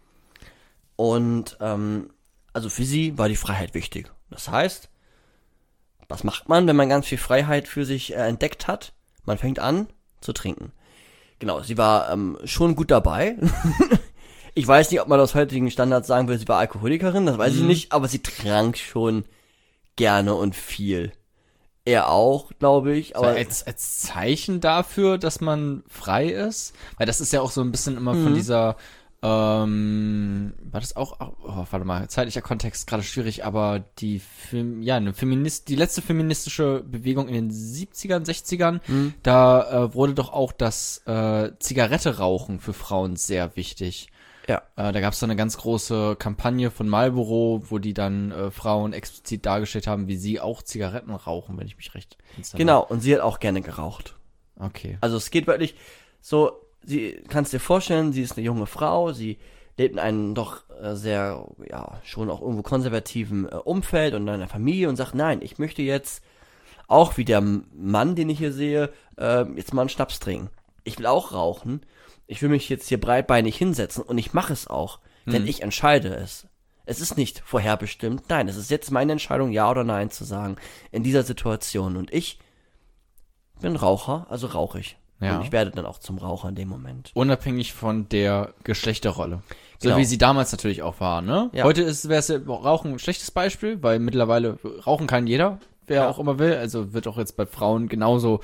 Und also für sie war die Freiheit wichtig. Das heißt, was macht man, wenn man ganz viel Freiheit für sich entdeckt hat? Man fängt an zu trinken. Genau, sie war schon gut dabei. Ich weiß nicht, ob man aus heutigen Standards sagen würde, sie war Alkoholikerin, das weiß ich nicht, aber sie trank schon gerne und viel. Er auch, glaube ich. Aber als Zeichen dafür, dass man frei ist? Weil das ist ja auch so ein bisschen immer von dieser, war das auch, warte mal, zeitlicher Kontext gerade schwierig, aber die letzte feministische Bewegung in den 70ern, 60ern, da wurde doch auch das Zigarette rauchen für Frauen sehr wichtig. ja. Da gab es dann eine ganz große Kampagne von Marlboro, wo die dann Frauen explizit dargestellt haben, wie sie auch Zigaretten rauchen, wenn ich mich recht entsinne. Genau, und sie hat auch gerne geraucht. Okay. Also es geht wirklich so, sie kannst dir vorstellen, sie ist eine junge Frau, sie lebt in einem doch sehr, schon auch irgendwo konservativen Umfeld und in einer Familie und sagt, nein, ich möchte jetzt auch wie der Mann, den ich hier sehe, jetzt mal einen Schnaps trinken. Ich will auch rauchen. Ich will mich jetzt hier breitbeinig hinsetzen und ich mache es auch, denn ich entscheide es. Es ist nicht vorherbestimmt, nein, es ist jetzt meine Entscheidung, ja oder nein zu sagen, in dieser Situation. Und ich bin Raucher, also rauche ich. Ja. Und ich werde dann auch zum Raucher in dem Moment. Unabhängig von der Geschlechterrolle. So Genau. wie sie damals natürlich auch war, ne? Ja. Heute wäre es Rauchen ein schlechtes Beispiel, weil mittlerweile rauchen kann jeder, wer auch immer will. Also wird auch jetzt bei Frauen genauso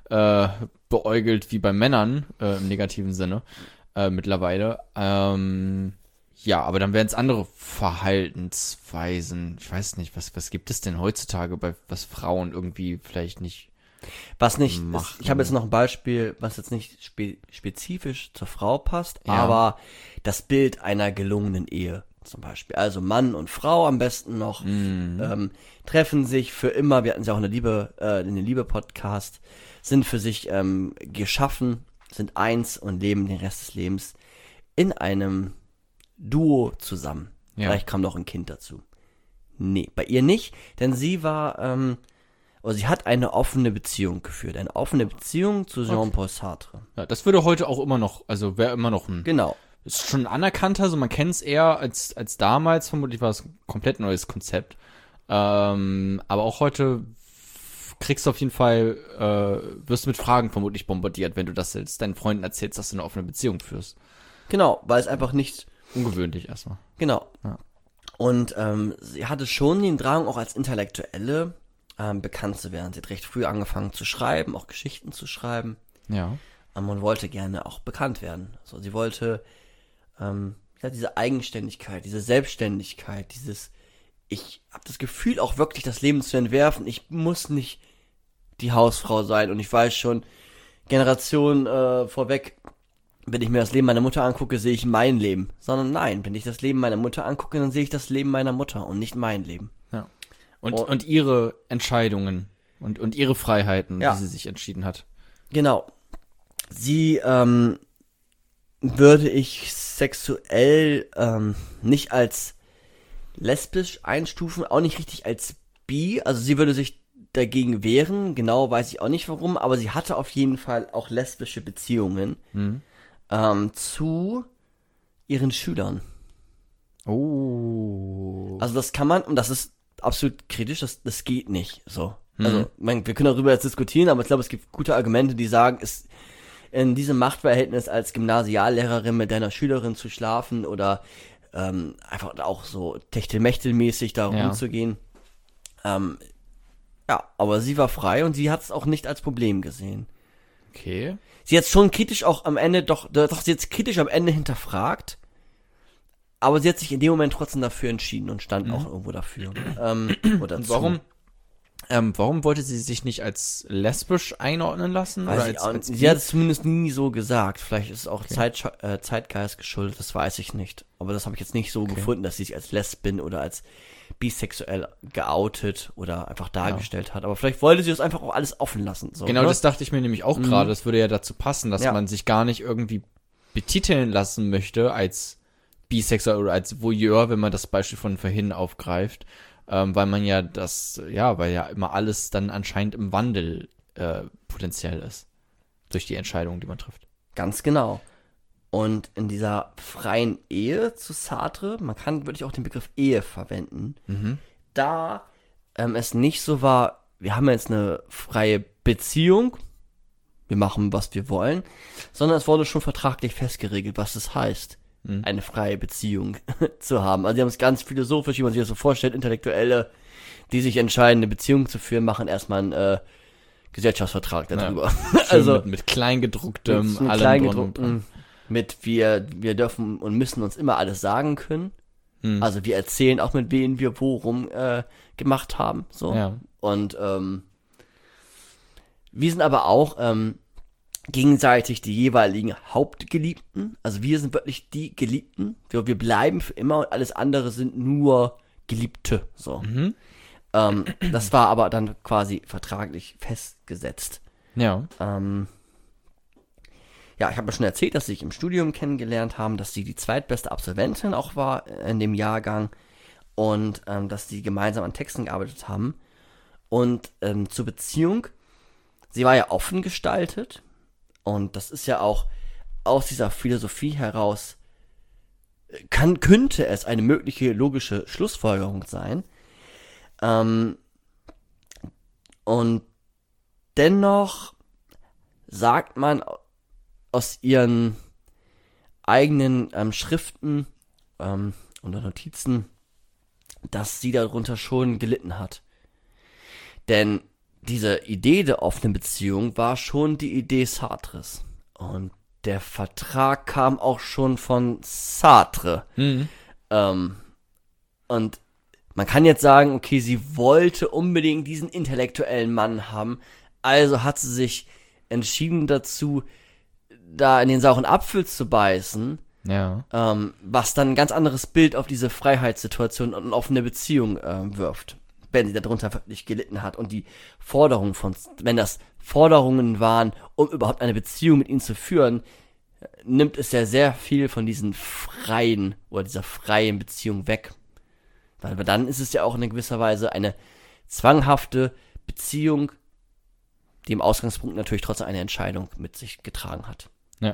beäugelt wie bei Männern, im negativen Sinne, mittlerweile. Aber dann wären es andere Verhaltensweisen. Ich weiß nicht, was gibt es denn heutzutage, was Frauen irgendwie vielleicht nicht Was nicht, machen. ich habe jetzt noch ein Beispiel, was jetzt nicht spezifisch zur Frau passt, Ja. aber das Bild einer gelungenen Ehe zum Beispiel. Also Mann und Frau am besten noch treffen sich für immer. Wir hatten ja auch in den Liebe-Podcast, sind für sich geschaffen, sind eins und leben den Rest des Lebens in einem Duo zusammen. Ja. Vielleicht kam noch ein Kind dazu. Nee, bei ihr nicht, denn sie war, oder sie hat eine offene Beziehung geführt. Eine offene Beziehung zu Jean-Paul Sartre. Ja, das würde heute auch immer noch, also wäre immer noch ein, Genau. ist schon anerkannter, so man kennt es eher als damals, vermutlich war es ein komplett neues Konzept. Aber auch heute kriegst du auf jeden Fall, wirst du mit Fragen vermutlich bombardiert, wenn du das jetzt deinen Freunden erzählst, dass du eine offene Beziehung führst. Genau, weil es einfach nicht, Ungewöhnlich erstmal. genau. Ja. Und sie hatte schon den Drang, auch als Intellektuelle bekannt zu werden. Sie hat recht früh angefangen zu schreiben, auch Geschichten zu schreiben. Ja. Und wollte gerne auch bekannt werden. Also sie wollte diese Eigenständigkeit, diese Selbstständigkeit, ich habe das Gefühl, auch wirklich das Leben zu entwerfen. Ich muss nicht die Hausfrau sein. Und ich weiß schon, Generationen vorweg, wenn ich mir das Leben meiner Mutter angucke, sehe ich mein Leben. Sondern nein, wenn ich das Leben meiner Mutter angucke, dann sehe ich das Leben meiner Mutter und nicht mein Leben. Ja. Und ihre Entscheidungen und ihre Freiheiten, Ja. die sie sich entschieden hat. Genau. Sie würde ich sexuell nicht als lesbisch einstufen, auch nicht richtig als bi. Also sie würde sich dagegen wehren, genau weiß ich auch nicht warum, aber sie hatte auf jeden Fall auch lesbische Beziehungen zu ihren Schülern. Oh. Also das kann man, und das ist absolut kritisch, das geht nicht so. Also wir können darüber jetzt diskutieren, aber ich glaube, es gibt gute Argumente, die sagen, es in diesem Machtverhältnis als Gymnasiallehrerin mit deiner Schülerin zu schlafen oder einfach auch so techtelmechtelmäßig da Ja. rumzugehen. Ja, aber sie war frei und sie hat es auch nicht als Problem gesehen. Okay. Sie hat schon kritisch auch am Ende, doch sie hat kritisch am Ende hinterfragt, aber sie hat sich in dem Moment trotzdem dafür entschieden und stand auch irgendwo dafür. Oder Und zu. warum wollte sie sich nicht als lesbisch einordnen lassen? Weiß Oder ich als, auch als nicht. Sie hat es zumindest nie so gesagt. Vielleicht ist es auch Zeitgeist geschuldet, das weiß ich nicht. Aber das habe ich jetzt nicht so gefunden, dass sie sich als Lesbin oder als bisexuell geoutet oder einfach dargestellt hat. Aber vielleicht wollte sie das einfach auch alles offen lassen. So, Genau, ne? das dachte ich mir nämlich auch gerade. Das würde ja dazu passen, dass Ja. man sich gar nicht irgendwie betiteln lassen möchte als bisexuell oder als Voyeur, wenn man das Beispiel von vorhin aufgreift. Weil man ja weil ja immer alles dann anscheinend im Wandel potenziell ist. Durch die Entscheidungen, die man trifft. Ganz genau. Und in dieser freien Ehe zu Sartre, man kann wirklich auch den Begriff Ehe verwenden, da es nicht so war, wir haben jetzt eine freie Beziehung, wir machen, was wir wollen, sondern es wurde schon vertraglich festgeregelt, was das heißt, eine freie Beziehung zu haben. Also die haben es ganz philosophisch, wie man sich das so vorstellt, Intellektuelle, die sich entscheiden, eine Beziehung zu führen, machen erstmal einen Gesellschaftsvertrag darüber. Also mit Kleingedrucktem, mit allem Kleingedruckten, mit wir dürfen und müssen uns immer alles sagen können. Also wir erzählen auch, mit wem wir worum gemacht haben. So. Ja. Und wir sind aber auch gegenseitig die jeweiligen Hauptgeliebten. Also wir sind wirklich die Geliebten. Wir bleiben für immer und alles andere sind nur Geliebte. So. Das war aber dann quasi vertraglich festgesetzt. Ja. Ja, ich habe ja schon erzählt, dass sie sich im Studium kennengelernt haben, dass sie die zweitbeste Absolventin auch war in dem Jahrgang und dass sie gemeinsam an Texten gearbeitet haben. Und zur Beziehung, sie war ja offen gestaltet und das ist ja auch aus dieser Philosophie heraus, könnte es eine mögliche logische Schlussfolgerung sein. Und dennoch sagt man aus ihren eigenen Schriften oder Notizen, dass sie darunter schon gelitten hat. Denn diese Idee der offenen Beziehung war schon die Idee Sartres. Und der Vertrag kam auch schon von Sartre. Und man kann jetzt sagen, okay, sie wollte unbedingt diesen intellektuellen Mann haben, also hat sie sich entschieden dazu, da in den sauren Apfel zu beißen, Ja. was dann ein ganz anderes Bild auf diese Freiheitssituation und auf eine Beziehung wirft, wenn sie darunter wirklich gelitten hat und die Forderungen wenn das Forderungen waren, um überhaupt eine Beziehung mit ihm zu führen, nimmt es ja sehr viel von diesen freien oder dieser freien Beziehung weg. Weil dann ist es ja auch in gewisser Weise eine zwanghafte Beziehung, die im Ausgangspunkt natürlich trotzdem eine Entscheidung mit sich getragen hat. Ja.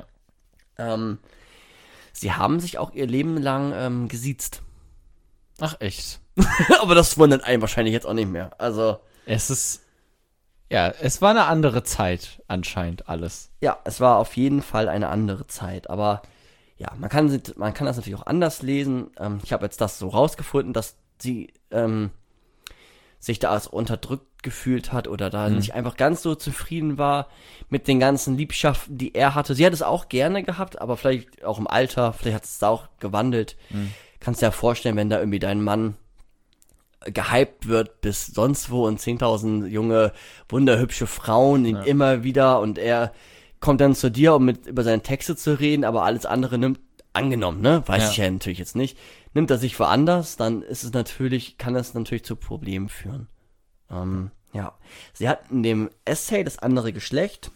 Sie haben sich auch ihr Leben lang gesiezt. Ach, echt? Aber das wundert einen wahrscheinlich jetzt auch nicht mehr. Also, Es war eine andere Zeit anscheinend alles. ja, es war auf jeden Fall eine andere Zeit. Aber ja, man kann das natürlich auch anders lesen. Ich habe jetzt das so rausgefunden, dass sie sich da als unterdrückt gefühlt hat oder da nicht einfach ganz so zufrieden war mit den ganzen Liebschaften, die er hatte. Sie hat es auch gerne gehabt, aber vielleicht auch im Alter, vielleicht hat es da auch gewandelt. Kannst dir ja vorstellen, wenn da irgendwie dein Mann gehypt wird bis sonst wo und 10.000 junge, wunderhübsche Frauen ihn immer wieder und er kommt dann zu dir, um über seine Texte zu reden, aber alles andere angenommen, ne? Weiß ich ja natürlich jetzt nicht. Nimmt er sich woanders, dann kann das natürlich zu Problemen führen. Ja. Sie hat in dem Essay Das andere Geschlecht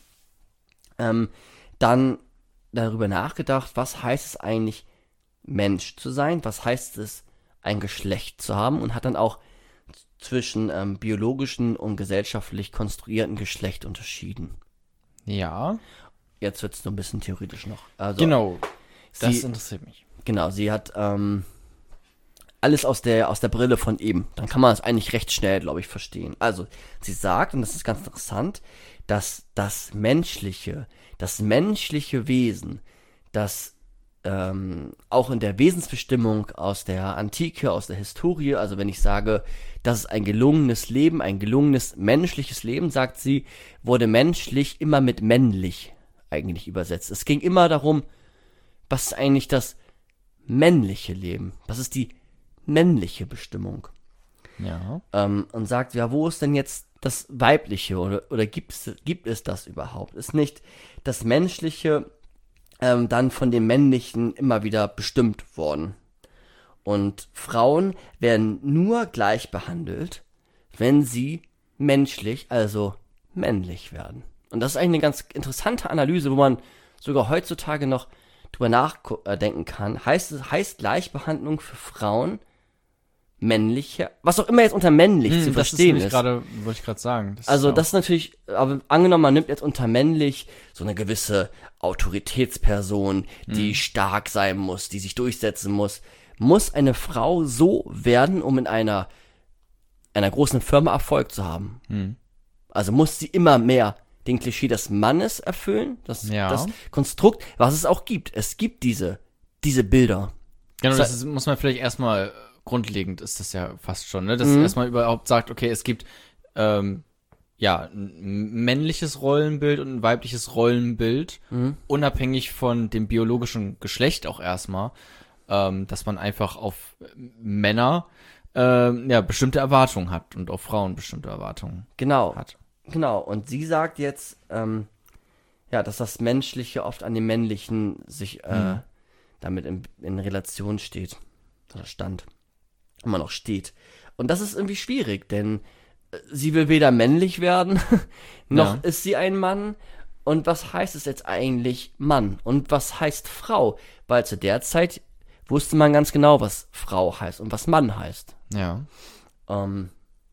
dann darüber nachgedacht, was heißt es eigentlich, Mensch zu sein, was heißt es, ein Geschlecht zu haben und hat dann auch zwischen biologischen und gesellschaftlich konstruierten Geschlecht unterschieden. Ja. Jetzt wird es nur ein bisschen theoretisch noch. Also, Genau. Das sie- interessiert mich. Genau, sie hat alles aus der Brille von eben. Dann kann man es eigentlich recht schnell, glaube ich, verstehen. Also, sie sagt, und das ist ganz interessant, dass das menschliche Wesen, das auch in der Wesensbestimmung aus der Antike, aus der Historie, also wenn ich sage, das ist ein gelungenes Leben, ein gelungenes menschliches Leben, sagt sie, wurde menschlich immer mit männlich eigentlich übersetzt. Es ging immer darum, was ist eigentlich das männliche Leben? Was ist die männliche Bestimmung? Ja. Und sagt, ja, wo ist denn jetzt das Weibliche oder gibt es das überhaupt? Ist nicht das Menschliche dann von dem Männlichen immer wieder bestimmt worden? Und Frauen werden nur gleich behandelt, wenn sie menschlich, also männlich werden. Und das ist eigentlich eine ganz interessante Analyse, wo man sogar heutzutage noch drüber nachdenken kann. Heißt Gleichbehandlung für Frauen männliche, was auch immer jetzt unter männlich zu verstehen ist. Wollte ich gerade sagen. Also das ist natürlich, aber angenommen, man nimmt jetzt unter männlich so eine gewisse Autoritätsperson, die stark sein muss, die sich durchsetzen muss eine Frau so werden, um in einer großen Firma Erfolg zu haben. Also muss sie immer mehr den Klischee des Mannes erfüllen, das Konstrukt, was es auch gibt. Es gibt diese Bilder. Genau, das muss man vielleicht erstmal, grundlegend ist das ja fast schon, ne? Dass erstmal überhaupt sagt, okay, es gibt ein männliches Rollenbild und ein weibliches Rollenbild, unabhängig von dem biologischen Geschlecht auch erstmal, dass man einfach auf Männer bestimmte Erwartungen hat und auf Frauen bestimmte Erwartungen hat. Genau, und sie sagt jetzt, dass das Menschliche oft an dem Männlichen sich damit in Relation steht. Oder stand. Immer noch steht. Und das ist irgendwie schwierig, denn sie will weder männlich werden, noch ist sie ein Mann. Und was heißt es jetzt eigentlich Mann? Und was heißt Frau? Weil zu der Zeit wusste man ganz genau, was Frau heißt und was Mann heißt. Ja. Und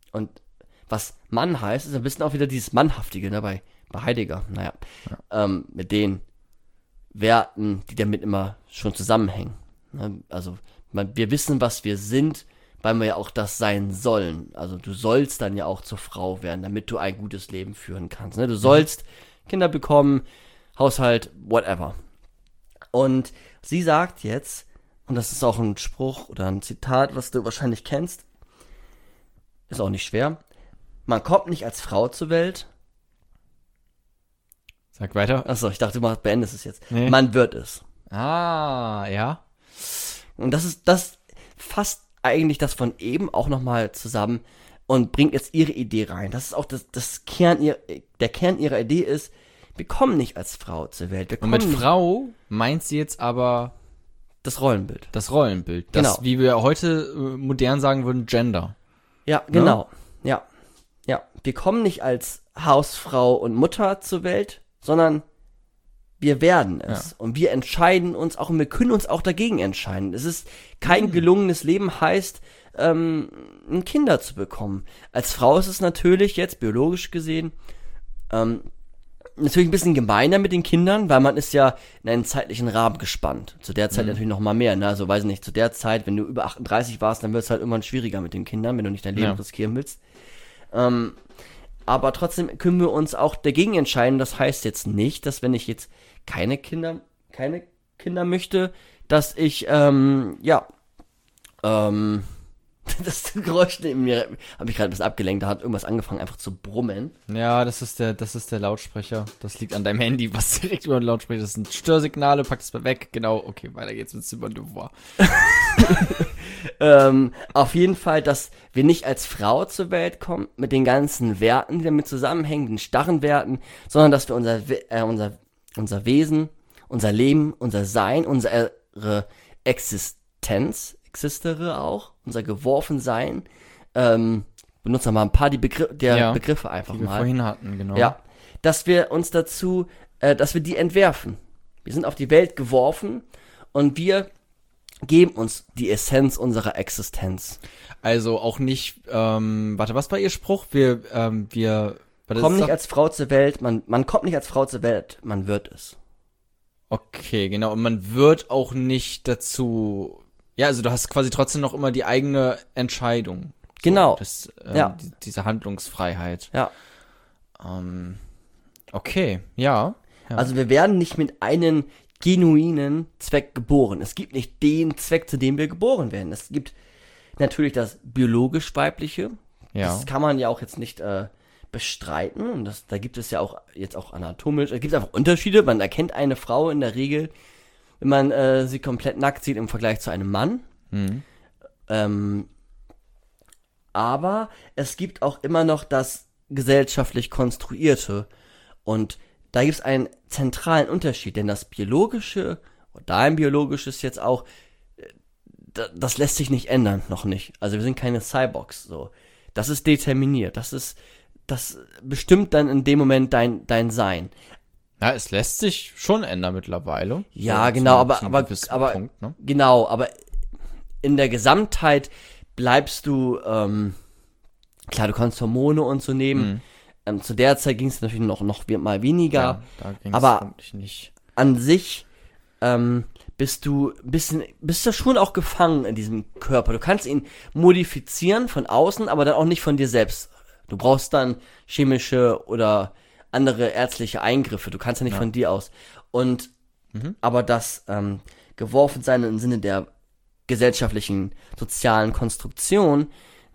was Mann heißt, ist ein bisschen auch wieder dieses Mannhaftige, ne, bei Heidegger. Naja, mit den Werten, die damit immer schon zusammenhängen. Ne? Also, wir wissen, was wir sind, weil wir ja auch das sein sollen. Also, du sollst dann ja auch zur Frau werden, damit du ein gutes Leben führen kannst. Ne? Du sollst Kinder bekommen, Haushalt, whatever. Und sie sagt jetzt, und das ist auch ein Spruch oder ein Zitat, was du wahrscheinlich kennst, ist auch nicht schwer: Man kommt nicht als Frau zur Welt. Sag weiter. Achso, ich dachte, du beendest es jetzt. Nee. Man wird es. Ah, ja. Und das fasst eigentlich das von eben auch nochmal zusammen und bringt jetzt ihre Idee rein. Das ist auch der Kern ihrer Idee ist, wir kommen nicht als Frau zur Welt. Wir Und kommen mit nicht Frau meint sie jetzt aber das Rollenbild. das Rollenbild. Das, Genau. wie wir heute modern sagen würden, Gender. Ja, genau. Ja. Wir kommen nicht als Hausfrau und Mutter zur Welt, sondern wir werden es. Und wir entscheiden uns auch und wir können uns auch dagegen entscheiden. Es ist kein gelungenes Leben heißt, Kinder zu bekommen. Als Frau ist es natürlich jetzt, biologisch gesehen, natürlich ein bisschen gemeiner mit den Kindern, weil man ist ja in einen zeitlichen Rahmen gespannt. Zu der Zeit natürlich noch mal mehr, ne? Also weiß ich nicht, zu der Zeit, wenn du über 38 warst, dann wird es halt irgendwann schwieriger mit den Kindern, wenn du nicht dein Leben riskieren willst. Aber trotzdem können wir uns auch dagegen entscheiden. Das heißt jetzt nicht, dass wenn ich jetzt keine Kinder möchte, dass ich, das Geräusch neben mir habe ich gerade ein bisschen abgelenkt, da hat irgendwas angefangen einfach zu brummen. Ja, das ist der Lautsprecher. Das liegt an deinem Handy, was direkt über den Lautsprecher ist. Das sind Störsignale, pack das mal weg. Genau, okay, weiter geht's mit Simone de Beauvoir. Auf jeden Fall, dass wir nicht als Frau zur Welt kommen, mit den ganzen Werten, die damit zusammenhängen, den starren Werten, sondern dass wir unser Wesen, unser Leben, unser Sein, unsere Existenz, existere auch, unser Geworfensein, benutzen wir mal ein paar Begriffe einfach die wir mal. vorhin hatten, genau. Ja, dass wir uns dass wir die entwerfen. Wir sind auf die Welt geworfen und wir geben uns die Essenz unserer Existenz. Also auch nicht, was war ihr Spruch? Wir Kommen nicht als Frau zur Welt, man kommt nicht als Frau zur Welt, man wird es. Okay, genau. Und man wird auch nicht dazu, ja, also du hast quasi trotzdem noch immer die eigene Entscheidung. Genau. Diese Handlungsfreiheit. Ja. Okay, ja. Also wir werden nicht mit einem genuinen Zweck geboren. Es gibt nicht den Zweck, zu dem wir geboren werden. Es gibt natürlich das biologisch Weibliche. Ja. Das kann man ja auch jetzt nicht bestreiten. Und da gibt es ja auch jetzt auch anatomisch, es gibt einfach Unterschiede. Man erkennt eine Frau in der Regel, wenn man sie komplett nackt sieht im Vergleich zu einem Mann. Aber es gibt auch immer noch das gesellschaftlich Konstruierte. Und da gibt es einen zentralen Unterschied, denn das Biologische, oder dein Biologisches jetzt auch, das lässt sich nicht ändern, noch nicht. Also wir sind keine Cyborgs, so. Das ist determiniert, das bestimmt dann in dem Moment dein Sein. Ja, es lässt sich schon ändern mittlerweile. Ja, so, genau, zu einem gewissen aber Punkt, ne? genau, aber in der Gesamtheit bleibst du, klar, du kannst Hormone und so nehmen. Zu der Zeit ging es natürlich noch mal weniger. Ja, da ging's aber wirklich nicht. An sich bist du schon auch gefangen in diesem Körper. Du kannst ihn modifizieren von außen, aber dann auch nicht von dir selbst. Du brauchst dann chemische oder andere ärztliche Eingriffe. Du kannst ja nicht von dir aus. Und aber das Geworfensein im Sinne der gesellschaftlichen, sozialen Konstruktion,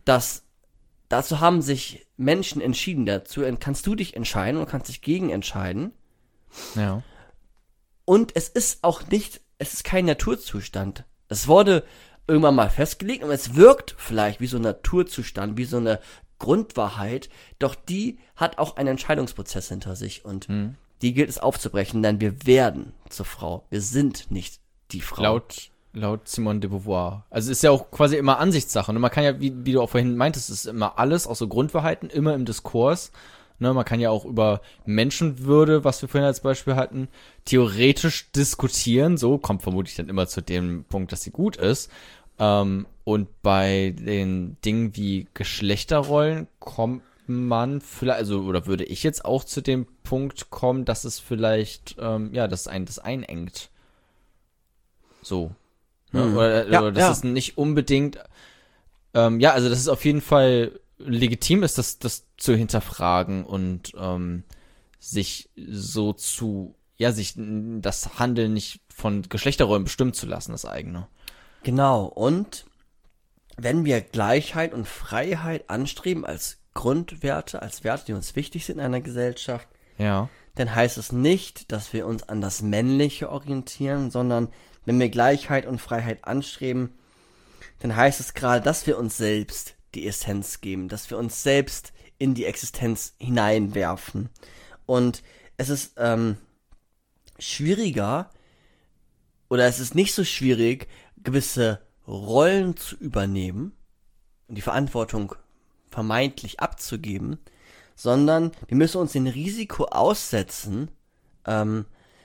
dazu haben sich Menschen entschieden. Dazu kannst du dich entscheiden und kannst dich gegen entscheiden. Ja. Und es ist kein Naturzustand. Es wurde irgendwann mal festgelegt und es wirkt vielleicht wie so ein Naturzustand, wie so eine Grundwahrheit, doch die hat auch einen Entscheidungsprozess hinter sich und die gilt es aufzubrechen, denn wir werden zur Frau. Wir sind nicht die Frau. Laut Simone de Beauvoir. Also es ist ja auch quasi immer Ansichtssache. Und man kann ja, wie du auch vorhin meintest, es ist immer alles, auch so Grundwahrheiten, immer im Diskurs. Ne, man kann ja auch über Menschenwürde, was wir vorhin als Beispiel hatten, theoretisch diskutieren. So kommt vermutlich dann immer zu dem Punkt, dass sie gut ist. Und bei den Dingen wie Geschlechterrollen kommt man vielleicht, also oder würde ich jetzt auch zu dem Punkt kommen, dass es vielleicht, das einengt. So. Ne? Oder dass es nicht unbedingt, also dass es auf jeden Fall legitim ist, das zu hinterfragen und sich das Handeln nicht von Geschlechterrollen bestimmen zu lassen, das eigene. Genau, und wenn wir Gleichheit und Freiheit anstreben als Grundwerte, als Werte, die uns wichtig sind in einer Gesellschaft, dann heißt es nicht, dass wir uns an das Männliche orientieren, sondern wenn wir Gleichheit und Freiheit anstreben, dann heißt es gerade, dass wir uns selbst die Essenz geben, dass wir uns selbst in die Existenz hineinwerfen. Und es ist schwieriger, oder es ist nicht so schwierig, gewisse Rollen zu übernehmen und die Verantwortung vermeintlich abzugeben, sondern wir müssen uns dem Risiko aussetzen,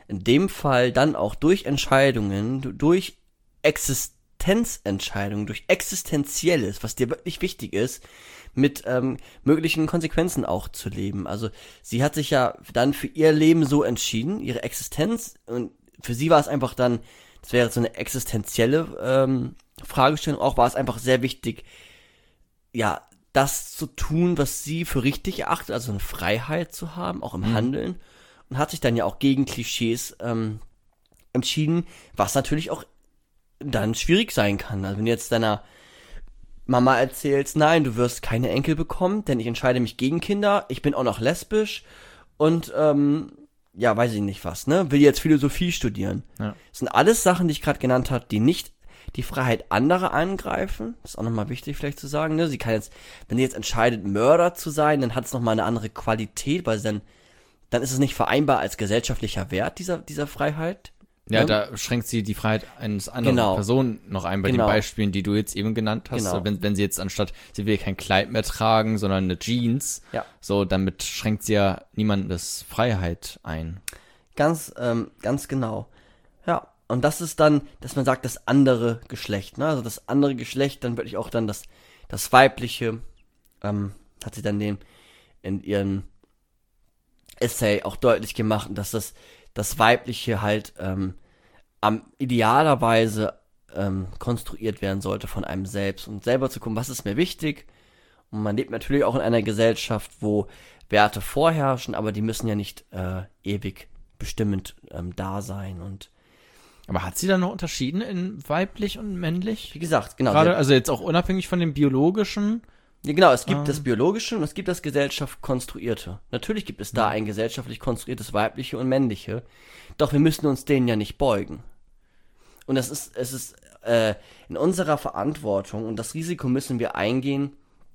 in dem Fall dann auch durch Entscheidungen, durch Existenzentscheidungen, durch Existenzielles, was dir wirklich wichtig ist, mit möglichen Konsequenzen auch zu leben. Also sie hat sich ja dann für ihr Leben so entschieden, ihre Existenz, und für sie war es einfach dann, das wäre so eine existenzielle Fragestellung, auch war es einfach sehr wichtig, ja, das zu tun, was sie für richtig erachtet, also eine Freiheit zu haben, auch im Handeln, und hat sich dann ja auch gegen Klischees entschieden, was natürlich auch dann schwierig sein kann. Also wenn du jetzt deiner Mama erzählst, nein, du wirst keine Enkel bekommen, denn ich entscheide mich gegen Kinder, ich bin auch noch lesbisch und ja, weiß ich nicht was, ne? Will jetzt Philosophie studieren. Ja. Das sind alles Sachen, die ich gerade genannt habe, die nicht die Freiheit anderer angreifen. Das ist auch nochmal wichtig vielleicht zu sagen, ne? Sie kann jetzt, wenn sie jetzt entscheidet, Mörder zu sein, dann hat es nochmal eine andere Qualität, weil sie dann ist es nicht vereinbar als gesellschaftlicher Wert dieser Freiheit. Ja, Ne? da schränkt sie die Freiheit eines anderen Person noch ein, bei den Beispielen, die du jetzt eben genannt hast. Genau. Wenn sie jetzt anstatt, sie will kein Kleid mehr tragen, sondern eine Jeans, so, damit schränkt sie ja niemandes Freiheit ein. Ganz genau. Ja, und das ist dann, dass man sagt, das andere Geschlecht, ne? Also das andere Geschlecht, dann wirklich auch dann das Weibliche, hat sie dann in ihrem Essay auch deutlich gemacht, dass das Weibliche halt am idealerweise konstruiert werden sollte von einem selbst und selber zu gucken, was ist mir wichtig. Und man lebt natürlich auch in einer Gesellschaft, wo Werte vorherrschen, aber die müssen ja nicht ewig bestimmend da sein. Und Aber hat sie dann noch unterschieden in weiblich und männlich? wie gesagt, genau. Gerade, also jetzt auch unabhängig von dem biologischen. Ja, genau, es gibt das Biologische und es gibt das gesellschaftlich Konstruierte. Natürlich gibt es da ein gesellschaftlich konstruiertes Weibliche und Männliche, doch wir müssen uns denen ja nicht beugen. Und es ist in unserer Verantwortung, und das Risiko müssen wir eingehen,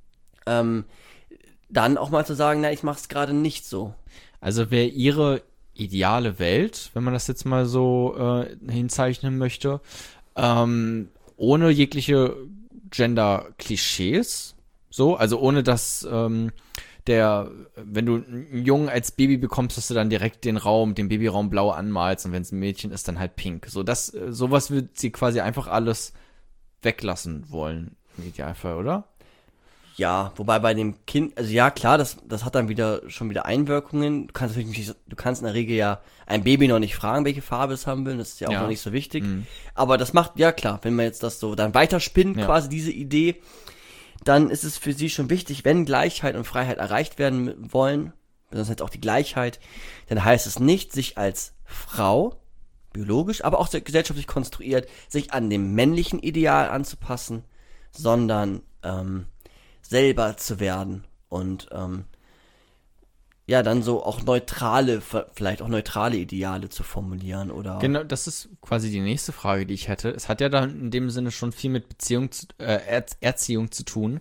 dann auch mal zu sagen, na, ich mache es gerade nicht so. Also wäre ihre ideale Welt, wenn man das jetzt mal so hinzeichnen möchte, ohne jegliche Gender-Klischees, so, also ohne dass wenn du einen Jungen als Baby bekommst, dass du dann direkt den Babyraum blau anmalst, und wenn es ein Mädchen ist, dann halt pink. So, sowas wird sie quasi einfach alles weglassen wollen, im Idealfall, oder? Ja, wobei bei dem Kind, also ja klar, das hat dann schon wieder Einwirkungen. Du kannst in der Regel ja ein Baby noch nicht fragen, welche Farbe es haben will, das ist ja auch noch nicht so wichtig. Aber das macht, ja klar, wenn man jetzt das so dann weiterspinnt, quasi diese Idee, dann ist es für sie schon wichtig, wenn Gleichheit und Freiheit erreicht werden wollen, besonders jetzt auch die Gleichheit, dann heißt es nicht, sich als Frau, biologisch, aber auch gesellschaftlich konstruiert, sich an dem männlichen Ideal anzupassen, sondern selber zu werden und ja, dann so auch vielleicht auch neutrale Ideale zu formulieren, oder? Genau, das ist quasi die nächste Frage, die ich hätte. Es hat ja dann in dem Sinne schon viel mit Erziehung zu tun.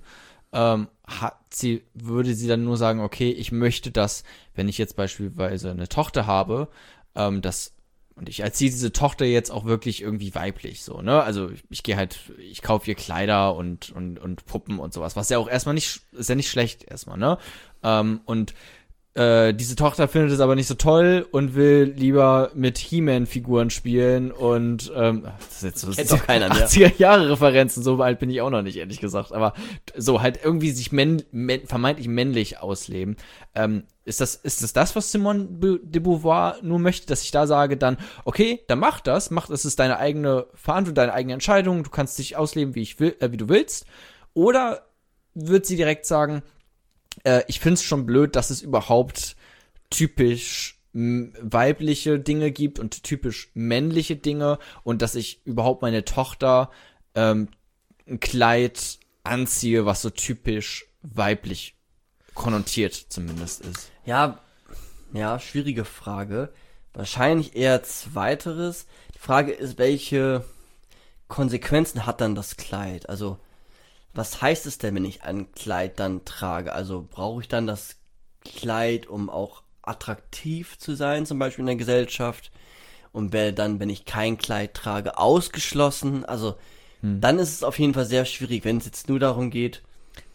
Würde sie dann nur sagen, okay, ich möchte das, wenn ich jetzt beispielsweise eine Tochter habe, und ich erziehe diese Tochter jetzt auch wirklich irgendwie weiblich, so, ne? Also ich kaufe ihr Kleider und Puppen und sowas, was ja auch erstmal ist ja nicht schlecht erstmal, ne? Und diese Tochter findet es aber nicht so toll und will lieber mit He-Man-Figuren spielen und das ist jetzt so Kennt doch keiner mehr. 80er-Jahre-Referenzen, so alt bin ich auch noch nicht, ehrlich gesagt, aber so halt irgendwie sich vermeintlich männlich ausleben. Ist das, was Simone de Beauvoir nur möchte, dass ich da sage dann, okay, dann mach das, es ist deine eigene Verantwortung, deine eigene Entscheidung, du kannst dich ausleben, wie du willst, oder wird sie direkt sagen, ich find's schon blöd, dass es überhaupt typisch weibliche Dinge gibt und typisch männliche Dinge und dass ich überhaupt meine Tochter ein Kleid anziehe, was so typisch weiblich konnotiert zumindest ist. Ja, schwierige Frage. Wahrscheinlich eher zweiteres. Die Frage ist, welche Konsequenzen hat dann das Kleid? Also, was heißt es denn, wenn ich ein Kleid dann trage? Also, brauche ich dann das Kleid, um auch attraktiv zu sein, zum Beispiel in der Gesellschaft? Und werde dann, wenn ich kein Kleid trage, ausgeschlossen? Also, dann ist es auf jeden Fall sehr schwierig, wenn es jetzt nur darum geht,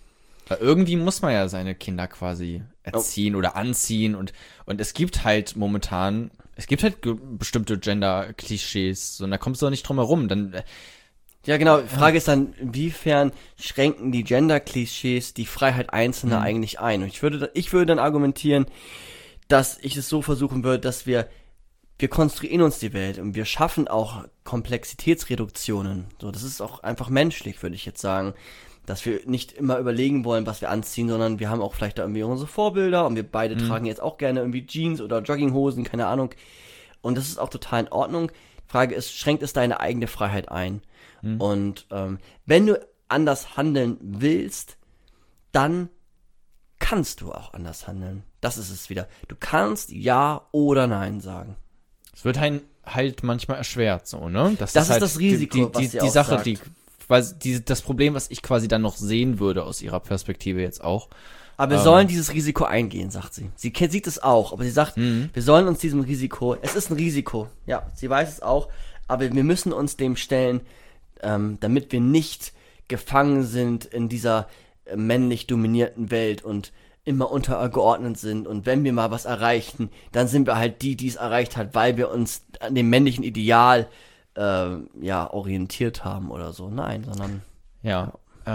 Weil irgendwie muss man ja seine Kinder quasi erziehen oder anziehen und es gibt halt momentan, bestimmte Gender-Klischees und da kommst du auch nicht drum herum. Dann, Ja, genau. Die Frage ist dann, inwiefern schränken die Gender-Klischees die Freiheit Einzelner eigentlich ein? Und ich würde dann argumentieren, dass ich es so versuchen würde, dass wir konstruieren uns die Welt und wir schaffen auch Komplexitätsreduktionen. So, das ist auch einfach menschlich, würde ich jetzt sagen. Dass wir nicht immer überlegen wollen, was wir anziehen, sondern wir haben auch vielleicht da irgendwie unsere Vorbilder und wir beide tragen jetzt auch gerne irgendwie Jeans oder Jogginghosen, keine Ahnung. Und das ist auch total in Ordnung. Die Frage ist, schränkt es deine eigene Freiheit ein? Und wenn du anders handeln willst, dann kannst du auch anders handeln. Das ist es wieder. Du kannst Ja oder Nein sagen. es wird halt manchmal erschwert, so, ne? Das ist ist halt das Risiko, was sie die auch Sache, sagt. das Problem, was ich quasi dann noch sehen würde aus ihrer Perspektive jetzt auch. Aber wir sollen dieses Risiko eingehen, sagt sie. Sie sieht es auch, aber sie sagt, wir sollen uns diesem Risiko, es ist ein Risiko, ja, sie weiß es auch, aber wir müssen uns dem stellen, damit wir nicht gefangen sind in dieser männlich dominierten Welt und immer untergeordnet sind und wenn wir mal was erreichen, dann sind wir halt die es erreicht hat, weil wir uns an dem männlichen Ideal orientiert haben oder so. Nein, sondern Ja,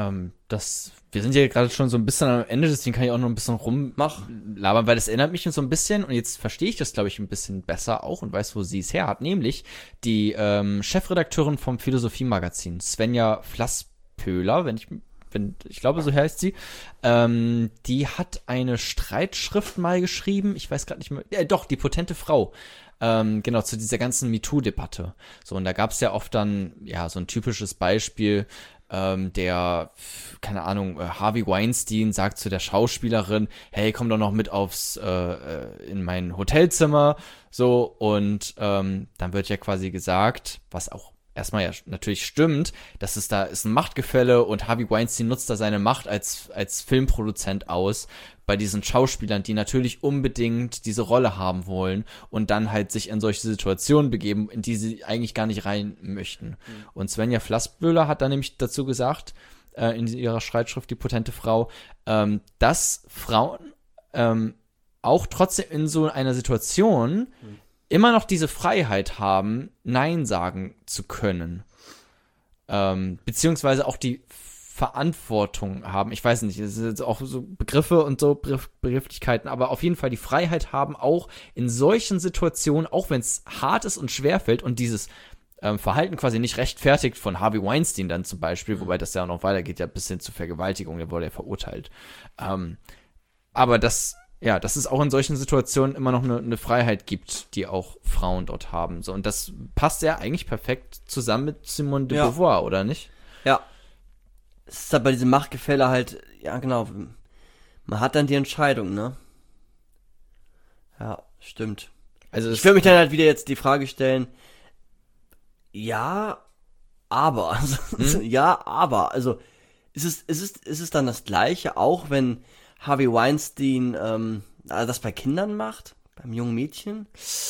wir sind ja gerade schon so ein bisschen am Ende, deswegen kann ich auch noch ein bisschen rumlabern, weil das erinnert mich so ein bisschen, und jetzt verstehe ich das, glaube ich, ein bisschen besser auch und weiß, wo sie es her hat, nämlich die Chefredakteurin vom Philosophie-Magazin, Svenja Flasspöhler, ich glaube, so heißt sie, die hat eine Streitschrift mal geschrieben, ich weiß gerade nicht mehr, doch, die potente Frau, genau, zu dieser ganzen MeToo-Debatte. So, und da gab es ja oft dann, ja, so ein typisches Beispiel, der, keine Ahnung, Harvey Weinstein sagt zu der Schauspielerin, hey, komm doch noch mit in mein Hotelzimmer, so, und dann wird ja quasi gesagt, was auch erstmal ja natürlich stimmt, dass da ist ein Machtgefälle und Harvey Weinstein nutzt da seine Macht als Filmproduzent aus bei diesen Schauspielern, die natürlich unbedingt diese Rolle haben wollen und dann halt sich in solche Situationen begeben, in die sie eigentlich gar nicht rein möchten. Und Svenja Flasspöhler hat dann nämlich dazu gesagt, in ihrer Streitschrift Die potente Frau, dass Frauen auch trotzdem in so einer Situation immer noch diese Freiheit haben, Nein sagen zu können. Beziehungsweise auch die Verantwortung haben. Ich weiß nicht, es sind jetzt auch so Begriffe und so Begrifflichkeiten, aber auf jeden Fall die Freiheit haben, auch in solchen Situationen, auch wenn es hart ist und schwerfällt und dieses Verhalten quasi nicht rechtfertigt von Harvey Weinstein dann zum Beispiel, wobei das ja auch noch weitergeht, ja bis hin zu Vergewaltigung, der wurde ja verurteilt. Aber das es auch in solchen Situationen immer noch eine Freiheit gibt, die auch Frauen dort haben. So, und das passt ja eigentlich perfekt zusammen mit Simone de Beauvoir, oder nicht? ja. Es ist halt bei diesem Machtgefälle halt, ja genau, man hat dann die Entscheidung, ne? Ja, stimmt. Also Ich würde mich dann halt wieder jetzt die Frage stellen, ja, aber, also ist es dann das Gleiche, auch wenn Harvey Weinstein das bei Kindern macht, beim jungen Mädchen?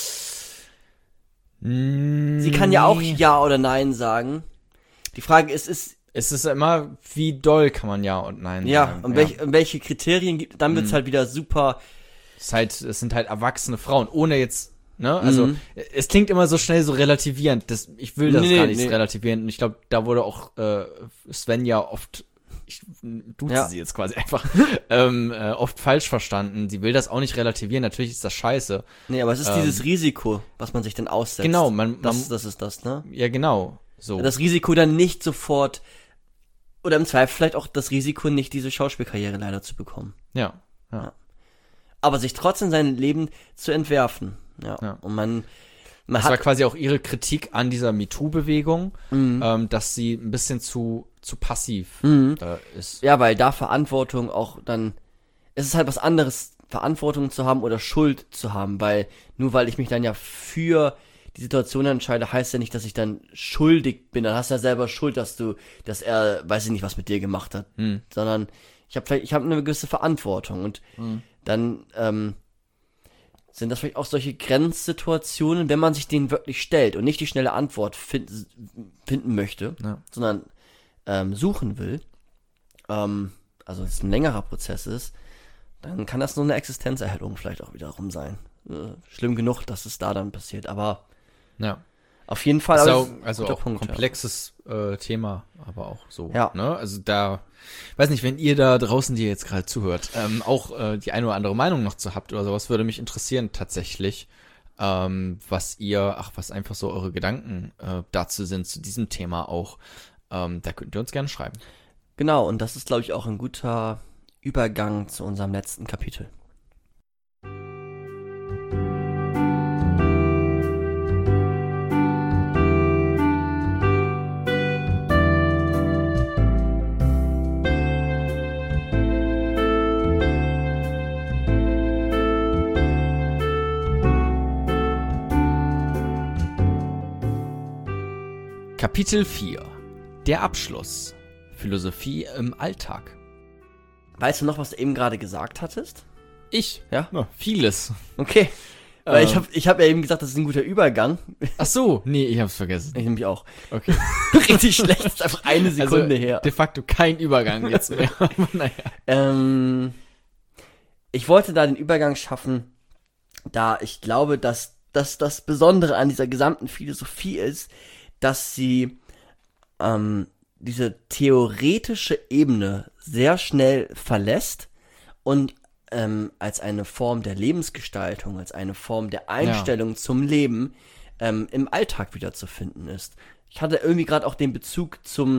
Sie kann ja auch Ja oder Nein sagen. Die Frage ist, es ist immer, wie doll kann man Ja und Nein sagen. Und welche Kriterien gibt, dann wird's halt wieder super. Es sind halt erwachsene Frauen, ohne jetzt, ne, also, es klingt immer so schnell so relativierend, ich will das gar nicht relativieren, und ich glaube, da wurde auch, Svenja oft, ich duze sie jetzt quasi einfach, oft falsch verstanden, sie will das auch nicht relativieren, natürlich ist das scheiße. Nee, aber es ist dieses Risiko, was man sich dann aussetzt. Genau, das ist das, ne? Ja, genau, so. Das Risiko dann nicht sofort, oder im Zweifel vielleicht auch das Risiko, nicht diese Schauspielkarriere leider zu bekommen. Ja. Aber sich trotzdem sein Leben zu entwerfen. Ja. Und man das war quasi auch ihre Kritik an dieser MeToo-Bewegung, dass sie ein bisschen zu passiv ist. Ja, weil da Verantwortung auch dann, es ist halt was anderes, Verantwortung zu haben oder Schuld zu haben, weil nur weil ich mich dann ja für die Situation entscheide, heißt ja nicht, dass ich dann schuldig bin. Dann hast du ja selber Schuld, dass er, weiß ich nicht, was mit dir gemacht hat. Sondern ich habe eine gewisse Verantwortung und dann sind das vielleicht auch solche Grenzsituationen, wenn man sich denen wirklich stellt und nicht die schnelle Antwort finden möchte, sondern suchen will. also es ein längerer Prozess ist, dann kann das nur eine Existenzerhellung vielleicht auch wiederum sein. Schlimm genug, dass es da dann passiert, aber Ja. auf jeden Fall. Ist aber auch, das ist ein also guter auch Punkt, komplexes Thema, aber auch so. Ja. Ne? Also da, weiß nicht, wenn ihr da draußen, die jetzt gerade zuhört, auch die eine oder andere Meinung noch zu habt oder sowas, würde mich interessieren tatsächlich, was einfach so eure Gedanken dazu sind, zu diesem Thema auch. Da könnt ihr uns gerne schreiben. Genau, und das ist, glaube ich, auch ein guter Übergang zu unserem letzten Kapitel. Kapitel 4. Der Abschluss. Philosophie im Alltag. Weißt du noch, was du eben gerade gesagt hattest? Ich? Ja? Vieles. Okay. Weil ich hab ja eben gesagt, das ist ein guter Übergang. Ach so, nee, ich hab's vergessen. Ich nämlich auch. Okay. Richtig schlecht, ist einfach eine Sekunde her. De facto kein Übergang jetzt mehr. Aber naja. Ich wollte da den Übergang schaffen, da ich glaube, dass das Besondere an dieser gesamten Philosophie ist, dass sie diese theoretische Ebene sehr schnell verlässt und als eine Form der Lebensgestaltung, als eine Form der Einstellung zum Leben im Alltag wiederzufinden ist. Ich hatte irgendwie gerade auch den Bezug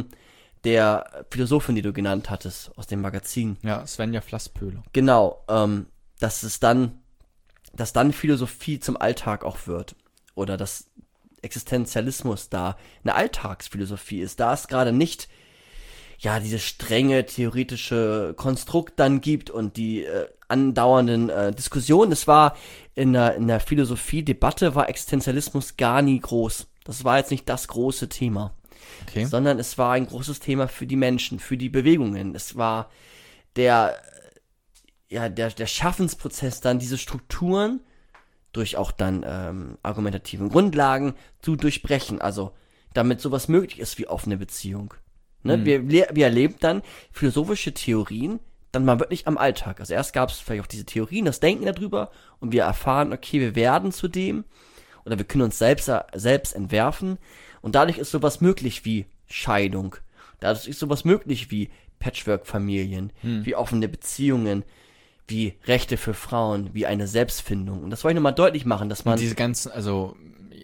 der Philosophin, die du genannt hattest, aus dem Magazin. Ja, Svenja Flasspöhler. Genau, dass dann Philosophie zum Alltag auch wird. Oder dass Existenzialismus da eine Alltagsphilosophie ist. Da es gerade nicht dieses strenge theoretische Konstrukt dann gibt und die andauernden Diskussionen. Es war in der Philosophie-Debatte war Existenzialismus gar nie groß. Das war jetzt nicht das große Thema. Okay. Sondern es war ein großes Thema für die Menschen, für die Bewegungen. Es war der Schaffensprozess, dann diese Strukturen durch auch dann argumentativen Grundlagen zu durchbrechen. Also damit sowas möglich ist wie offene Beziehung. Ne? Wir erleben dann philosophische Theorien dann mal wirklich am Alltag. Also erst gab es vielleicht auch diese Theorien, das Denken darüber und wir erfahren, okay, wir werden zu dem oder wir können uns selbst entwerfen und dadurch ist sowas möglich wie Scheidung. Dadurch ist sowas möglich wie Patchwork-Familien, wie offene Beziehungen, wie Rechte für Frauen, wie eine Selbstfindung. Und das wollte ich nochmal deutlich machen, dass man... Und diese ganzen, also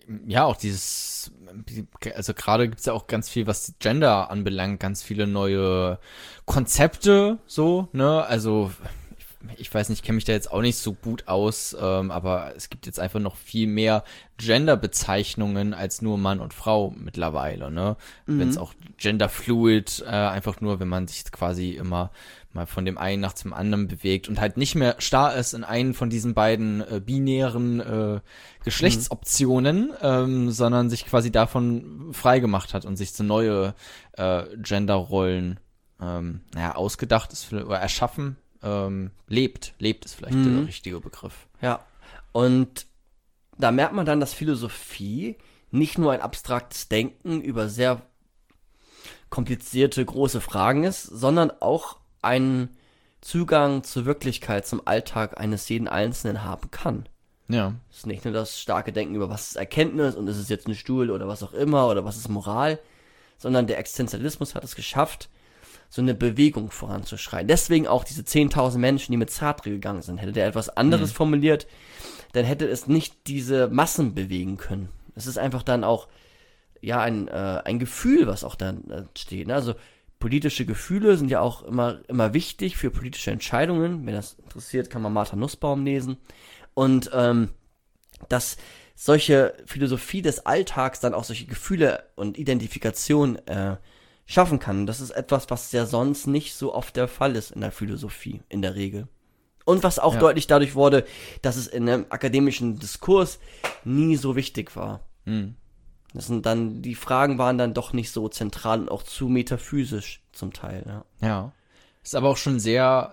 gerade gibt's ja auch ganz viel, was Gender anbelangt, ganz viele neue Konzepte, so, ne, also ich weiß nicht, ich kenne mich da jetzt auch nicht so gut aus, aber es gibt jetzt einfach noch viel mehr Gender-Bezeichnungen als nur Mann und Frau mittlerweile, ne? Wenn es auch Gender-Fluid, einfach nur, wenn man sich quasi immer mal von dem einen nach zum anderen bewegt und halt nicht mehr starr ist in einen von diesen beiden binären Geschlechtsoptionen, sondern sich quasi davon frei gemacht hat und sich so neue Genderrollen ausgedacht ist oder erschaffen. Lebt ist vielleicht der richtige Begriff. Ja, und da merkt man dann, dass Philosophie nicht nur ein abstraktes Denken über sehr komplizierte, große Fragen ist, sondern auch einen Zugang zur Wirklichkeit, zum Alltag eines jeden Einzelnen haben kann. Ja. Es ist nicht nur das starke Denken über, was ist Erkenntnis und ist es jetzt ein Stuhl oder was auch immer oder was ist Moral, sondern der Existenzialismus hat es geschafft, so eine Bewegung voranzuschreien. Deswegen auch diese 10.000 Menschen, die mit Sartre gegangen sind. Hätte der etwas anderes formuliert, dann hätte es nicht diese Massen bewegen können. Es ist einfach dann auch ein Gefühl, was auch dann steht. Ne? Also politische Gefühle sind ja auch immer wichtig für politische Entscheidungen. Wenn das interessiert, kann man Martha Nussbaum lesen. Und dass solche Philosophie des Alltags dann auch solche Gefühle und Identifikation schaffen kann. Das ist etwas, was ja sonst nicht so oft der Fall ist in der Philosophie, in der Regel. Und was auch deutlich dadurch wurde, dass es in einem akademischen Diskurs nie so wichtig war. Die Fragen waren dann doch nicht so zentral und auch zu metaphysisch zum Teil. Ja. Ist aber auch schon sehr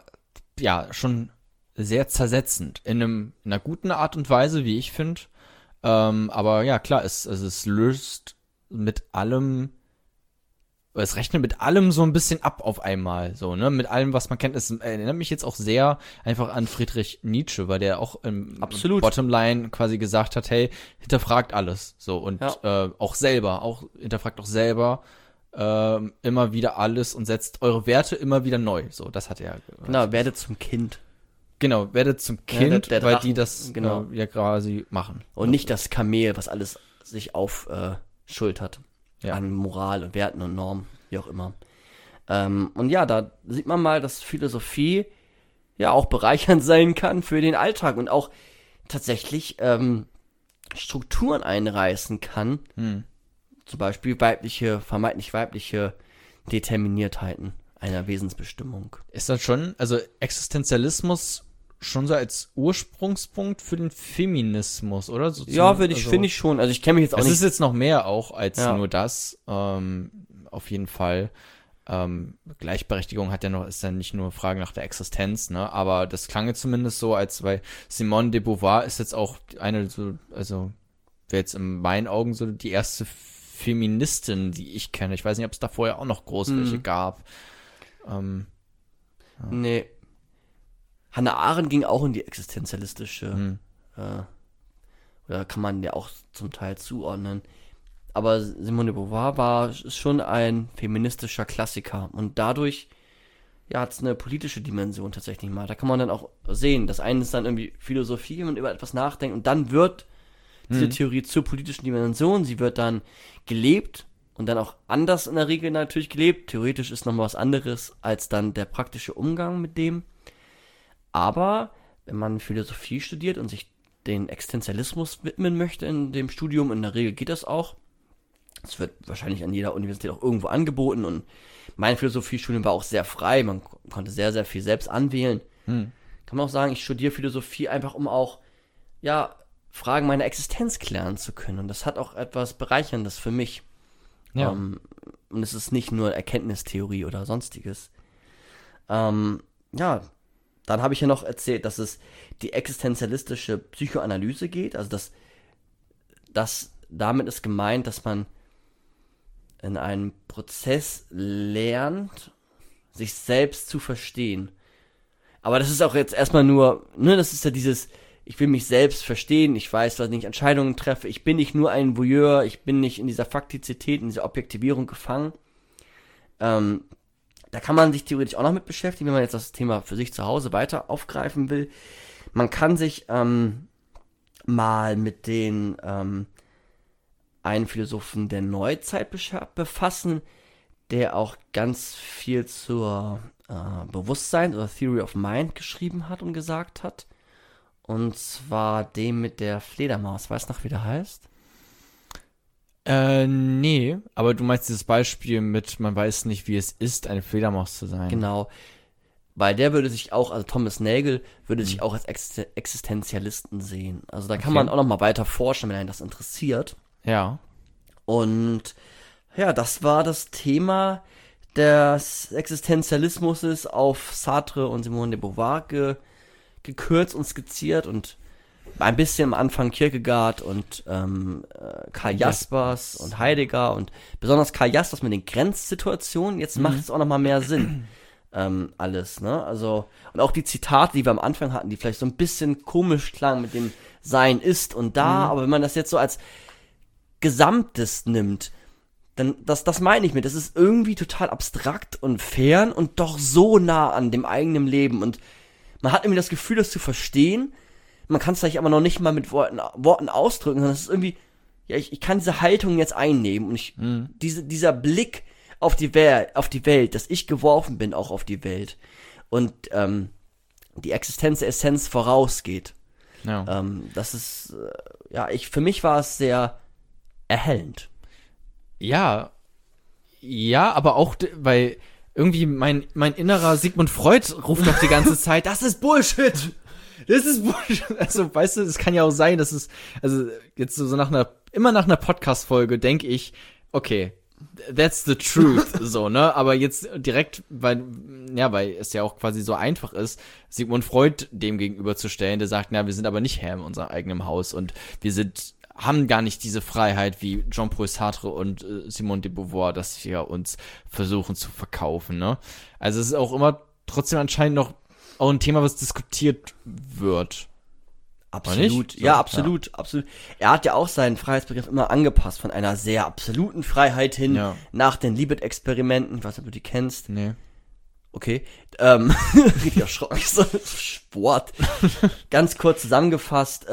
zersetzend. In einer guten Art und Weise, wie ich finde. Aber ja, klar, es löst mit allem es rechnet mit allem so ein bisschen ab auf einmal, so, ne, mit allem, was man kennt. Es erinnert mich jetzt auch sehr einfach an Friedrich Nietzsche, weil der auch im Absolut. Bottomline quasi gesagt hat, hey, hinterfragt alles, so, und hinterfragt auch selber immer wieder alles und setzt eure Werte immer wieder neu, so, das hat er. Genau, werde zum Kind. Genau, werdet zum Kind, der weil Drachen, die das genau. ja quasi machen. Und nicht das Kamel, was alles sich aufschultert. Ja. An Moral und Werten und Normen, wie auch immer. Und ja, da sieht man mal, dass Philosophie ja auch bereichernd sein kann für den Alltag und auch tatsächlich Strukturen einreißen kann. Zum Beispiel vermeintlich weibliche Determiniertheiten einer Wesensbestimmung. Ist das schon, also Existenzialismus schon so als Ursprungspunkt für den Feminismus, oder? So Ja, finde ich schon. Also ich kenne mich jetzt auch es nicht. ist jetzt noch mehr auch als Ja. nur das, auf jeden Fall. Gleichberechtigung ist ja nicht nur Frage nach der Existenz, ne? Aber das klang jetzt zumindest so, als bei Simone de Beauvoir ist jetzt auch eine so, also wäre jetzt in meinen Augen so die erste Feministin, die ich kenne. Ich weiß nicht, ob es da vorher auch noch groß welche gab. Nee. Hannah Arendt ging auch in die existenzialistische, oder kann man ja auch zum Teil zuordnen. Aber Simone de Beauvoir ist schon ein feministischer Klassiker und dadurch hat es eine politische Dimension tatsächlich mal. Da kann man dann auch sehen, das eine ist dann irgendwie Philosophie, wenn man über etwas nachdenkt und dann wird diese Theorie zur politischen Dimension, sie wird dann gelebt und dann auch anders in der Regel natürlich gelebt. Theoretisch ist nochmal was anderes als dann der praktische Umgang mit dem. Aber wenn man Philosophie studiert und sich den Existenzialismus widmen möchte in dem Studium, in der Regel geht das auch. Es wird wahrscheinlich an jeder Universität auch irgendwo angeboten und mein Philosophiestudium war auch sehr frei. Man konnte sehr, sehr viel selbst anwählen. Kann man auch sagen, ich studiere Philosophie einfach, um auch, Fragen meiner Existenz klären zu können. Und das hat auch etwas Bereicherndes für mich. Ja. Und es ist nicht nur Erkenntnistheorie oder sonstiges. Dann habe ich ja noch erzählt, dass es die existenzialistische Psychoanalyse geht. Also damit ist gemeint, dass man in einem Prozess lernt, sich selbst zu verstehen. Aber das ist auch jetzt erstmal nur, das ist ja dieses, ich will mich selbst verstehen, ich weiß, was ich Entscheidungen treffe, ich bin nicht nur ein Voyeur, ich bin nicht in dieser Faktizität, in dieser Objektivierung gefangen. Da kann man sich theoretisch auch noch mit beschäftigen, wenn man jetzt das Thema für sich zu Hause weiter aufgreifen will. Man kann sich mal mit den einen Philosophen der Neuzeit befassen, der auch ganz viel zur Bewusstsein oder Theory of Mind geschrieben hat und gesagt hat. Und zwar dem mit der Fledermaus. Weißt du noch, wie der heißt? Nee, aber du meinst dieses Beispiel mit, man weiß nicht, wie es ist, eine Fledermaus zu sein. Genau. Weil der würde sich auch, also Thomas Nagel, würde sich auch als Existenzialisten sehen. Also da kann man auch noch mal weiter forschen, wenn einen das interessiert. Ja. Und ja, das war das Thema des Existenzialismus auf Sartre und Simone de Beauvoir gekürzt und skizziert und ein bisschen am Anfang Kierkegaard und Karl Jaspers und Heidegger und besonders Karl Jaspers mit den Grenzsituationen. Jetzt macht es auch noch mal mehr Sinn. Alles, ne? Also, und auch die Zitate, die wir am Anfang hatten, die vielleicht so ein bisschen komisch klangen mit dem Sein ist und da, aber wenn man das jetzt so als Gesamtes nimmt, dann, das meine ich mit, das ist irgendwie total abstrakt und fern und doch so nah an dem eigenen Leben und man hat irgendwie das Gefühl, das zu verstehen, man kann es vielleicht aber noch nicht mal mit Worten ausdrücken, sondern es ist irgendwie, ja, ich kann diese Haltung jetzt einnehmen und dieser Blick auf die Welt, dass ich geworfen bin auch auf die Welt und die Existenz der Essenz vorausgeht. Ja. Das ist, für mich war es sehr erhellend. Ja, aber auch, weil irgendwie mein innerer Sigmund Freud ruft doch die ganze Zeit, das ist Bullshit! Das ist Bullshit! Also, weißt du, es kann ja auch sein, dass es, also jetzt so nach einer Podcast-Folge denke ich, okay, that's the truth, so, ne? Aber jetzt direkt, weil es ja auch quasi so einfach ist, Sigmund Freud dem gegenüberzustellen, der sagt, wir sind aber nicht Herr in unserem eigenen Haus und wir sind haben gar nicht diese Freiheit wie Jean-Paul Sartre und Simone de Beauvoir, dass wir uns versuchen zu verkaufen, ne? Also es ist auch immer trotzdem anscheinend noch auch ein Thema, was diskutiert wird. Absolut, So, ja, absolut. Er hat ja auch seinen Freiheitsbegriff immer angepasst, von einer sehr absoluten Freiheit hin nach den Libet-Experimenten. Ich weiß nicht, ob du die kennst. Nee. Okay. Richtig erschrocken. Sport. Ganz kurz zusammengefasst,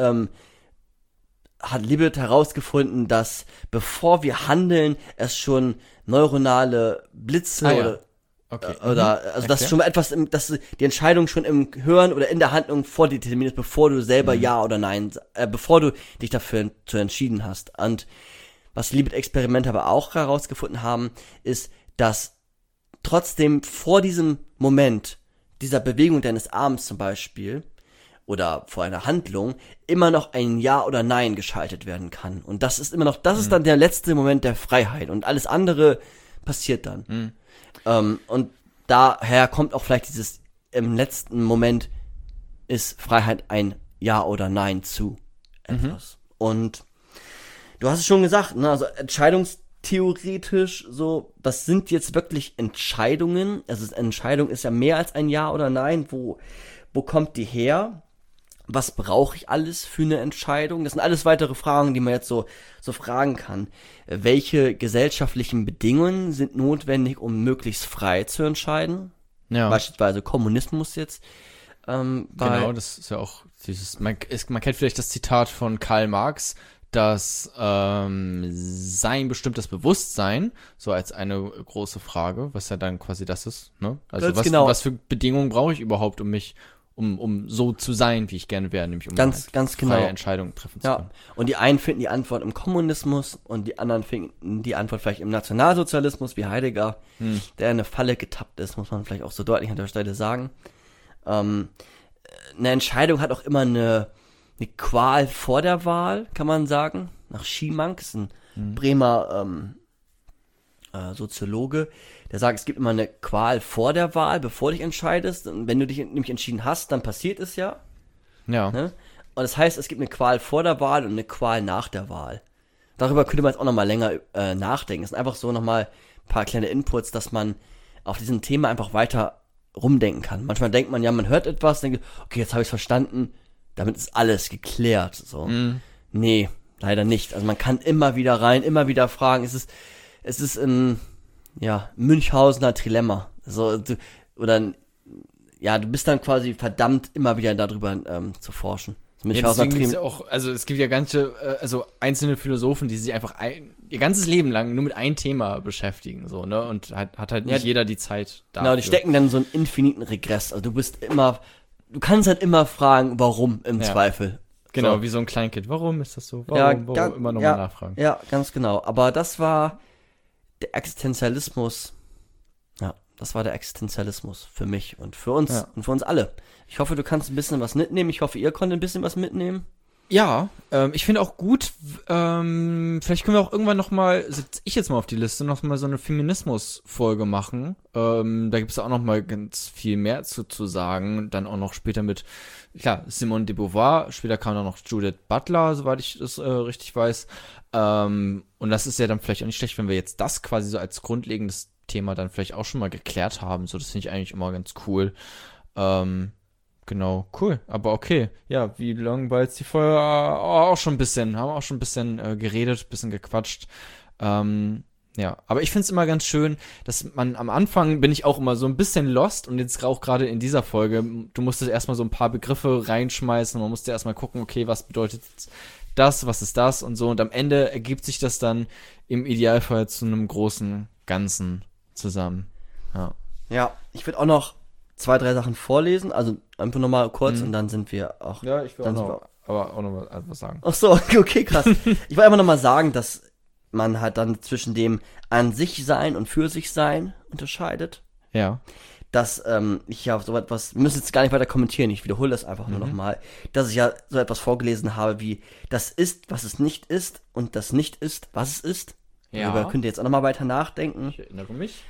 hat Libet herausgefunden, dass bevor wir handeln, es schon neuronale Blitze also dass schon etwas, dass die Entscheidung schon im Hören oder in der Handlung vordeterminiert ist, bevor du selber Ja oder Nein, bevor du dich dafür zu entschieden hast. Und was Libet-Experimente aber auch herausgefunden haben, ist, dass trotzdem vor diesem Moment, dieser Bewegung deines Arms zum Beispiel, oder vor einer Handlung, immer noch ein Ja oder Nein geschaltet werden kann. Und das ist immer noch, das ist dann der letzte Moment der Freiheit. Und alles andere passiert dann. Und daher kommt auch vielleicht dieses, im letzten Moment ist Freiheit ein Ja oder Nein zu etwas. Und du hast es schon gesagt, ne, also entscheidungstheoretisch so, das sind jetzt wirklich Entscheidungen. Also Entscheidung ist ja mehr als ein Ja oder Nein. Wo kommt die her? Was brauche ich alles für eine Entscheidung? Das sind alles weitere Fragen, die man jetzt so fragen kann. Welche gesellschaftlichen Bedingungen sind notwendig, um möglichst frei zu entscheiden? Ja. Beispielsweise Kommunismus jetzt. Genau, das ist ja auch dieses, man kennt vielleicht das Zitat von Karl Marx, dass sein bestimmtes Bewusstsein, so als eine große Frage, was ja dann quasi das ist, ne? Also was für Bedingungen brauche ich überhaupt, um so zu sein, wie ich gerne wäre, nämlich um ganz freie Entscheidungen treffen zu können. Und die einen finden die Antwort im Kommunismus und die anderen finden die Antwort vielleicht im Nationalsozialismus, wie Heidegger, der in eine Falle getappt ist, muss man vielleicht auch so deutlich an der Stelle sagen. Eine Entscheidung hat auch immer eine Qual vor der Wahl, kann man sagen. Nach Schimank, ist ein Bremer Soziologe, der sagt, es gibt immer eine Qual vor der Wahl, bevor du dich entscheidest. Und wenn du dich nämlich entschieden hast, dann passiert es ja. Ja. Ne? Und das heißt, es gibt eine Qual vor der Wahl und eine Qual nach der Wahl. Darüber könnte man jetzt auch nochmal länger nachdenken. Es sind einfach so nochmal ein paar kleine Inputs, dass man auf diesem Thema einfach weiter rumdenken kann. Manchmal denkt man, ja, man hört etwas, denkt, okay, jetzt habe ich es verstanden, damit ist alles geklärt. So. Nee, leider nicht. Also man kann immer wieder rein, immer wieder fragen. Es ist ein Münchhausener Trilemma. So, du bist dann quasi verdammt, immer wieder darüber zu forschen. Deswegen ist ja auch, also es gibt ja einzelne Philosophen, die sich einfach ihr ganzes Leben lang nur mit einem Thema beschäftigen, so, ne? Und hat halt nicht jeder die Zeit dafür. Genau, die stecken dann so einen infiniten Regress. Also du kannst halt immer fragen, warum im Zweifel. Genau, so. wie so ein Kleinkind. Warum ist das so? Warum immer nochmal nachfragen? Ja, ganz genau. Aber das war der Existenzialismus. Ja, das war der Existenzialismus für mich und für uns und für uns alle. Ich hoffe, du kannst ein bisschen was mitnehmen. Ich hoffe, ihr konntet ein bisschen was mitnehmen. Ja, ich finde auch gut, vielleicht können wir auch irgendwann nochmal, setze ich jetzt mal auf die Liste, nochmal so eine Feminismus-Folge machen. Da gibt es auch nochmal ganz viel mehr zu sagen. Dann auch noch später mit, klar, Simone de Beauvoir, später kam dann noch Judith Butler, soweit ich das richtig weiß. Und das ist ja dann vielleicht auch nicht schlecht, wenn wir jetzt das quasi so als grundlegendes Thema dann vielleicht auch schon mal geklärt haben. So, das finde ich eigentlich immer ganz cool. Genau, cool. Aber okay, ja, wie lang war jetzt die Folge? Haben auch schon ein bisschen geredet, ein bisschen gequatscht. Ja, aber ich find's immer ganz schön, dass man am Anfang bin ich auch immer so ein bisschen lost und jetzt auch gerade in dieser Folge, du musstest erstmal so ein paar Begriffe reinschmeißen, man musste erstmal gucken, okay, was bedeutet das, was ist das und so und am Ende ergibt sich das dann im Idealfall zu einem großen Ganzen zusammen. Ja, ich würde auch noch 2, 3 Sachen vorlesen, also einfach nochmal kurz und dann sind wir auch. Ja, ich will auch noch mal was sagen. Ach so, okay, krass. Ich will einfach nochmal sagen, dass man halt dann zwischen dem an sich sein und für sich sein unterscheidet. Ja. Dass ich ja so etwas, wir müssen jetzt gar nicht weiter kommentieren, ich wiederhole das einfach nur nochmal, dass ich ja so etwas vorgelesen habe wie, das ist, was es nicht ist und das nicht ist, was es ist. Ja. Darüber könnt ihr jetzt auch nochmal weiter nachdenken. Ich erinnere mich.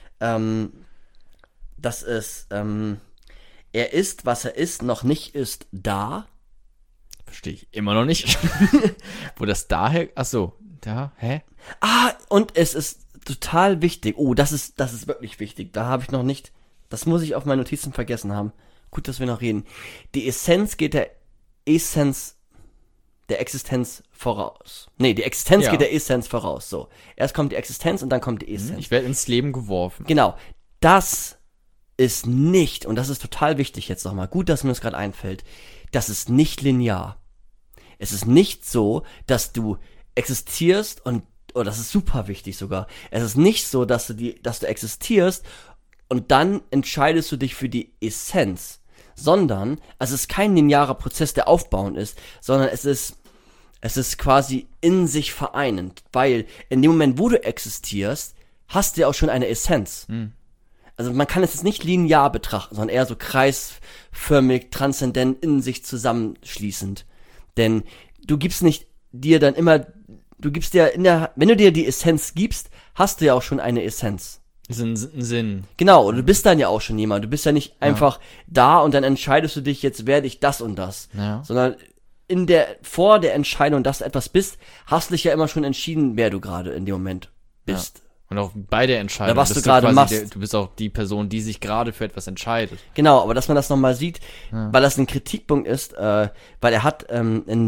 Dass es, er ist, was er ist, noch nicht ist da. Verstehe ich immer noch nicht. Wo das daher, achso, da, hä? Und es ist total wichtig. Oh, das ist wirklich wichtig. Da habe ich noch nicht, das muss ich auf meine Notizen vergessen haben. Gut, dass wir noch reden. Die Essenz geht der Essenz der Existenz voraus. Nee, die Existenz geht der Essenz voraus. So. Erst kommt die Existenz und dann kommt die Essenz. Ich werde ins Leben geworfen. Genau. Das ist nicht, und das ist total wichtig jetzt nochmal, gut, dass mir das gerade einfällt, das ist nicht linear. Es ist nicht so, dass du existierst oder das ist super wichtig sogar, es ist nicht so, dass du existierst und dann entscheidest du dich für die Essenz, sondern es ist kein linearer Prozess, der aufbauend ist, sondern es ist quasi in sich vereinend, weil in dem Moment, wo du existierst, hast du ja auch schon eine Essenz. Also man kann es jetzt nicht linear betrachten, sondern eher so kreisförmig, transzendent, in sich zusammenschließend. Denn du gibst nicht dir dann immer, du gibst dir wenn du dir die Essenz gibst, hast du ja auch schon eine Essenz. Das ist ein Sinn. Genau, und du bist dann ja auch schon jemand. Du bist ja nicht einfach da und dann entscheidest du dich, jetzt werde ich das und das. Ja. Sondern vor der Entscheidung, dass du etwas bist, hast du dich ja immer schon entschieden, wer du gerade in dem Moment bist. Ja. Und auch bei der Entscheidung. Oder was du gerade machst. Du bist auch die Person, die sich gerade für etwas entscheidet. Genau, aber dass man das nochmal sieht, weil das ein Kritikpunkt ist, weil er hat in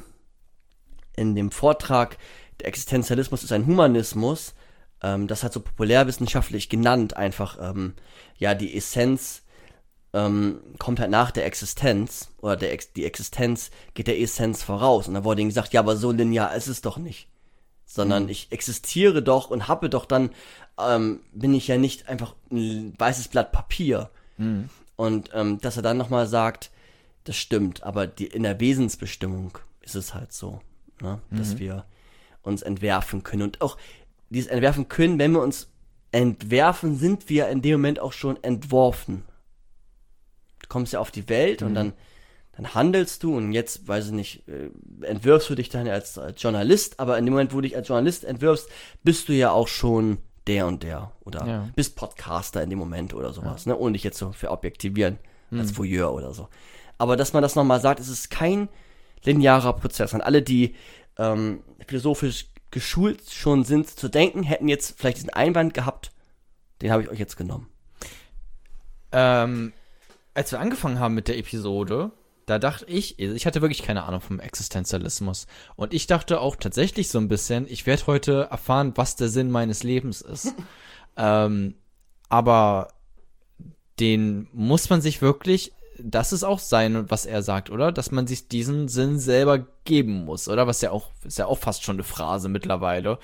dem Vortrag, der Existenzialismus ist ein Humanismus, das hat so populärwissenschaftlich genannt, einfach, die Essenz kommt halt nach der Existenz, oder die Existenz geht der Essenz voraus. Und da wurde ihm gesagt, ja, aber so linear ist es doch nicht. Sondern ich existiere doch und habe doch dann, bin ich ja nicht einfach ein weißes Blatt Papier. Und dass er dann nochmal sagt, das stimmt, aber in der Wesensbestimmung ist es halt so, ne? Dass wir uns entwerfen können. Und auch dieses Entwerfen können, wenn wir uns entwerfen, sind wir in dem Moment auch schon entworfen. Du kommst ja auf die Welt und dann handelst du und jetzt, weiß ich nicht, entwirfst du dich dann als Journalist, aber in dem Moment, wo du dich als Journalist entwirfst, bist du ja auch schon der und der oder bist Podcaster in dem Moment oder sowas, ne? Ohne dich jetzt so verobjektivieren als Voyeur oder so. Aber dass man das nochmal sagt, es ist kein linearer Prozess. Und alle, die philosophisch geschult schon sind zu denken, hätten jetzt vielleicht diesen Einwand gehabt, den habe ich euch jetzt genommen. Als wir angefangen haben mit der Episode, da dachte ich hatte wirklich keine Ahnung vom Existenzialismus. Und ich dachte auch tatsächlich so ein bisschen, ich werde heute erfahren, was der Sinn meines Lebens ist. Aber den muss man sich wirklich, das ist auch sein, was er sagt, oder? Dass man sich diesen Sinn selber geben muss, oder? Ist ja auch fast schon eine Phrase mittlerweile.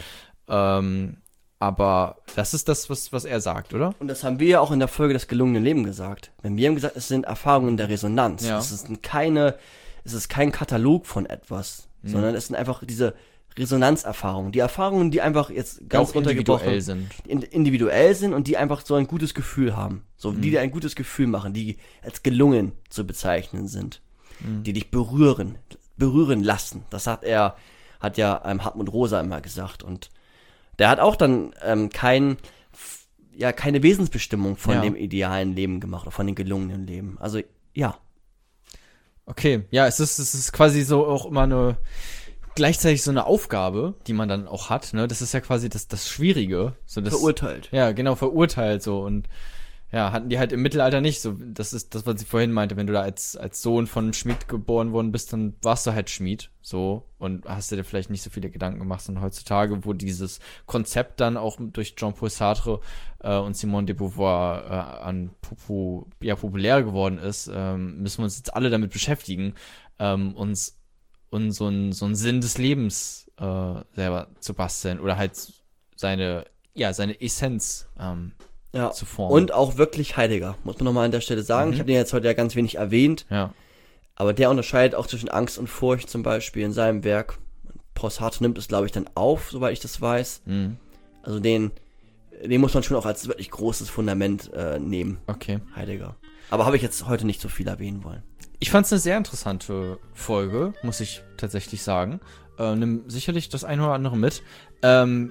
Aber das ist das, was er sagt, oder? Und das haben wir ja auch in der Folge des gelungenen Lebens gesagt. Wenn wir haben gesagt, es sind Erfahrungen der Resonanz. Ja. Es ist kein Katalog von etwas, sondern es sind einfach diese Resonanzerfahrungen. Die Erfahrungen, die einfach jetzt ganz runtergebrochen individuell sind und die einfach so ein gutes Gefühl haben. So, die dir ein gutes Gefühl machen, die als gelungen zu bezeichnen sind. Die dich berühren lassen. Das hat ja Hartmut Rosa immer gesagt. Und der hat auch dann keine Wesensbestimmung von dem idealen Leben gemacht oder von dem gelungenen Leben. Also, ja. Okay, ja, es ist quasi so auch immer gleichzeitig so eine Aufgabe, die man dann auch hat, ne? Das ist ja quasi das Schwierige. So Verurteilt. Ja, genau, verurteilt so. Und ja, hatten die halt im Mittelalter nicht so. Das ist das, was ich vorhin meinte. Wenn du da als Sohn von einem Schmied geboren worden bist, dann warst du halt Schmied, so. Und hast dir vielleicht nicht so viele Gedanken gemacht. Und heutzutage, wo dieses Konzept dann auch durch Jean-Paul Sartre und Simone de Beauvoir populär geworden ist, müssen wir uns jetzt alle damit beschäftigen, uns so einen Sinn des Lebens selber zu basteln oder halt seine Essenz zu formen. Und auch wirklich Heidegger, muss man nochmal an der Stelle sagen. Ich habe den jetzt heute ja ganz wenig erwähnt, aber der unterscheidet auch zwischen Angst und Furcht zum Beispiel in seinem Werk. Paul Sartre nimmt es, glaube ich, dann auf, soweit ich das weiß. Also den muss man schon auch als wirklich großes Fundament nehmen. Okay. Heidegger. Aber habe ich jetzt heute nicht so viel erwähnen wollen. Ich fand es eine sehr interessante Folge, muss ich tatsächlich sagen. Nimm sicherlich das eine oder andere mit.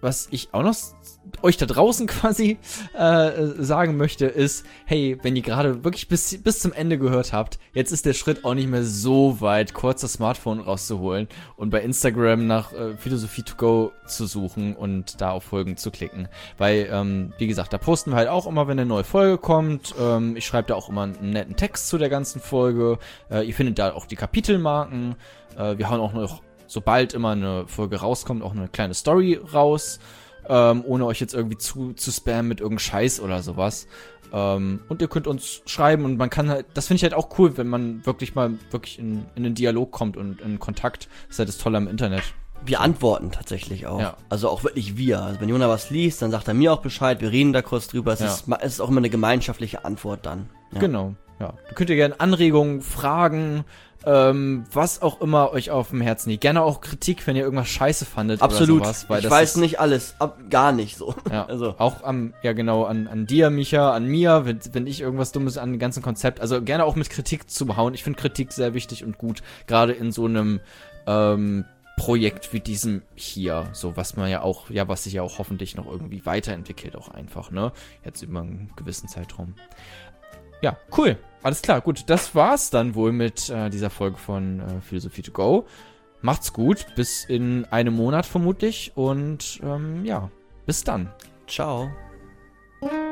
was ich auch noch euch da draußen quasi sagen möchte, ist, hey, wenn ihr gerade wirklich bis zum Ende gehört habt, jetzt ist der Schritt auch nicht mehr so weit, kurz das Smartphone rauszuholen und bei Instagram nach Philosophie to go zu suchen und da auf Folgen zu klicken. Weil, wie gesagt, da posten wir halt auch immer, wenn eine neue Folge kommt. Ich schreibe da auch immer einen netten Text zu der ganzen Folge. Ihr findet da auch die Kapitelmarken. Wir hauen auch noch, sobald immer eine Folge rauskommt, auch eine kleine Story raus, ohne euch jetzt irgendwie zu spammen mit irgendeinem Scheiß oder sowas. Und ihr könnt uns schreiben und man kann halt, das finde ich halt auch cool, wenn man wirklich in den Dialog kommt und in Kontakt. Das ist halt das Tolle am Internet. Wir antworten tatsächlich auch. Ja. Also auch wirklich wir. Also wenn Jona was liest, dann sagt er mir auch Bescheid, wir reden da kurz drüber. Es ist auch immer eine gemeinschaftliche Antwort dann. Ja. Genau, ja. Du könnt ihr gerne Anregungen, Fragen, was auch immer euch auf dem Herzen liegt. Gerne auch Kritik, wenn ihr irgendwas scheiße fandet. Absolut. Oder sowas. Weil ich das weiß ist, nicht alles, gar nicht so. Ja, Also. auch an dir, Micha, an mir, wenn ich irgendwas Dummes an dem ganzen Konzept, also gerne auch mit Kritik zu behauen. Ich finde Kritik sehr wichtig und gut, gerade in so einem Projekt wie diesem hier, so was sich ja auch hoffentlich noch irgendwie weiterentwickelt auch einfach, ne? Jetzt über einen gewissen Zeitraum. Ja, cool. Alles klar, gut. Das war's dann wohl mit dieser Folge von Philosophie to go. Macht's gut. Bis in einem Monat vermutlich. Und bis dann. Ciao.